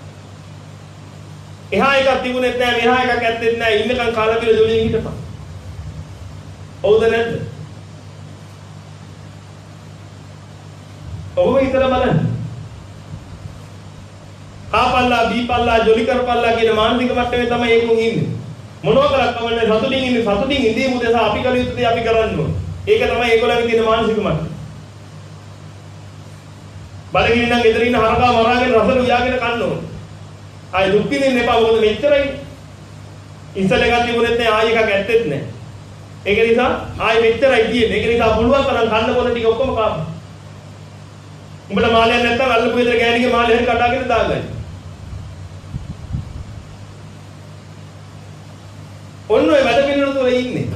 එහා එකක් තිබුණෙත් නැහැ මෙහා එකක් ඇත්තෙත් නැහැ ඉන්නකම් කාලා කියලා ජොලියෙන් හිටපන්. හවුද නැද්ද? ඔබ හිතලා බලන්න. කාපල්ලා බීපල්ලා ජොලි කරපල්ලා කියන මානසික මට්ටමේ තමයි ඒකුන් ඉන්නේ. මොනවා කරක් කවන්නේ සතුටින් ඉන්නේ සතුටින් ඉඳී මුදෙසා අපි කළ යුතු දේ අපි කරන්න ඕන. ඒක තමයි ඒගොල්ලන්ගේ තියෙන මානසික මට්ටම. බලගින්න නම් ගෙදර ඉන්න හරකා මරාගෙන රසල උයාගෙන කන්න ඕන. ආයි දුක් විඳින්න එපා මොකද මෙච්චරයි. ඉස්සල එකක් තිබුණෙත් නෑ ආයි එකක් ඇත්තෙත් නෑ. ඒක නිසා ආයි මෙච්චරයි තියෙන්නේ. ඒක නිසා පුළුවන් තරම් කන්න බොන ටික ඔක්කොම කාපු. උඹට මාළයක් නැත්තම් අල්ලපු විතර ගෑණිගේ මාළේ හරි කඩාගෙන දාගන්න. ඔන්න ඔය වැඩ පිළිවෙල තුල ඉන්නේ.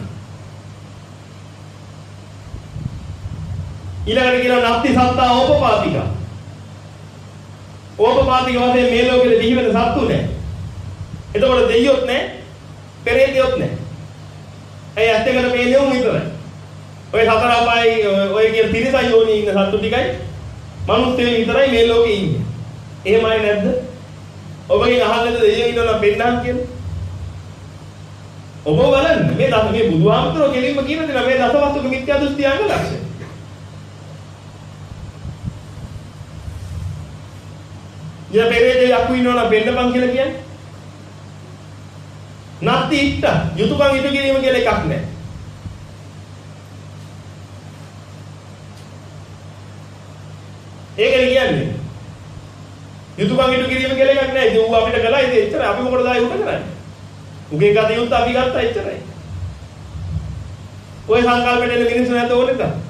ඊළඟට කියනවා නත්ති සත්තා ඕපපාතිකා. ඕපපාතික වශයෙන් මේ ලෝකෙට දිවි වෙන සත්තු නැහැ. එතකොට දෙයියොත් නැහැ, පෙරේතයොත් නැහැ. ඒ ඇත්තකට පේන්නේ උන් විතරයි. ඔය සතර අපායි ඔය කියන තිරිසන් යෝනි ඉන්න සත්තු ටිකයි මනුස්සයෝ විතරයි මේ ලෝකේ ඉන්නේ. එහෙමයි නැද්ද? ඔබගෙන් අහන්නද දෙයියෝ ඉන්නවනම් පෙන්නන්න කියලා. ඔබ බලන්න මේ දස මේ බුදුහාමුදුරුවෝ කෙලින්ම කියන දේ මේ දසවස්තුක මිත්‍යා දෘෂ්ටි අංග ලක්ෂණ. ය පෙරේතේ යකු ඉන්නවනම් පෙන්නපන් කියලා කියන්නේ. නැත්ති ඉත්ත යුතුයකම් ඉටු කිරීම කියලා එකක් නැහැ. ඒකනේ කියන්නේ. යුතුයකම් ඉටු කිරීම කියලා එකක් නැහැ. ඒක ඌ අපිට කළා ඉතින් එච්චරයි. අපි මොකටද ආයෙ උඩ කරන්නේ? උගේ ගත යුත්ත අපි ගත්තා එච්චරයි. ඔය සංකල්පෙට එන මිනිස්සු නැත ඕනෙද?